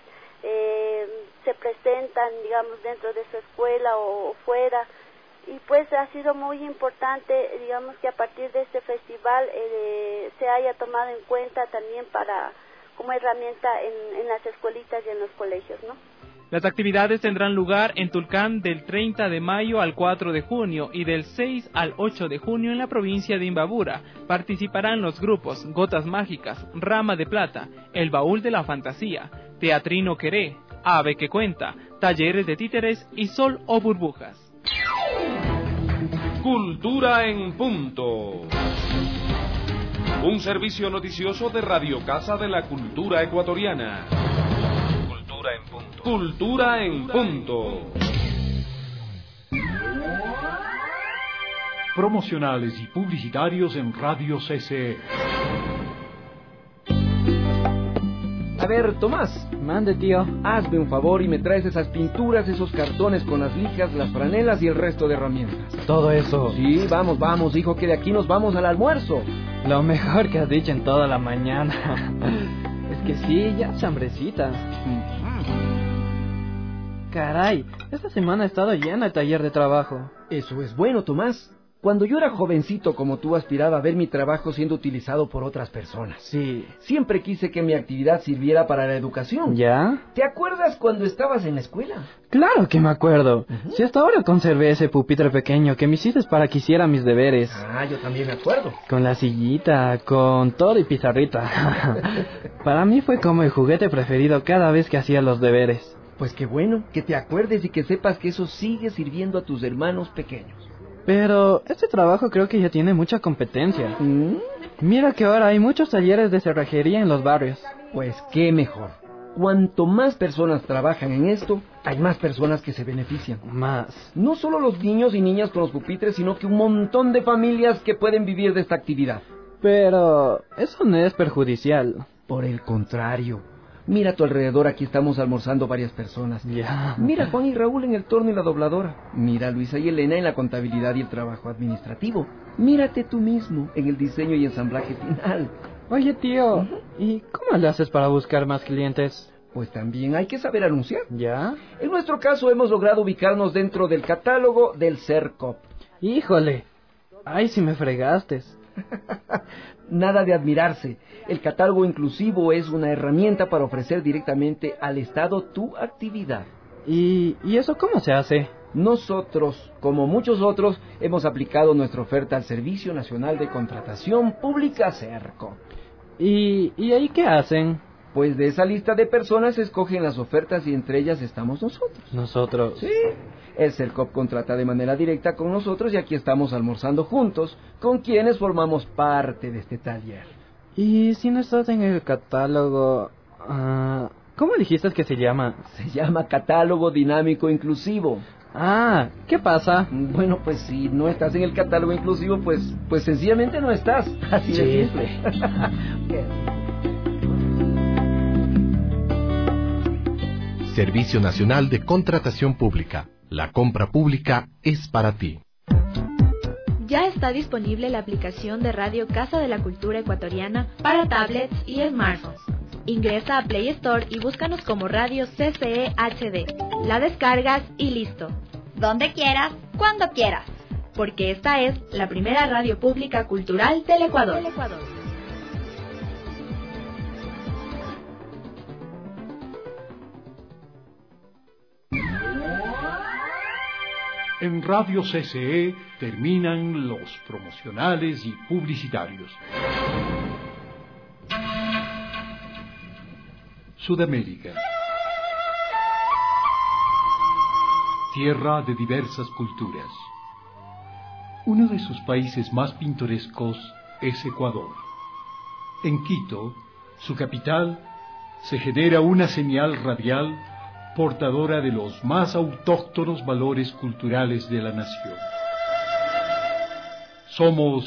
se presentan, dentro de su escuela o fuera. Y pues ha sido muy importante, que a partir de este festival se haya tomado en cuenta también como herramienta en las escuelitas y en los colegios, ¿no? Las actividades tendrán lugar en Tulcán del 30 de mayo al 4 de junio y del 6 al 8 de junio en la provincia de Imbabura. Participarán los grupos Gotas Mágicas, Rama de Plata, El Baúl de la Fantasía, Teatrino Queré, Ave que Cuenta, Talleres de Títeres y Sol o Burbujas. Cultura en punto. Un servicio noticioso de Radio Casa de la Cultura Ecuatoriana. Cultura en punto. Cultura en punto. Promocionales y publicitarios en Radio CC. A ver, Tomás. Mande, tío. Hazme un favor y me traes esas pinturas, esos cartones con las lijas, las franelas y el resto de herramientas. ¿Todo eso? Sí, vamos, hijo, que de aquí nos vamos al almuerzo. Lo mejor que has dicho en toda la mañana. Es que sí, ya es hambrecita. Caray, esta semana ha estado llena el taller de trabajo. Eso es bueno, Tomás. Cuando yo era jovencito como tú, aspiraba a ver mi trabajo siendo utilizado por otras personas. Sí. Siempre quise que mi actividad sirviera para la educación. ¿Ya? ¿Te acuerdas cuando estabas en la escuela? Claro que me acuerdo. Si hasta ahora conservé ese pupitre pequeño que me hiciste para que hiciera mis deberes. Ah, yo también me acuerdo. Con la sillita, con todo y pizarrita. Para mí fue como el juguete preferido cada vez que hacía los deberes. Pues qué bueno, que te acuerdes y que sepas que eso sigue sirviendo a tus hermanos pequeños. Pero este trabajo creo que ya tiene mucha competencia. Mira que ahora hay muchos talleres de cerrajería en los barrios. Pues qué mejor. Cuanto más personas trabajan en esto, hay más personas que se benefician. Más. No solo los niños y niñas con los pupitres, sino que un montón de familias que pueden vivir de esta actividad. Pero eso no es perjudicial. Por el contrario. Mira a tu alrededor, aquí estamos almorzando varias personas. Ya. Mira a Juan y Raúl en el torno y la dobladora. Mira a Luisa y Elena en la contabilidad y el trabajo administrativo. Mírate tú mismo en el diseño y ensamblaje final. Oye, tío, ¿y cómo le haces para buscar más clientes? Pues también hay que saber anunciar. ¿Ya? En nuestro caso hemos logrado ubicarnos dentro del catálogo del CERCOP. Híjole, ay, si me fregaste. Nada de admirarse. El catálogo inclusivo es una herramienta para ofrecer directamente al Estado tu actividad. ¿Y eso cómo se hace? Nosotros, como muchos otros, hemos aplicado nuestra oferta al Servicio Nacional de Contratación Pública CERCOP. ¿Y ahí qué hacen? Pues de esa lista de personas se escogen las ofertas y entre ellas estamos nosotros. ¿Nosotros? Sí. El CERCOP contrata de manera directa con nosotros y aquí estamos almorzando juntos con quienes formamos parte de este taller. ¿Y si no estás en el catálogo? ¿Cómo dijiste que se llama? Se llama Catálogo Dinámico Inclusivo. Ah, ¿qué pasa? Bueno, pues si no estás en el catálogo inclusivo, pues sencillamente no estás. Así de simple. Servicio Nacional de Contratación Pública. La compra pública es para ti. Ya está disponible la aplicación de Radio Casa de la Cultura Ecuatoriana para tablets y smartphones. Ingresa a Play Store y búscanos como Radio CCE HD. La descargas y listo. Donde quieras, cuando quieras. Porque esta es la primera radio pública cultural del Ecuador. En Radio CCE terminan los promocionales y publicitarios. Sudamérica. Tierra de diversas culturas. Uno de sus países más pintorescos es Ecuador. En Quito, su capital, se genera una señal radial portadora de los más autóctonos valores culturales de la nación. Somos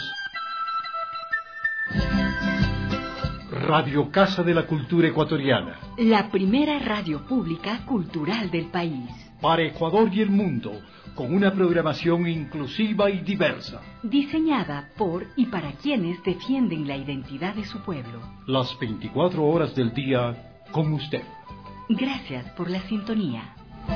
Radio Casa de la Cultura Ecuatoriana, la primera radio pública cultural del país. Para Ecuador y el mundo, con una programación inclusiva y diversa. Diseñada por y para quienes defienden la identidad de su pueblo. Las 24 horas del día con usted. Gracias por la sintonía.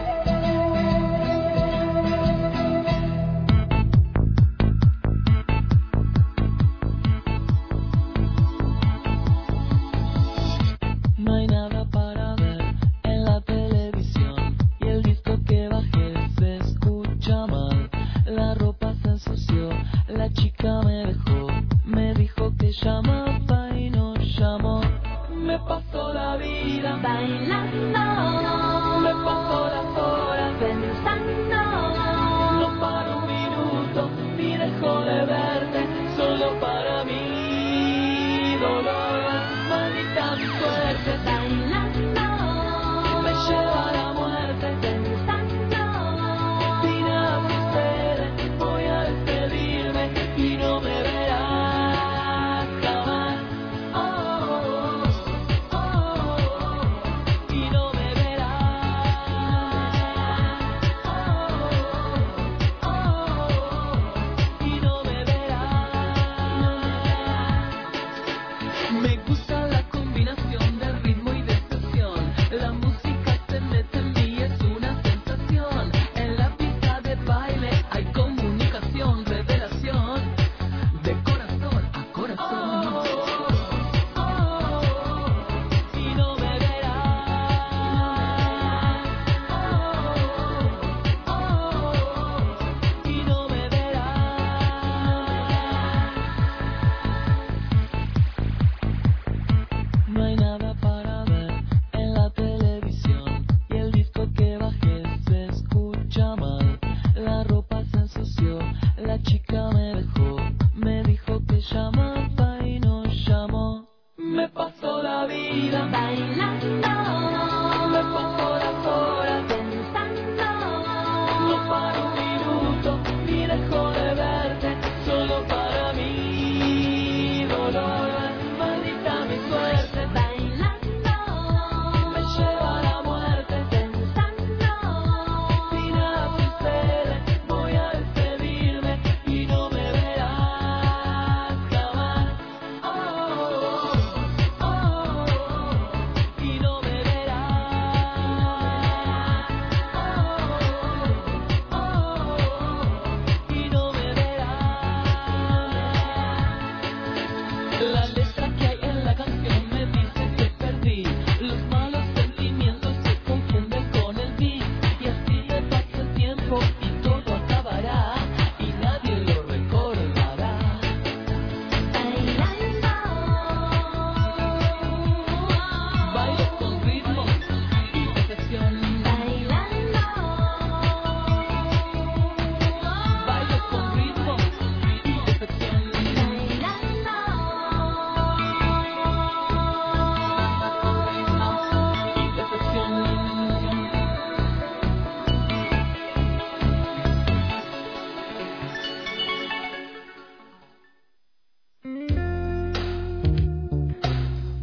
No hay nada para ver en la televisión y el disco que bajé se escucha mal. La ropa se ensució, la chica me dejó, me dijo que llamaba y no llamó. Me pasó la vida bailando, me pasó las horas pensando. No paro un minuto ni dejo de verte, solo para mí dolor. Maldita mi suerte bailando, me lleva a la muerte pensando. Si nada sucede, voy a despedirme y no me verás jamás. Y no me verás. Y no me verás. Me gusta la combinación de ritmo y de expresión. La música se mete en mí, es una sensación. En la pista de baile hay comunicación, revelación. De corazón a corazón. Y no me verás. Y no me verás. No hay nada para ver en la televisión y el disco que bajé se escucha mal. La ropa se ensució, la chica me dejó, me dijo que llamaba y no llamó. Me pasó la vida bailando, me pasó las horas pensando. No paro un minuto ni dejo de verte, solo para mí dolor. Maldita mi suerte bailando,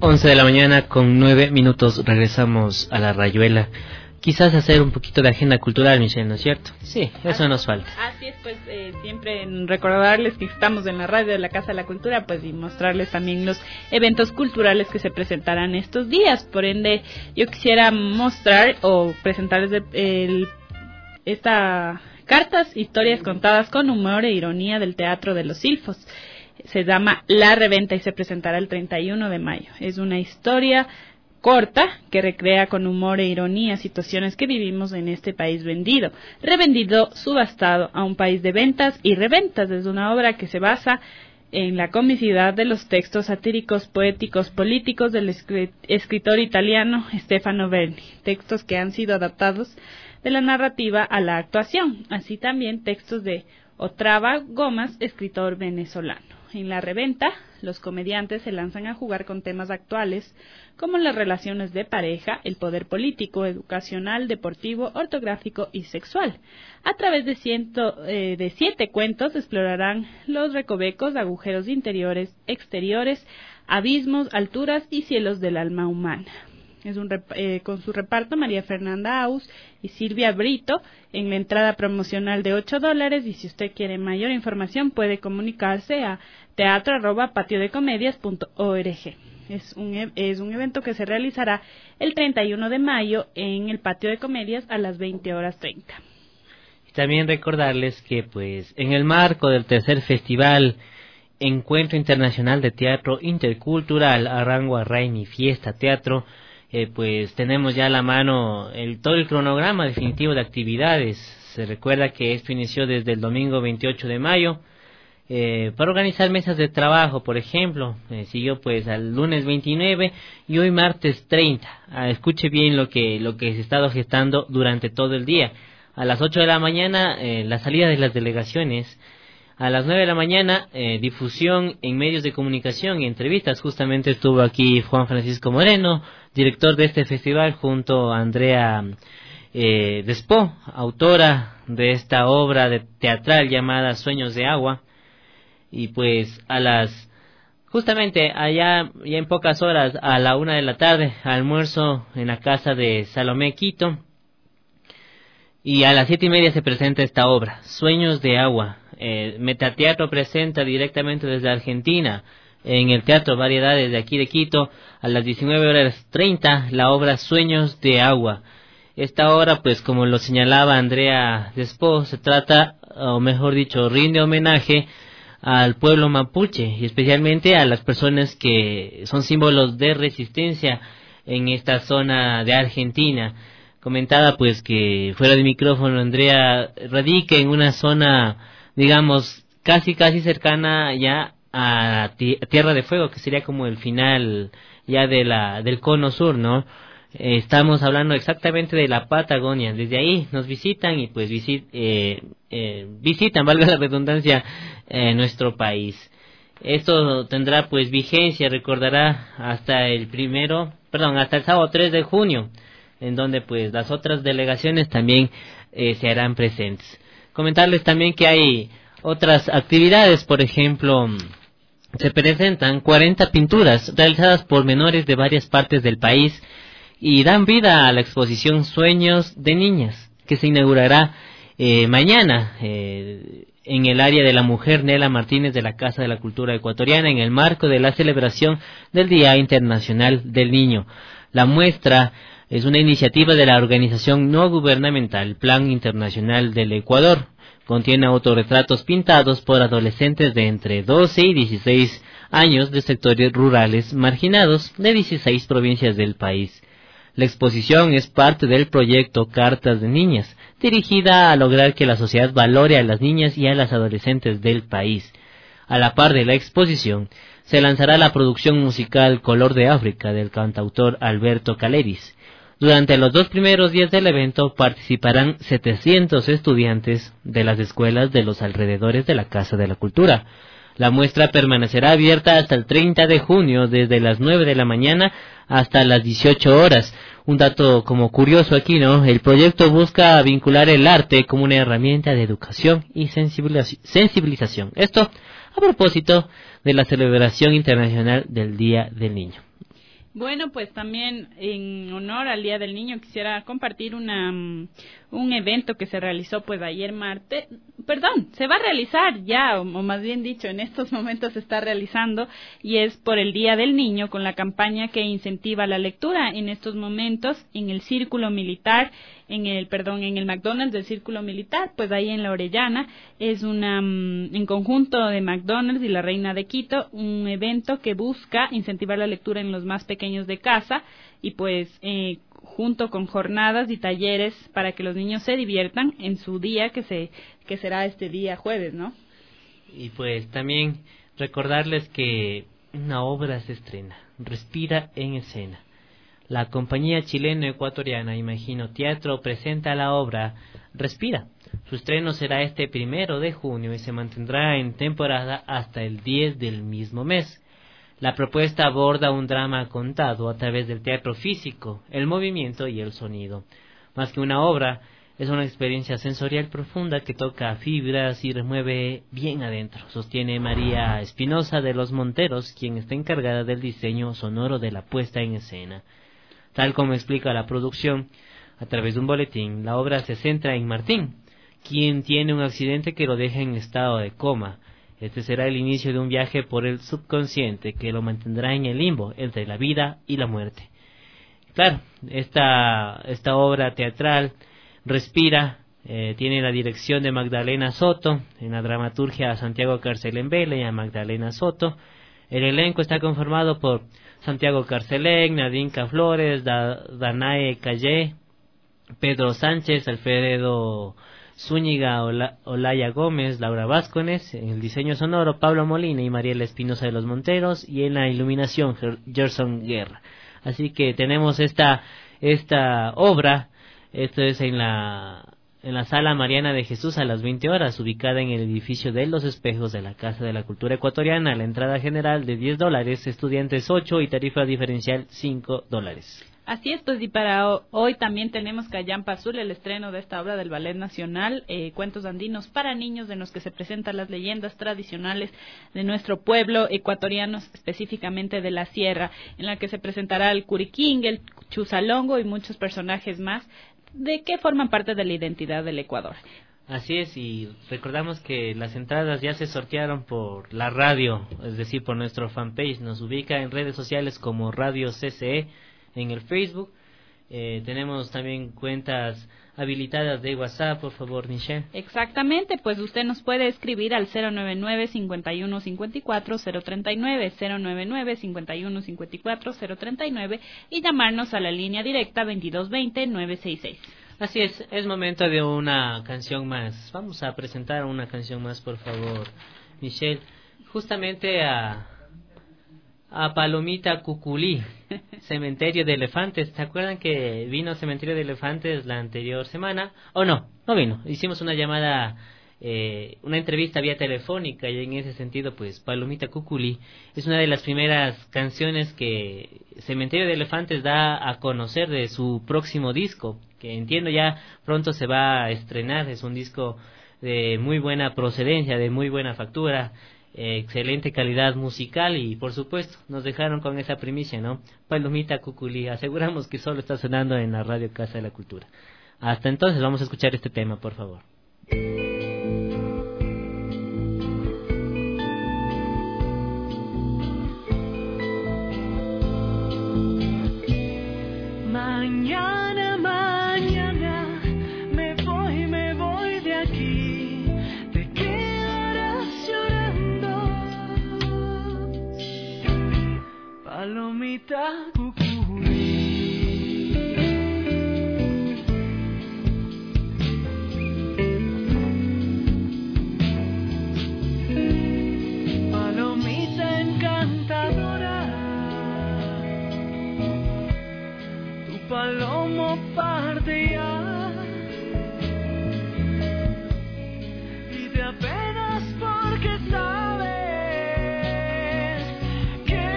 11 de la mañana con 9 minutos. Regresamos a la Rayuela. Quizás hacer un poquito de agenda cultural, Michelle, ¿no es cierto? Sí, eso nos falta. Así es, pues siempre recordarles que estamos en la radio de la Casa de la Cultura, pues y mostrarles también los eventos culturales que se presentarán estos días. Por ende, yo quisiera mostrar o presentarles esta cartas, historias contadas con humor e ironía del Teatro de los Silfos. Se llama La Reventa y se presentará el 31 de mayo. Es una historia corta que recrea con humor e ironía situaciones que vivimos en este país vendido, revendido, subastado a un país de ventas y reventas. Es una obra que se basa en la comicidad de los textos satíricos, poéticos, políticos del escritor italiano Stefano Berni, textos que han sido adaptados de la narrativa a la actuación, así también textos de Otrava Gomas, escritor venezolano. En La Reventa, los comediantes se lanzan a jugar con temas actuales como las relaciones de pareja, el poder político, educacional, deportivo, ortográfico y sexual. A través de 7 cuentos explorarán los recovecos, agujeros interiores, exteriores, abismos, alturas y cielos del alma humana. Es con su reparto María Fernanda Aus y Silvia Brito en la entrada promocional de $8, y si usted quiere mayor información puede comunicarse a teatro@patiodecomedias.org. Es un evento que se realizará el 31 de mayo en el Patio de Comedias a las 20:30. También recordarles que pues en el marco del tercer festival Encuentro Internacional de Teatro Intercultural Arango Arraini Fiesta Teatro, pues tenemos ya a la mano todo el cronograma definitivo de actividades. Se recuerda que esto inició desde el domingo 28 de mayo para organizar mesas de trabajo, por ejemplo. Siguió pues al lunes 29 y hoy martes 30. Escuche bien lo que se ha estado gestando durante todo el día. A las 8 de la mañana la salida de las delegaciones. A las 9 de la mañana, difusión en medios de comunicación y entrevistas. Justamente estuvo aquí Juan Francisco Moreno, director de este festival, junto a Andrea Despó, autora de esta obra teatral llamada Sueños de Agua. Y pues justamente allá, ya en pocas horas, a la 1 de la tarde, almuerzo en la casa de Salomé Quito. Y a las 7:30 se presenta esta obra, Sueños de Agua. Metateatro presenta directamente desde Argentina, en el Teatro Variedades de aquí de Quito, a las 19:30, la obra Sueños de Agua. Esta obra, pues como lo señalaba Andrea Despó, se trata, o mejor dicho, rinde homenaje al pueblo mapuche, y especialmente a las personas que son símbolos de resistencia en esta zona de Argentina. Comentaba pues que fuera de micrófono Andrea radica en una zona, digamos, casi cercana ya a Tierra de Fuego, que sería como el final ya del cono sur, ¿no? Estamos hablando exactamente de la Patagonia. Desde ahí nos visitan y pues visitan, valga la redundancia, nuestro país. Esto tendrá pues vigencia, recordará, hasta el sábado 3 de junio, en donde pues las otras delegaciones también se harán presentes. Comentarles también que hay otras actividades. Por ejemplo, se presentan 40 pinturas realizadas por menores de varias partes del país y dan vida a la exposición Sueños de Niñas, que se inaugurará mañana en el área de la mujer Nela Martínez de la Casa de la Cultura Ecuatoriana, en el marco de la celebración del Día Internacional del Niño. La muestra es una iniciativa de la organización no gubernamental Plan Internacional del Ecuador. Contiene autorretratos pintados por adolescentes de entre 12 y 16 años de sectores rurales marginados de 16 provincias del país. La exposición es parte del proyecto Cartas de Niñas, dirigida a lograr que la sociedad valore a las niñas y a las adolescentes del país. A la par de la exposición, se lanzará la producción musical Color de África del cantautor Alberto Caleris. Durante los 2 primeros días del evento participarán 700 estudiantes de las escuelas de los alrededores de la Casa de la Cultura. La muestra permanecerá abierta hasta el 30 de junio, desde las 9 de la mañana hasta las 18 horas. Un dato como curioso aquí, ¿no? El proyecto busca vincular el arte como una herramienta de educación y sensibilización. Esto a propósito de la celebración internacional del Día del Niño. Bueno, pues también en honor al Día del Niño quisiera compartir un evento que se realizó pues ayer martes, se va a realizar ya, o más bien dicho, en estos momentos se está realizando, y es por el Día del Niño con la campaña que incentiva la lectura en estos momentos en el Círculo Militar, en el McDonald's del Círculo Militar, pues ahí en La Orellana. Es en conjunto de McDonald's y la Reina de Quito, un evento que busca incentivar la lectura en los más pequeños de casa, y pues junto con jornadas y talleres para que los niños se diviertan en su día que será este día jueves, ¿no? Y pues también recordarles que una obra se estrena, Respira en Escena. La compañía chileno-ecuatoriana Imagino Teatro presenta la obra Respira. Su estreno será este 1 de junio y se mantendrá en temporada hasta el 10 del mismo mes. La propuesta aborda un drama contado a través del teatro físico, el movimiento y el sonido. Más que una obra, es una experiencia sensorial profunda que toca fibras y remueve bien adentro, sostiene María Espinosa de los Monteros, quien está encargada del diseño sonoro de la puesta en escena. Tal como explica la producción, a través de un boletín, la obra se centra en Martín, quien tiene un accidente que lo deja en estado de coma. Este será el inicio de un viaje por el subconsciente que lo mantendrá en el limbo entre la vida y la muerte. Claro, esta obra teatral, Respira, tiene la dirección de Magdalena Soto, en la dramaturgia a Santiago Carcelén-Vela y a Magdalena Soto. El elenco está conformado por Santiago Carcelén, Nadinka Flores, Danae Calle, Pedro Sánchez, Alfredo Zúñiga, Olaya Gómez, Laura Vázquez, en el diseño sonoro Pablo Molina y Mariela Espinosa de los Monteros, y en la iluminación Gerson Guerra. Así que tenemos esta obra, esto es en la Sala Mariana de Jesús a las 20 horas, ubicada en el edificio de Los Espejos de la Casa de la Cultura Ecuatoriana. La entrada general de $10, estudiantes 8 y tarifa diferencial $5. Así es, pues, y para hoy también tenemos Callampa Azul, el estreno de esta obra del Ballet Nacional, cuentos andinos para niños, en los que se presentan las leyendas tradicionales de nuestro pueblo ecuatoriano, específicamente de la sierra, en la que se presentará el Curiquín, el Chusalongo y muchos personajes más que forman parte de la identidad del Ecuador. Así es, y recordamos que las entradas ya se sortearon por la radio, es decir, por nuestro fanpage. Nos ubica en redes sociales como Radio CCE en el Facebook. Tenemos también cuentas habilitadas de WhatsApp, por favor, Michelle. Exactamente, pues usted nos puede escribir al 099-5154-039, 099-5154-039 y llamarnos a la línea directa 2220-966. Así es momento de una canción más. Vamos a presentar una canción más, por favor, Michelle. Justamente a Palomita Cuculí, Cementerio de Elefantes. ¿Se acuerdan que vino Cementerio de Elefantes la anterior semana? ¿O no? No vino. Hicimos una llamada, una entrevista vía telefónica, y en ese sentido, pues, Palomita Cuculí es una de las primeras canciones que Cementerio de Elefantes da a conocer de su próximo disco, que entiendo ya pronto se va a estrenar. Es un disco de muy buena procedencia, de muy buena factura, excelente calidad musical, y por supuesto nos dejaron con esa primicia, ¿no? Palomita Cuculí, aseguramos que solo está sonando en la Radio Casa de la Cultura. Hasta entonces vamos a escuchar este tema, por favor. Mañana me voy de aquí. Te quedarás llorando, Palomita Cuculí. Palomita encantadora, tu palomo parte ya, y te apenas porque sabes que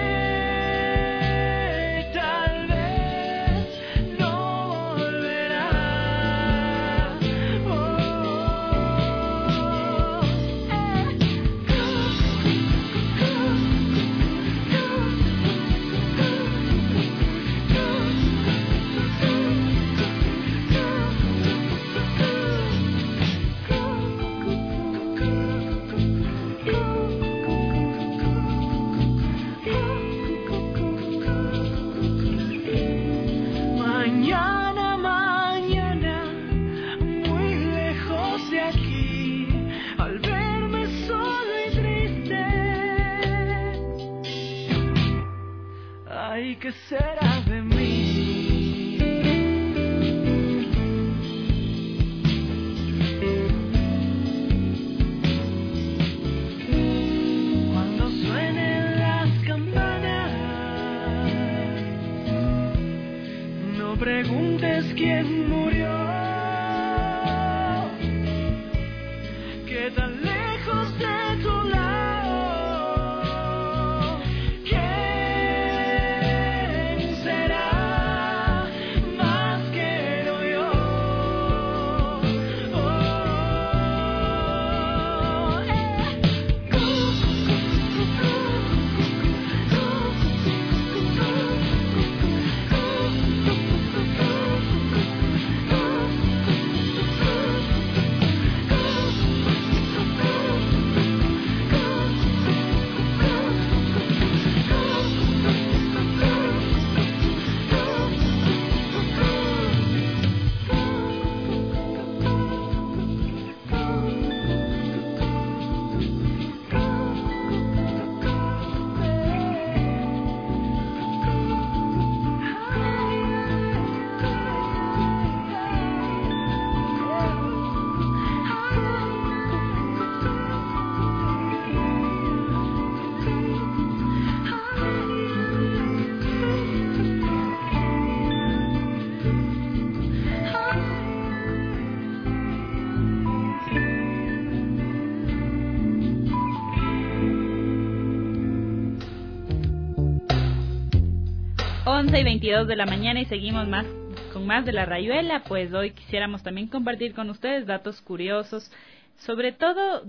tal vez no volverá. que tan lejos de tu lado. ¿Quién será más que no yo? Y 22 de la mañana y seguimos con más de La Rayuela. Pues hoy quisiéramos también compartir con ustedes datos curiosos, sobre todo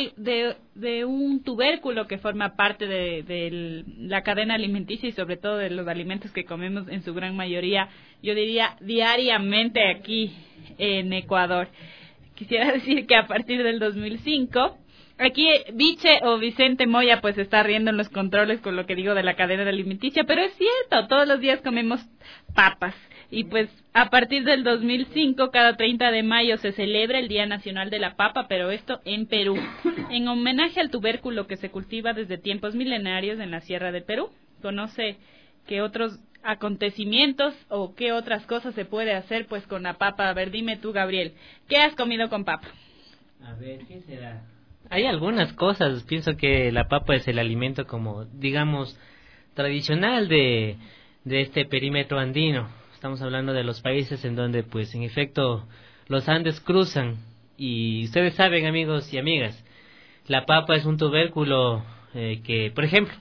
de un tubérculo que forma parte de la cadena alimenticia y sobre todo de los alimentos que comemos en su gran mayoría, yo diría diariamente aquí en Ecuador. Quisiera decir que a partir del 2005... Aquí Viche o Vicente Moya pues está riendo en los controles con lo que digo de la cadena alimenticia, pero es cierto, todos los días comemos papas y pues a partir del 2005 cada 30 de mayo se celebra el Día Nacional de la Papa, pero esto en Perú, en homenaje al tubérculo que se cultiva desde tiempos milenarios en la Sierra del Perú. ¿Conoce qué otros acontecimientos o qué otras cosas se puede hacer pues con la papa? A ver, dime tú, Gabriel, ¿qué has comido con papa? A ver, ¿qué será? Hay algunas cosas, pienso que la papa es el alimento como, digamos, tradicional de este perímetro andino. Estamos hablando de los países en donde, pues, en efecto, los Andes cruzan. Y ustedes saben, amigos y amigas, la papa es un tubérculo que, por ejemplo,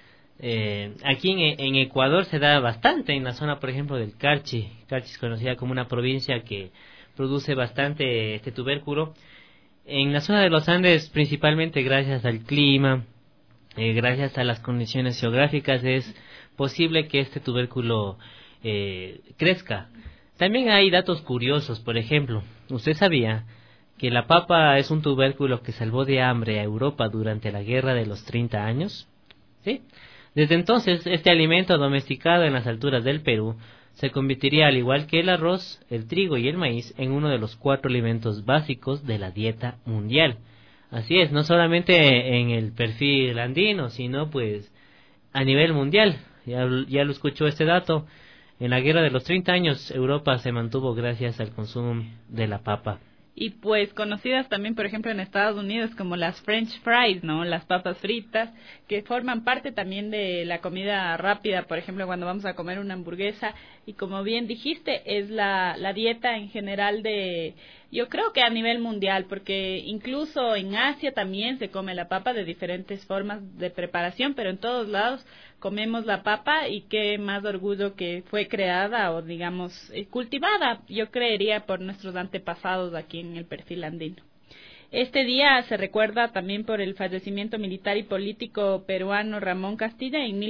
aquí en Ecuador se da bastante, en la zona, por ejemplo, del Carchi. Carchi es conocida como una provincia que produce bastante este tubérculo. En la zona de los Andes, principalmente gracias al clima, gracias a las condiciones geográficas, es posible que este tubérculo crezca. También hay datos curiosos, por ejemplo, ¿usted sabía que la papa es un tubérculo que salvó de hambre a Europa durante la Guerra de los 30 años? ¿Sí? Desde entonces, este alimento domesticado en las alturas del Perú se convertiría, al igual que el arroz, el trigo y el maíz, en uno de los 4 alimentos básicos de la dieta mundial. Así es, no solamente en el perfil andino, sino pues a nivel mundial. Ya lo escuchó este dato. En la Guerra de los 30 años, Europa se mantuvo gracias al consumo de la papa. Y pues conocidas también, por ejemplo, en Estados Unidos como las French fries, ¿no? Las papas fritas, que forman parte también de la comida rápida, por ejemplo, cuando vamos a comer una hamburguesa. Y como bien dijiste, es la dieta en general yo creo que a nivel mundial, porque incluso en Asia también se come la papa de diferentes formas de preparación, pero en todos lados comemos la papa y qué más orgullo que fue creada o digamos cultivada, yo creería, por nuestros antepasados aquí en el perfil andino. Este día se recuerda también por el fallecimiento militar y político peruano Ramón Castilla en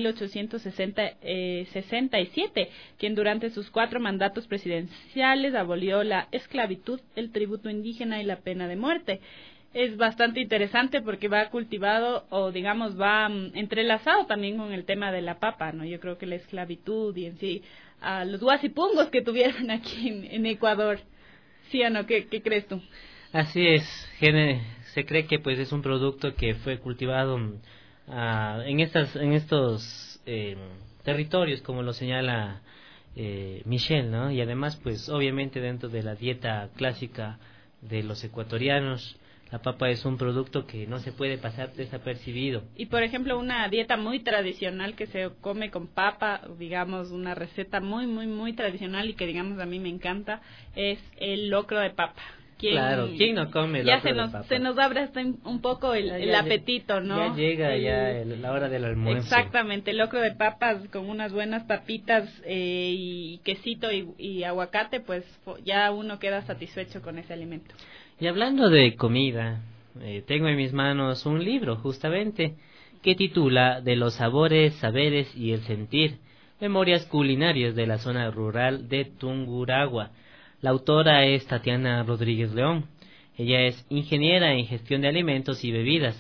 1867, quien durante sus 4 mandatos presidenciales abolió la esclavitud, el tributo indígena y la pena de muerte. Es bastante interesante porque va cultivado o digamos va entrelazado también con el tema de la papa, ¿no? Yo creo que la esclavitud y en sí a los huasipungos que tuvieron aquí en Ecuador, ¿sí o no? ¿Qué crees tú? Así es, se cree que pues es un producto que fue cultivado en estos territorios, como lo señala Michel, ¿no? Y además pues obviamente dentro de la dieta clásica de los ecuatorianos, la papa es un producto que no se puede pasar desapercibido. Y por ejemplo, una dieta muy tradicional que se come con papa, digamos una receta muy tradicional y que digamos a mí me encanta, es el locro de papa. Claro, ¿quién no come ya locro de papa? Se nos abre hasta un poco el apetito, ¿no? Ya llega la hora del almuerzo. Exactamente, el locro de papas con unas buenas papitas y quesito y aguacate, pues ya uno queda satisfecho con ese alimento. Y hablando de comida, tengo en mis manos un libro justamente que titula De los sabores, saberes y el sentir, memorias culinarias de la zona rural de Tungurahua. La autora es Tatiana Rodríguez León. Ella es ingeniera en gestión de alimentos y bebidas.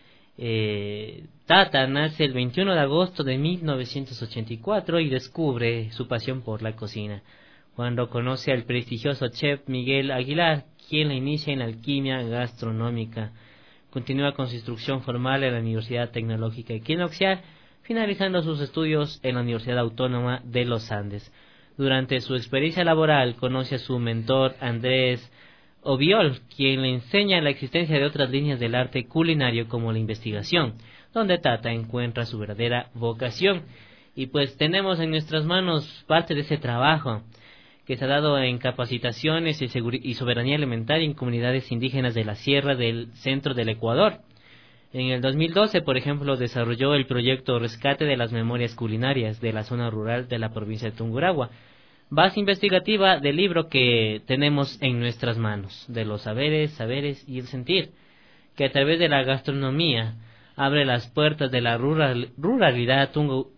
Tata nace el 21 de agosto de 1984 y descubre su pasión por la cocina cuando conoce al prestigioso chef Miguel Aguilar, quien la inicia en la alquimia gastronómica. Continúa con su instrucción formal en la Universidad Tecnológica Equinoccial, finalizando sus estudios en la Universidad Autónoma de los Andes. Durante su experiencia laboral conoce a su mentor Andrés Obiol, quien le enseña la existencia de otras líneas del arte culinario como la investigación, donde Tata encuentra su verdadera vocación. Y pues tenemos en nuestras manos parte de ese trabajo que se ha dado en capacitaciones y soberanía alimentaria en comunidades indígenas de la sierra del centro del Ecuador. En el 2012, por ejemplo, desarrolló el proyecto Rescate de las Memorias Culinarias de la zona rural de la provincia de Tungurahua, base investigativa del libro que tenemos en nuestras manos, de los saberes y el sentir, que a través de la gastronomía abre las puertas de la ruralidad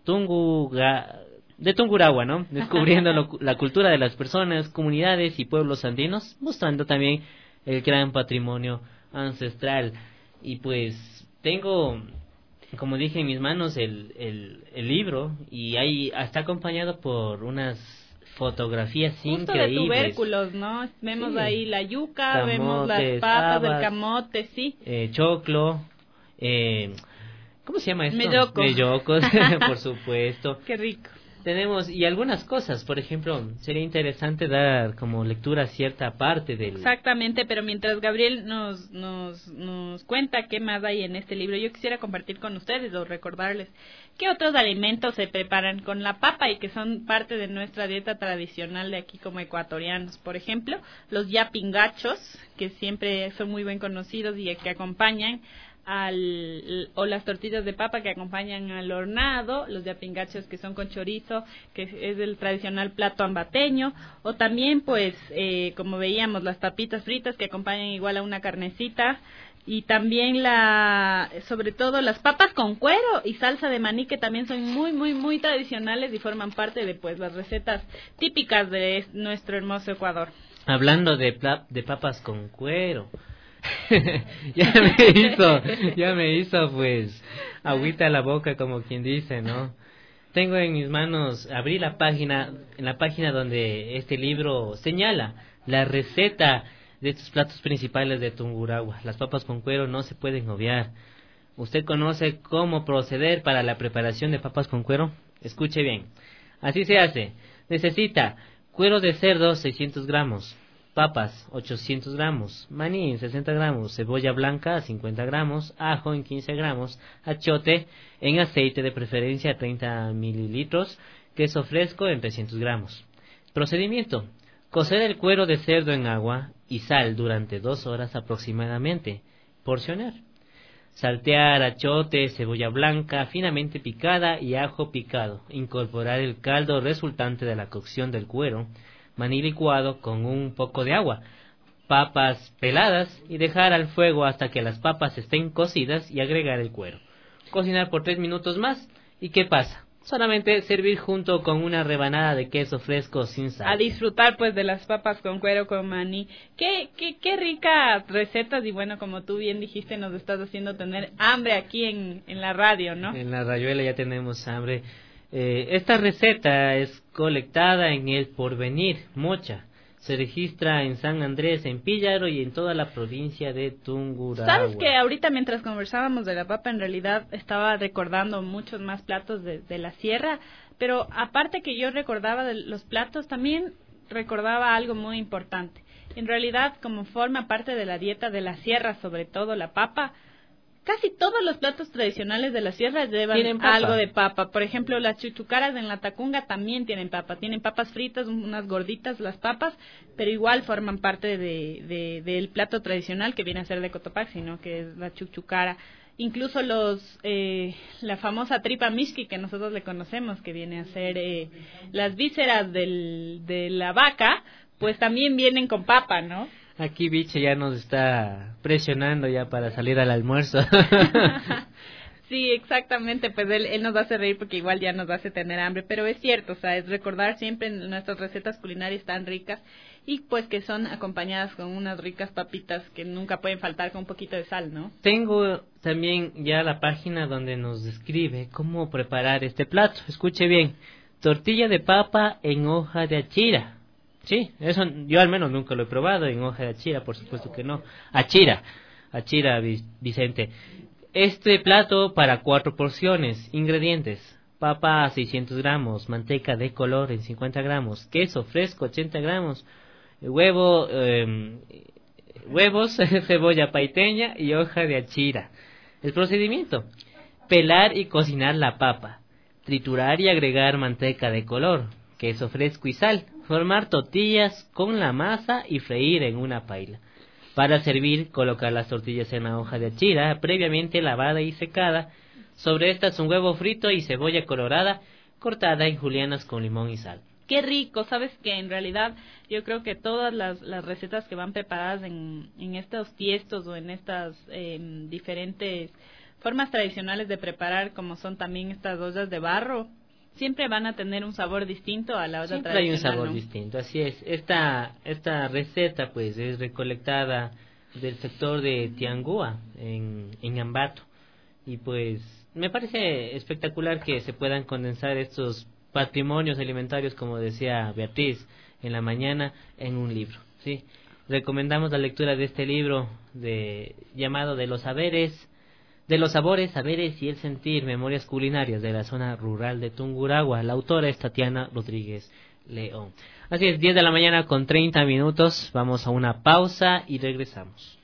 de Tungurahua, ¿no? Descubriendo la cultura de las personas, comunidades y pueblos andinos, mostrando también el gran patrimonio ancestral. Y pues tengo, como dije, en mis manos el libro, y ahí está acompañado por unas fotografías justo increíbles. De tubérculos, ¿no? Vemos sí. Ahí la yuca, Camotes, vemos las papas, el camote, sí. Choclo, ¿cómo se llama esto? Mellocos, por supuesto. Qué rico. Tenemos, y algunas cosas, por ejemplo, sería interesante dar como lectura a cierta parte del... Exactamente, pero mientras Gabriel nos cuenta qué más hay en este libro, yo quisiera compartir con ustedes o recordarles qué otros alimentos se preparan con la papa y que son parte de nuestra dieta tradicional de aquí como ecuatorianos. Por ejemplo, los yapingachos, que siempre son muy bien conocidos y que acompañan o las tortillas de papa que acompañan al hornado, los yapingachos que son con chorizo, que es el tradicional plato ambateño, o también pues como veíamos las papitas fritas que acompañan igual a una carnecita, y también sobre todo las papas con cuero y salsa de maní, que también son muy tradicionales y forman parte de pues las recetas típicas de nuestro hermoso Ecuador. Hablando de papas con cuero, ya me hizo pues agüita a la boca, como quien dice, ¿no? Tengo en mis manos, abrí en la página donde este libro señala la receta de estos platos principales de Tungurahua. Las papas con cuero no se pueden obviar. ¿Usted conoce cómo proceder para la preparación de papas con cuero? Escuche bien. Así se hace. Necesita cuero de cerdo 600 gramos, papas 800 gramos, maní 60 gramos, cebolla blanca 50 gramos, ajo en 15 gramos, achote en aceite de preferencia 30 mililitros, queso fresco en 300 gramos. Procedimiento: cocer el cuero de cerdo en agua y sal durante 2 horas aproximadamente. Porcionar: saltear achote, cebolla blanca finamente picada y ajo picado. Incorporar el caldo resultante de la cocción del cuero, maní licuado con un poco de agua, papas peladas y dejar al fuego hasta que las papas estén cocidas y agregar el cuero. Cocinar por 3 minutos más y ¿qué pasa? Solamente servir junto con una rebanada de queso fresco sin sal. A disfrutar pues de las papas con cuero con maní. Qué ricas recetas, y bueno, como tú bien dijiste, nos estás haciendo tener hambre aquí en la radio, ¿no? En la rayuela ya tenemos hambre. Esta receta es colectada en El Porvenir, Mocha. Se registra en San Andrés, en Píllaro y en toda la provincia de Tungurahua. ¿Sabes que ahorita mientras conversábamos de la papa, en realidad estaba recordando muchos más platos de la sierra? Pero aparte que yo recordaba de los platos, también recordaba algo muy importante. En realidad, como forma parte de la dieta de la sierra, sobre todo la papa, casi todos los platos tradicionales de la sierra llevan ¿Tienen papa? algo de papa. Por ejemplo, las chuchucaras en la Tacunga también tienen papa. Tienen papas fritas, unas gorditas las papas, pero igual forman parte del plato tradicional que viene a ser de Cotopaxi, ¿no? Que es la chuchucara. Incluso la famosa tripa mixqui que nosotros le conocemos, que viene a ser las vísceras de la vaca, pues también vienen con papa, ¿no? Aquí Biche ya nos está presionando ya para salir al almuerzo. Sí, exactamente, pues él nos hace reír porque igual ya nos hace tener hambre, pero es cierto, o sea, es recordar siempre nuestras recetas culinarias tan ricas y pues que son acompañadas con unas ricas papitas que nunca pueden faltar con un poquito de sal, ¿no? Tengo también ya la página donde nos describe cómo preparar este plato. Escuche bien, tortilla de papa en hoja de achira. Sí, eso yo al menos nunca lo he probado en hoja de achira, por supuesto que no. Achira, Vicente. Este plato para 4 porciones. Ingredientes: papa 600 gramos, manteca de color en 50 gramos, queso fresco 80 gramos, huevos, cebolla paiteña y hoja de achira. El procedimiento: pelar y cocinar la papa, triturar y agregar manteca de color, queso fresco y sal, formar tortillas con la masa y freír en una paila. Para servir, colocar las tortillas en la hoja de achira, previamente lavada y secada. Sobre estas un huevo frito y cebolla colorada, cortada en julianas con limón y sal. Qué rico, sabes que en realidad yo creo que todas las recetas que van preparadas en estos tiestos o en estas diferentes formas tradicionales de preparar, como son también estas ollas de barro, siempre van a tener un sabor distinto a la olla siempre tradicional. Siempre hay un sabor ¿no? distinto, así es. Esta receta pues es recolectada del sector de Tiangúa, en Ambato. Y pues me parece espectacular que se puedan condensar estos patrimonios alimentarios, como decía Beatriz en la mañana, en un libro, ¿sí? Recomendamos la lectura de este libro llamado De los sabores, saberes y el sentir, memorias culinarias de la zona rural de Tungurahua. La autora es Tatiana Rodríguez León. Así es, 10 de la mañana con 30 minutos. Vamos a una pausa y regresamos.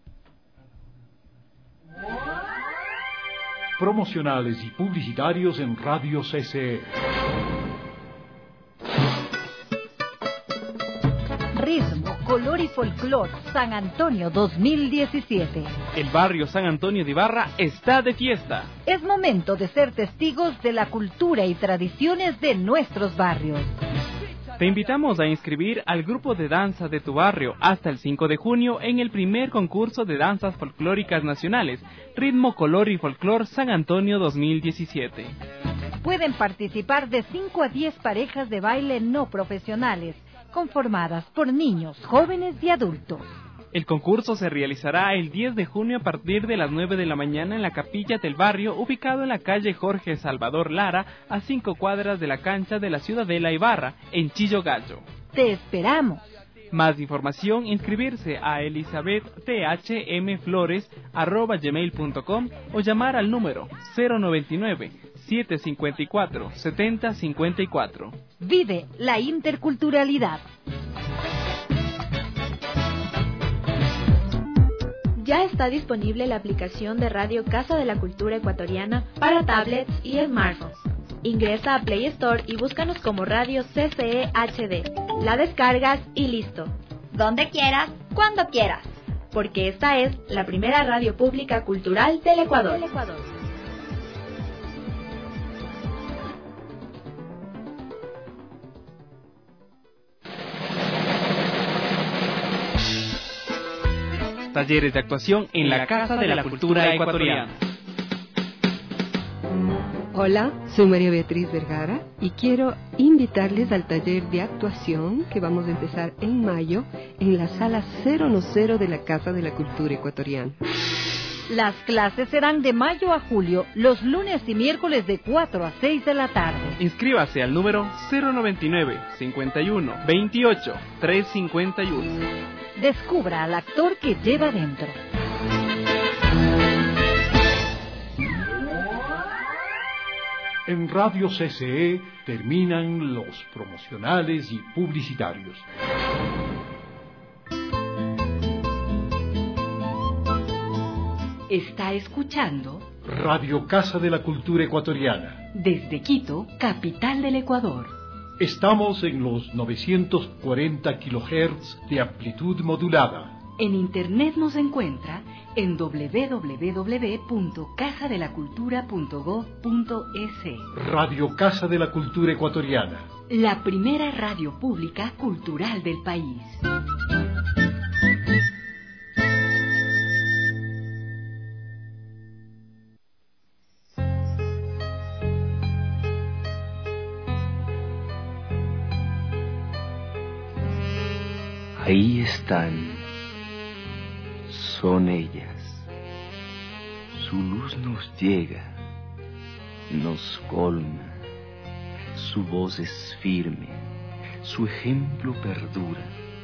Promocionales y publicitarios en Radio CCE. Ritmo, color y folclor, San Antonio 2017. El barrio San Antonio de Ibarra está de fiesta. Es momento de ser testigos de la cultura y tradiciones de nuestros barrios. Te invitamos a inscribir al grupo de danza de tu barrio hasta el 5 de junio en el primer concurso de danzas folclóricas nacionales, Ritmo, Color y Folclor San Antonio 2017. Pueden participar de 5 a 10 parejas de baile no profesionales, conformadas por niños, jóvenes y adultos. El concurso se realizará el 10 de junio a partir de las 9 de la mañana en la capilla del barrio, ubicado en la calle Jorge Salvador Lara, a 5 cuadras de la cancha de la Ciudadela Ibarra, en Chillo Gallo. ¡Te esperamos! Más información, inscribirse a elizabeththmflores@gmail.com o llamar al número 099-754-7054. Vive la interculturalidad. Ya está disponible la aplicación de Radio Casa de la Cultura Ecuatoriana para tablets y smartphones. Ingresa a Play Store y búscanos como Radio CCE HD. La descargas y listo. Donde quieras, cuando quieras. Porque esta es la primera radio pública cultural del Ecuador. Talleres de actuación en la Casa de la Cultura Ecuatoriana. Hola, soy María Beatriz Vergara y quiero invitarles al taller de actuación que vamos a empezar en mayo en la sala 010 de la Casa de la Cultura Ecuatoriana. Las clases serán de mayo a julio, los lunes y miércoles de 4 a 6 de la tarde. Inscríbase al número 099 51 28 351. Descubra al actor que lleva dentro. En Radio CCE terminan los promocionales y publicitarios. Está escuchando Radio Casa de la Cultura Ecuatoriana. Desde Quito, capital del Ecuador. Estamos en los 940 kHz de amplitud modulada. En internet nos encuentra en www.casadelacultura.gov.es. Radio Casa de la Cultura Ecuatoriana. La primera radio pública cultural del país. Ahí están, son ellas. Su luz nos llega, nos colma. Su voz es firme, su ejemplo perdura.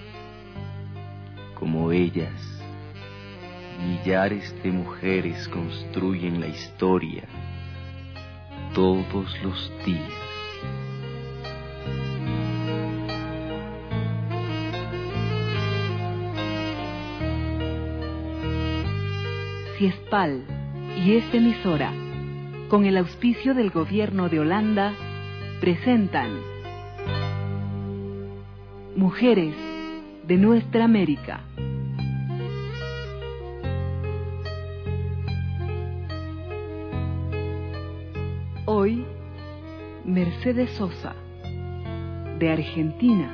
Como ellas, millares de mujeres construyen la historia todos los días. Ciespal y esta emisora, con el auspicio del Gobierno de Holanda, presentan Mujeres de Nuestra América. Hoy, Mercedes Sosa, de Argentina.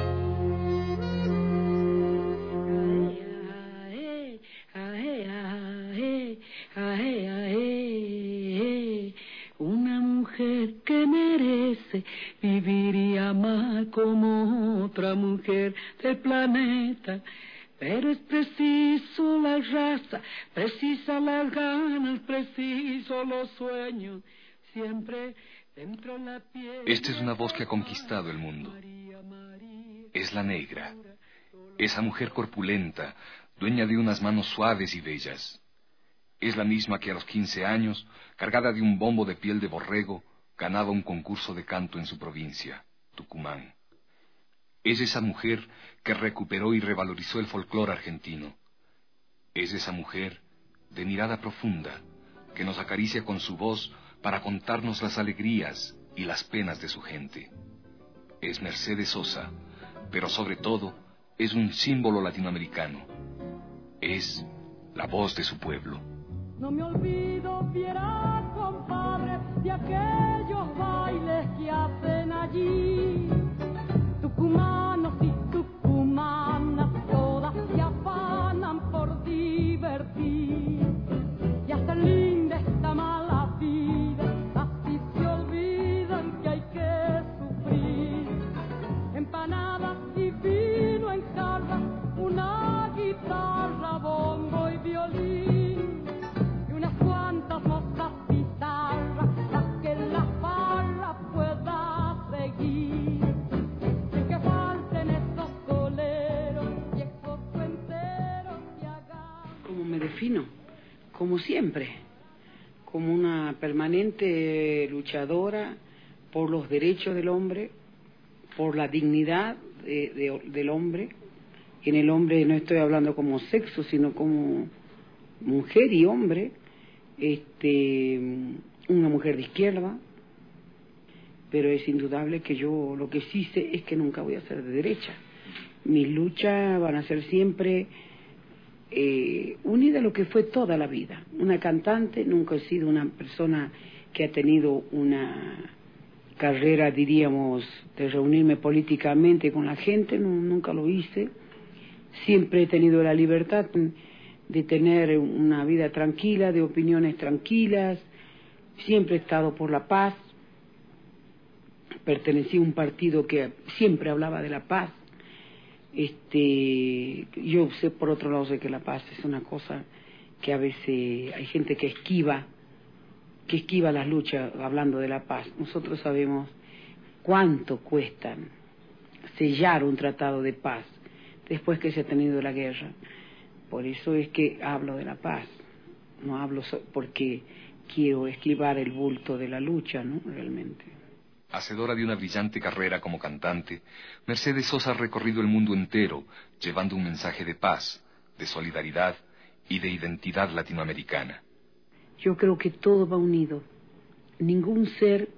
Una mujer que merece vivir y amar como otra mujer del planeta. Pero es preciso la raza, precisa las ganas, preciso los sueños, siempre dentro de la piel. Esta es una voz que ha conquistado el mundo. Es la negra, esa mujer corpulenta, dueña de unas manos suaves y bellas. Es la misma que a los 15 años, cargada de un bombo de piel de borrego, ganaba un concurso de canto en su provincia, Tucumán. Es esa mujer que recuperó y revalorizó el folclore argentino. Es esa mujer de mirada profunda, que nos acaricia con su voz para contarnos las alegrías y las penas de su gente. Es Mercedes Sosa, pero sobre todo es un símbolo latinoamericano. Es la voz de su pueblo. No me olvido, viera, compadre, de aquellos bailes que hacen allí. Tucumanos y tucumanas, todas se afanan por divertir. Y hasta linda esta mala vida, así se olvidan que hay que sufrir. Empanadas y vino en jarra, una guitarra, bombo y violín. Como siempre, como una permanente luchadora por los derechos del hombre, por la dignidad del hombre. En el hombre no estoy hablando como sexo, sino como mujer y hombre. Una mujer de izquierda, pero es indudable que yo lo que sí sé es que nunca voy a ser de derecha. Mis luchas van a ser siempre unida a lo que fue toda la vida. Una cantante, nunca he sido una persona que ha tenido una carrera, diríamos, de reunirme políticamente con la gente, nunca lo hice. Siempre he tenido la libertad de tener una vida tranquila, de opiniones tranquilas. Siempre he estado por la paz. Pertenecí a un partido que siempre hablaba de la paz. Yo sé, por otro lado, sé que la paz es una cosa que a veces hay gente que esquiva las luchas hablando de la paz. Nosotros sabemos cuánto cuesta sellar un tratado de paz después que se ha tenido la guerra. Por eso es que hablo de la paz. No hablo porque quiero esquivar el bulto de la lucha, ¿no? Realmente. Hacedora de una brillante carrera como cantante, Mercedes Sosa ha recorrido el mundo entero, llevando un mensaje de paz, de solidaridad y de identidad latinoamericana. Yo creo que todo va unido. Ningún ser,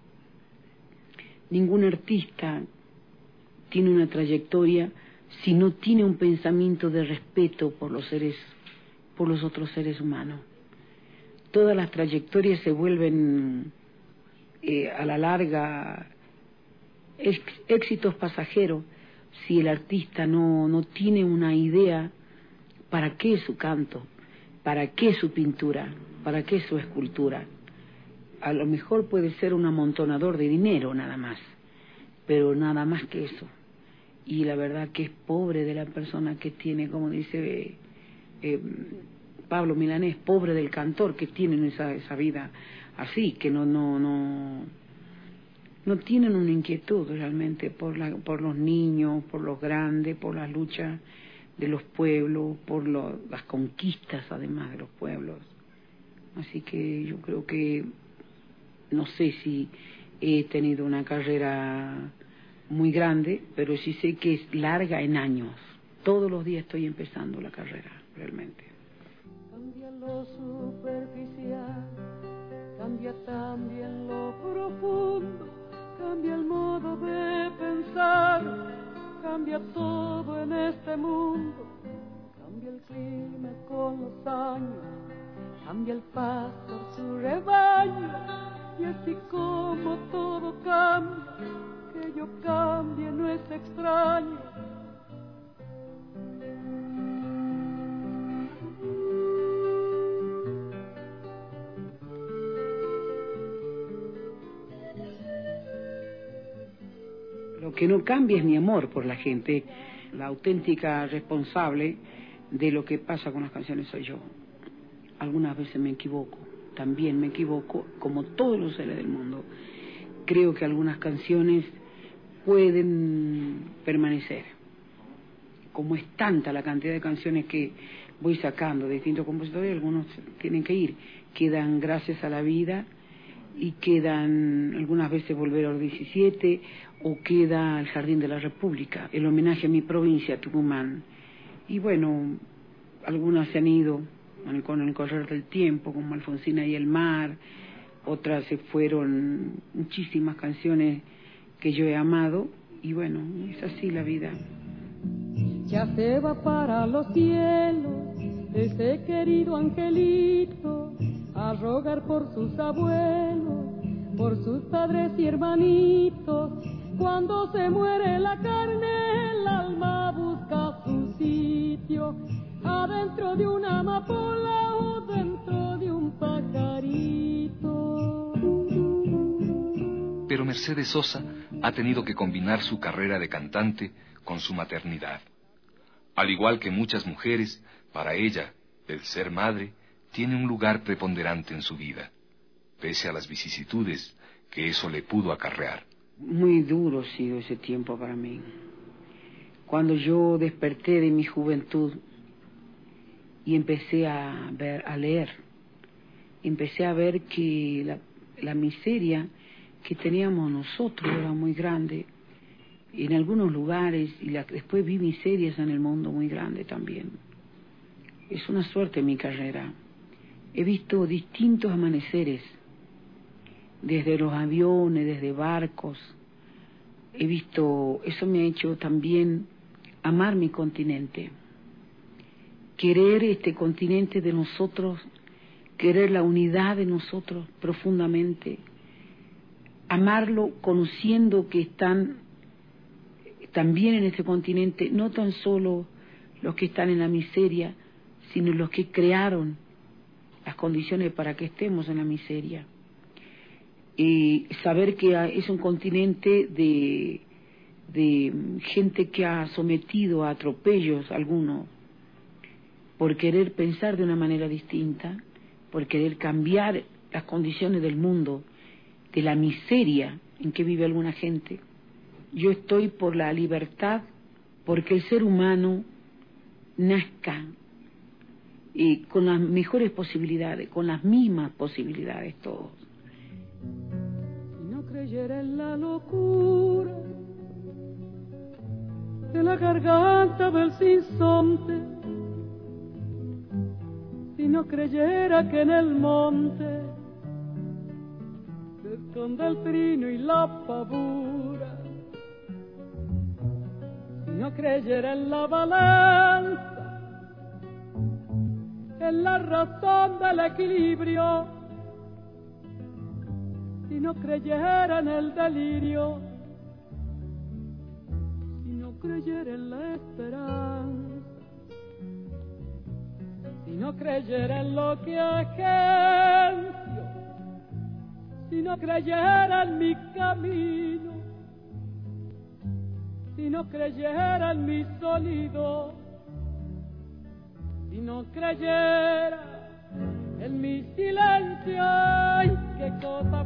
ningún artista tiene una trayectoria si no tiene un pensamiento de respeto por los seres, por los otros seres humanos. Todas las trayectorias se vuelven a la larga éxitos pasajeros si el artista no tiene una idea para qué es su canto, para qué es su pintura, para qué es su escultura. A lo mejor puede ser un amontonador de dinero nada más, pero nada más que eso. Y la verdad que es pobre de la persona que tiene, como dice Pablo Milanés, pobre del cantor que tienen esa vida así, que no tienen una inquietud realmente por los niños, por los grandes, por las luchas de los pueblos, por las conquistas además de los pueblos. Así que yo creo que no sé si he tenido una carrera muy grande, pero sí sé que es larga en años. Todos los días estoy empezando la carrera, realmente. Cambia lo superficial, cambia también lo profundo, cambia el modo de pensar, cambia todo en este mundo, cambia el clima con los años, cambia el pasto su rebaño, y así como todo cambia, que yo cambie no es extraño. Lo que no cambia es mi amor por la gente. La auténtica responsable de lo que pasa con las canciones soy yo. Algunas veces me equivoco, también me equivoco, como todos los seres del mundo. Creo que algunas canciones pueden permanecer. Como es tanta la cantidad de canciones que voy sacando de distintos compositores, algunos tienen que ir. Quedan Gracias a la Vida, y quedan algunas veces Volver a los 17, o queda El Jardín de la República, el homenaje a mi provincia, Tucumán. Y bueno, algunas se han ido con el correr del tiempo, como Alfonsina y el mar, otras se fueron, muchísimas canciones que yo he amado, y bueno, es así la vida. Ya se va para los cielos ese querido angelito, a rogar por sus abuelos, por sus padres y hermanitos. Cuando se muere la carne, el alma busca su sitio, adentro de una amapola o dentro de un pajarito. Pero Mercedes Sosa ha tenido que combinar su carrera de cantante con su maternidad. Al igual que muchas mujeres, para ella, el ser madre tiene un lugar preponderante en su vida, pese a las vicisitudes que eso le pudo acarrear. Muy duro ha sido ese tiempo para mí. Cuando yo desperté de mi juventud y empecé a leer, empecé a ver que la miseria que teníamos nosotros era muy grande en algunos lugares, y después vi miserias en el mundo muy grande también. Es una suerte mi carrera. He visto distintos amaneceres, desde los aviones, desde barcos. He visto, eso me ha hecho también amar mi continente, querer este continente de nosotros, querer la unidad de nosotros profundamente, amarlo conociendo que están también en este continente no tan solo los que están en la miseria, sino los que crearon las condiciones para que estemos en la miseria. Y saber que es un continente de gente que ha sometido a atropellos algunos por querer pensar de una manera distinta, por querer cambiar las condiciones del mundo, de la miseria en que vive alguna gente. Yo estoy por la libertad, porque el ser humano nazca con las mejores posibilidades, con las mismas posibilidades todos. Si no creyera en la locura de la garganta del sinsonte, si no creyera que en el monte se esconde el trino y la pavura, si no creyera en la balanza, en la razón del equilibrio, si no creyera en el delirio, si no creyera en la esperanza, si no creyera en lo que agencio, si no creyera en mi camino, si no creyera en mi sonido, si no creyera en mi silencio, ay, qué cosa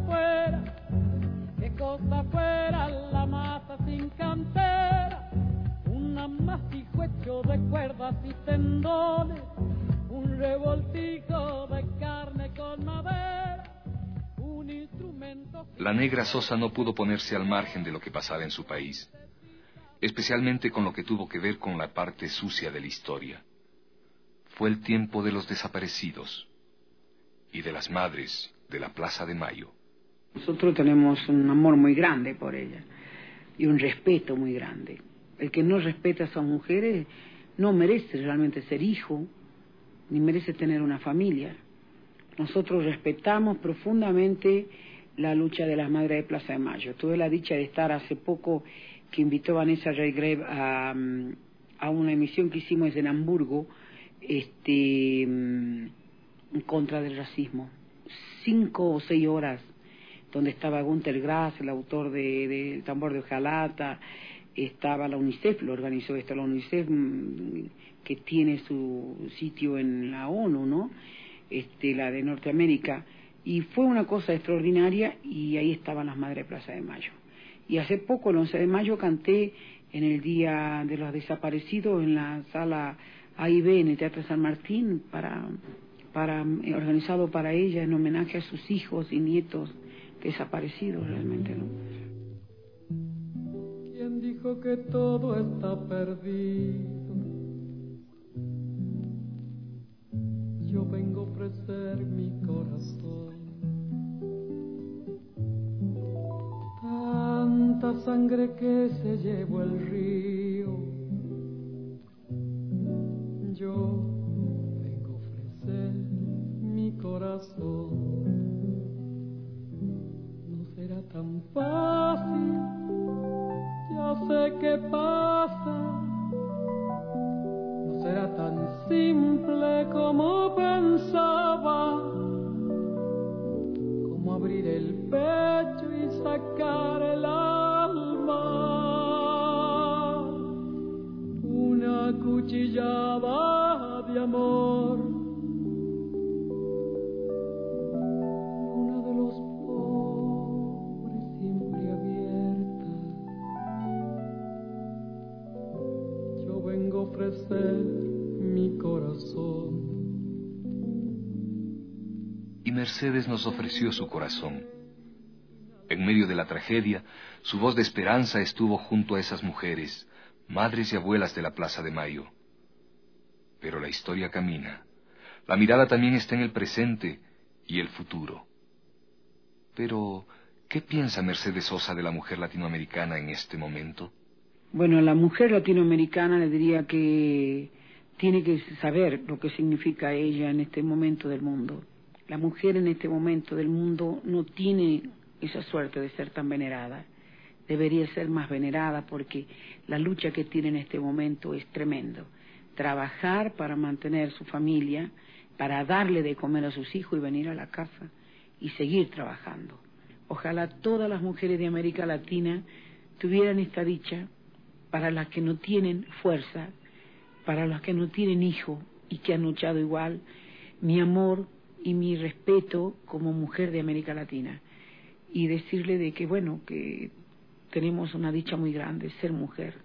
fuera la masa sin cantera, un amasijo hecho de cuerdas y tendones, un revoltijo de carne con madera, un instrumento... La negra Sosa no pudo ponerse al margen de lo que pasaba en su país, especialmente con lo que tuvo que ver con la parte sucia de la historia. Fue el tiempo de los desaparecidos y de las madres de la Plaza de Mayo. Nosotros tenemos un amor muy grande por ella y un respeto muy grande. El que no respeta a esas mujeres no merece realmente ser hijo, ni merece tener una familia. Nosotros respetamos profundamente la lucha de las madres de Plaza de Mayo. Tuve la dicha de estar hace poco, que invitó Vanessa Redgrave a una emisión que hicimos en Hamburgo, en contra del racismo. 5 o 6 horas, donde estaba Günter Grass, el autor de Tambor de Hojalata, estaba la UNICEF, lo organizó esto, la UNICEF, que tiene su sitio en la ONU, ¿no? La de Norteamérica, y fue una cosa extraordinaria, y ahí estaban las madres de Plaza de Mayo. Y hace poco, el 11 de mayo, canté en el Día de los Desaparecidos en la sala AIB en el Teatro San Martín, organizado para ella en homenaje a sus hijos y nietos desaparecidos realmente, ¿no? ¿Quién dijo que todo está perdido? Yo vengo a ofrecer mi corazón. Tanta sangre que se llevó el río. Yo vengo a ofrecer mi corazón. No será tan fácil, ya sé qué pasa. No será tan simple como pensaba, como abrir el pecho y sacar el alma, una cuchillada de amor, una de los pobres siempre abierta. Yo vengo a ofrecer mi corazón. Y Mercedes nos ofreció su corazón. En medio de la tragedia, su voz de esperanza estuvo junto a esas mujeres, madres y abuelas de la Plaza de Mayo. Pero la historia camina. La mirada también está en el presente y el futuro. Pero, ¿qué piensa Mercedes Sosa de la mujer latinoamericana en este momento? Bueno, la mujer latinoamericana le diría que tiene que saber lo que significa ella en este momento del mundo. La mujer en este momento del mundo no tiene esa suerte de ser tan venerada. Debería ser más venerada porque la lucha que tiene en este momento es tremendo. Trabajar para mantener su familia, para darle de comer a sus hijos y venir a la casa y seguir trabajando. Ojalá todas las mujeres de América Latina tuvieran esta dicha, para las que no tienen fuerza, para las que no tienen hijo y que han luchado igual, mi amor y mi respeto como mujer de América Latina. Y decirle de que, bueno, que tenemos una dicha muy grande, ser mujer.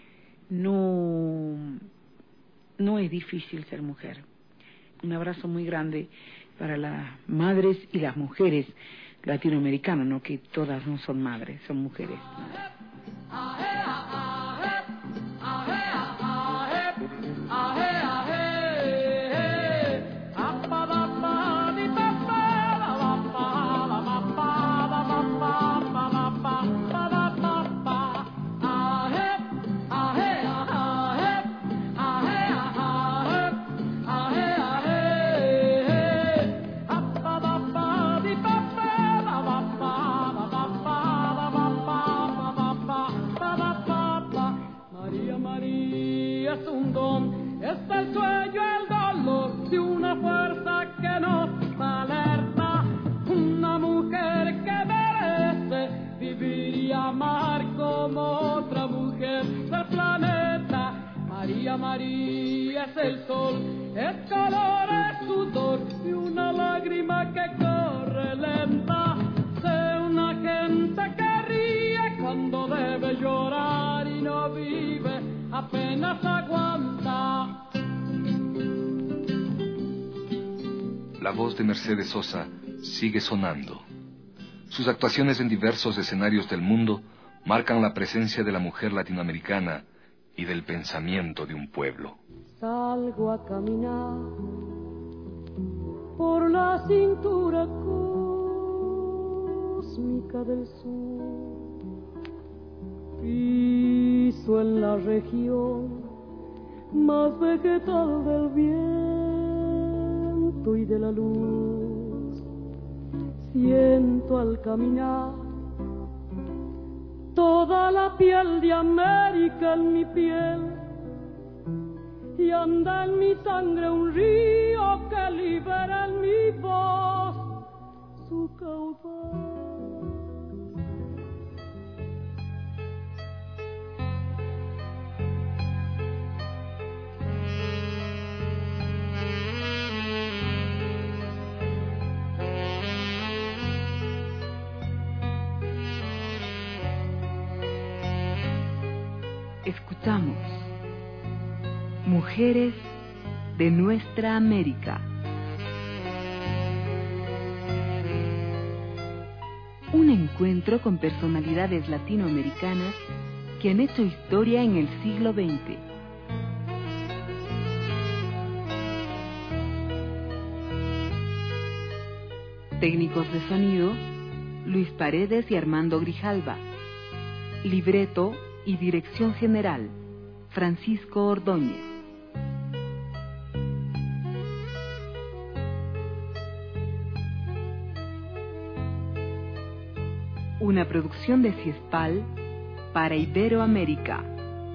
No es difícil ser mujer. Un abrazo muy grande para las madres y las mujeres latinoamericanas, no que todas no son madres, son mujeres. María es el sol, es calor, es sudor y una lágrima que corre lenta. Sé una gente que ríe cuando debe llorar y no vive, apenas aguanta. La voz de Mercedes Sosa sigue sonando. Sus actuaciones en diversos escenarios del mundo marcan la presencia de la mujer latinoamericana y del pensamiento de un pueblo. Salgo a caminar por la cintura cósmica del sur. Piso en la región más vegetal del viento y de la luz. Siento al caminar toda la piel de América en mi piel, y anda en mi sangre un río que libera en mi voz su caudal. Escuchamos Mujeres de Nuestra América. Un encuentro con personalidades latinoamericanas que han hecho historia en el siglo XX. Técnicos de sonido, Luis Paredes y Armando Grijalva. Libreto y dirección general, Francisco Ordóñez. Una producción de Ciespal para Iberoamérica.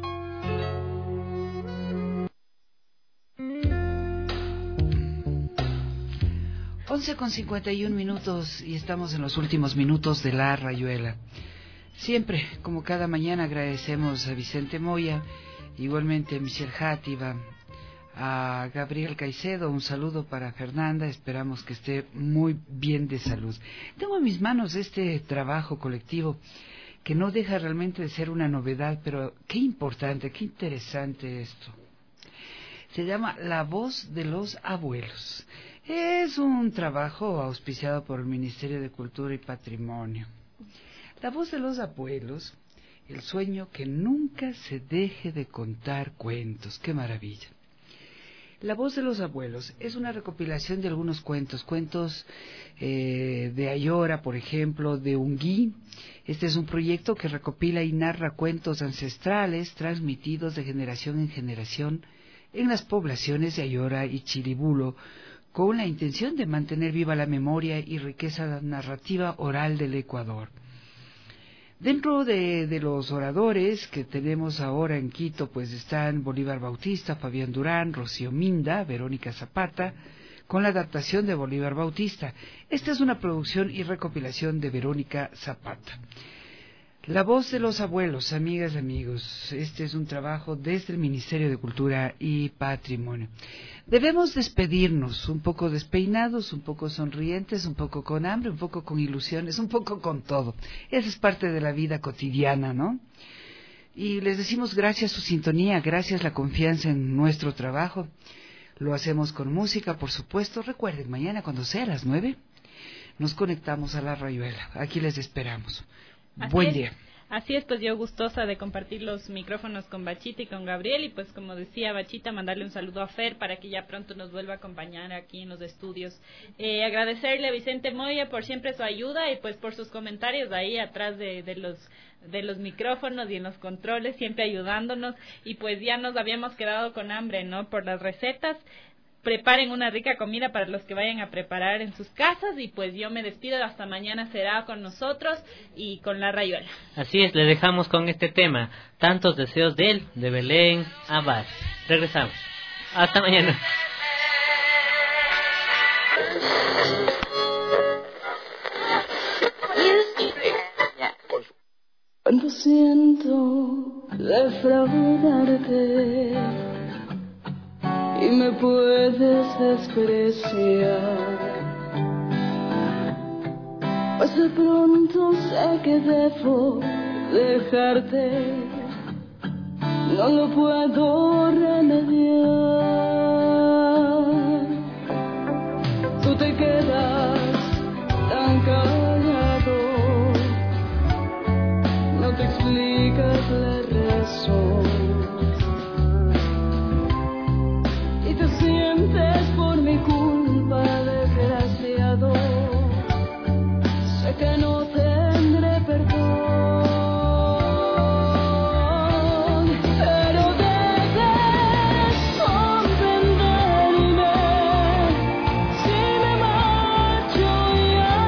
Con 51 minutos y estamos en los últimos minutos de La Rayuela. Siempre, como cada mañana, agradecemos a Vicente Moya, igualmente a Michelle Játiva, a Gabriel Caicedo, un saludo para Fernanda, esperamos que esté muy bien de salud. Tengo en mis manos este trabajo colectivo que no deja realmente de ser una novedad, pero qué importante, qué interesante esto. Se llama La Voz de los Abuelos. Es un trabajo auspiciado por el Ministerio de Cultura y Patrimonio. La voz de los abuelos, el sueño que nunca se deje de contar cuentos. ¡Qué maravilla! La voz de los abuelos es una recopilación de algunos cuentos de Ayora, por ejemplo, de Unguí. Este es un proyecto que recopila y narra cuentos ancestrales transmitidos de generación en generación en las poblaciones de Ayora y Chiribulo, con la intención de mantener viva la memoria y riqueza narrativa oral del Ecuador. Dentro de los oradores que tenemos ahora en Quito, pues están Bolívar Bautista, Fabián Durán, Rocío Minda, Verónica Zapata, con la adaptación de Bolívar Bautista. Esta es una producción y recopilación de Verónica Zapata. La voz de los abuelos, amigas y amigos, este es un trabajo desde el Ministerio de Cultura y Patrimonio. Debemos despedirnos un poco despeinados, un poco sonrientes, un poco con hambre, un poco con ilusiones, un poco con todo. Esa es parte de la vida cotidiana, ¿no? Y les decimos gracias su sintonía, gracias la confianza en nuestro trabajo. Lo hacemos con música, por supuesto. Recuerden, mañana cuando sea a las 9, nos conectamos a La Rayuela. Aquí les esperamos. Buen día. Así es, pues yo gustosa de compartir los micrófonos con Bachita y con Gabriel, y pues como decía Bachita, mandarle un saludo a Fer para que ya pronto nos vuelva a acompañar aquí en los estudios. Agradecerle a Vicente Moya por siempre su ayuda y pues por sus comentarios ahí atrás de los micrófonos y en los controles, siempre ayudándonos, y pues ya nos habíamos quedado con hambre, ¿no? Por las recetas. Preparen una rica comida para los que vayan a preparar en sus casas, y pues yo me despido, hasta mañana será con nosotros y con La Rayuela. Así es, le dejamos con este tema, Tantos Deseos de él, de Belén Abad. Regresamos. Hasta mañana. Cuando siento defraudarte, y me puedes despreciar. Pues de pronto sé que debo dejarte, no lo puedo remediar. Tú te quedas tan callado, no te explicas la razón, y te sientes por mi culpa desgraciado. Sé que no tendré perdón, pero debes comprenderme si me marcho ya.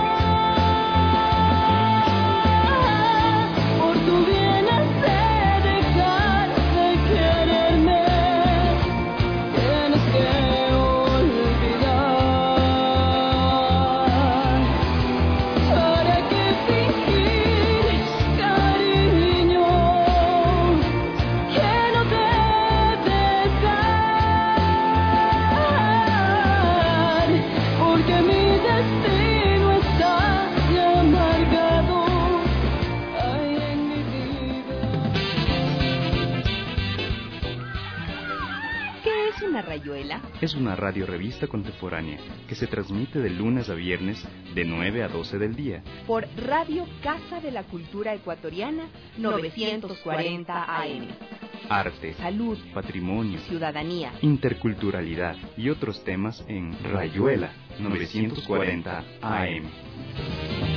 Por tu bien has de dejar de quererme, tienes que olvidar. ¿Para qué fingir, cariño, que no te dejar? Porque mi destino está ya amargado, ay, en mi vida. ¿Qué es una rayuela? Es una radiorevista contemporánea que se transmite de lunes a viernes de 9 a 12 del día. Por Radio Casa de la Cultura Ecuatoriana, 940 AM. Arte, Salud, patrimonio, ciudadanía, interculturalidad y otros temas en Rayuela 940 AM.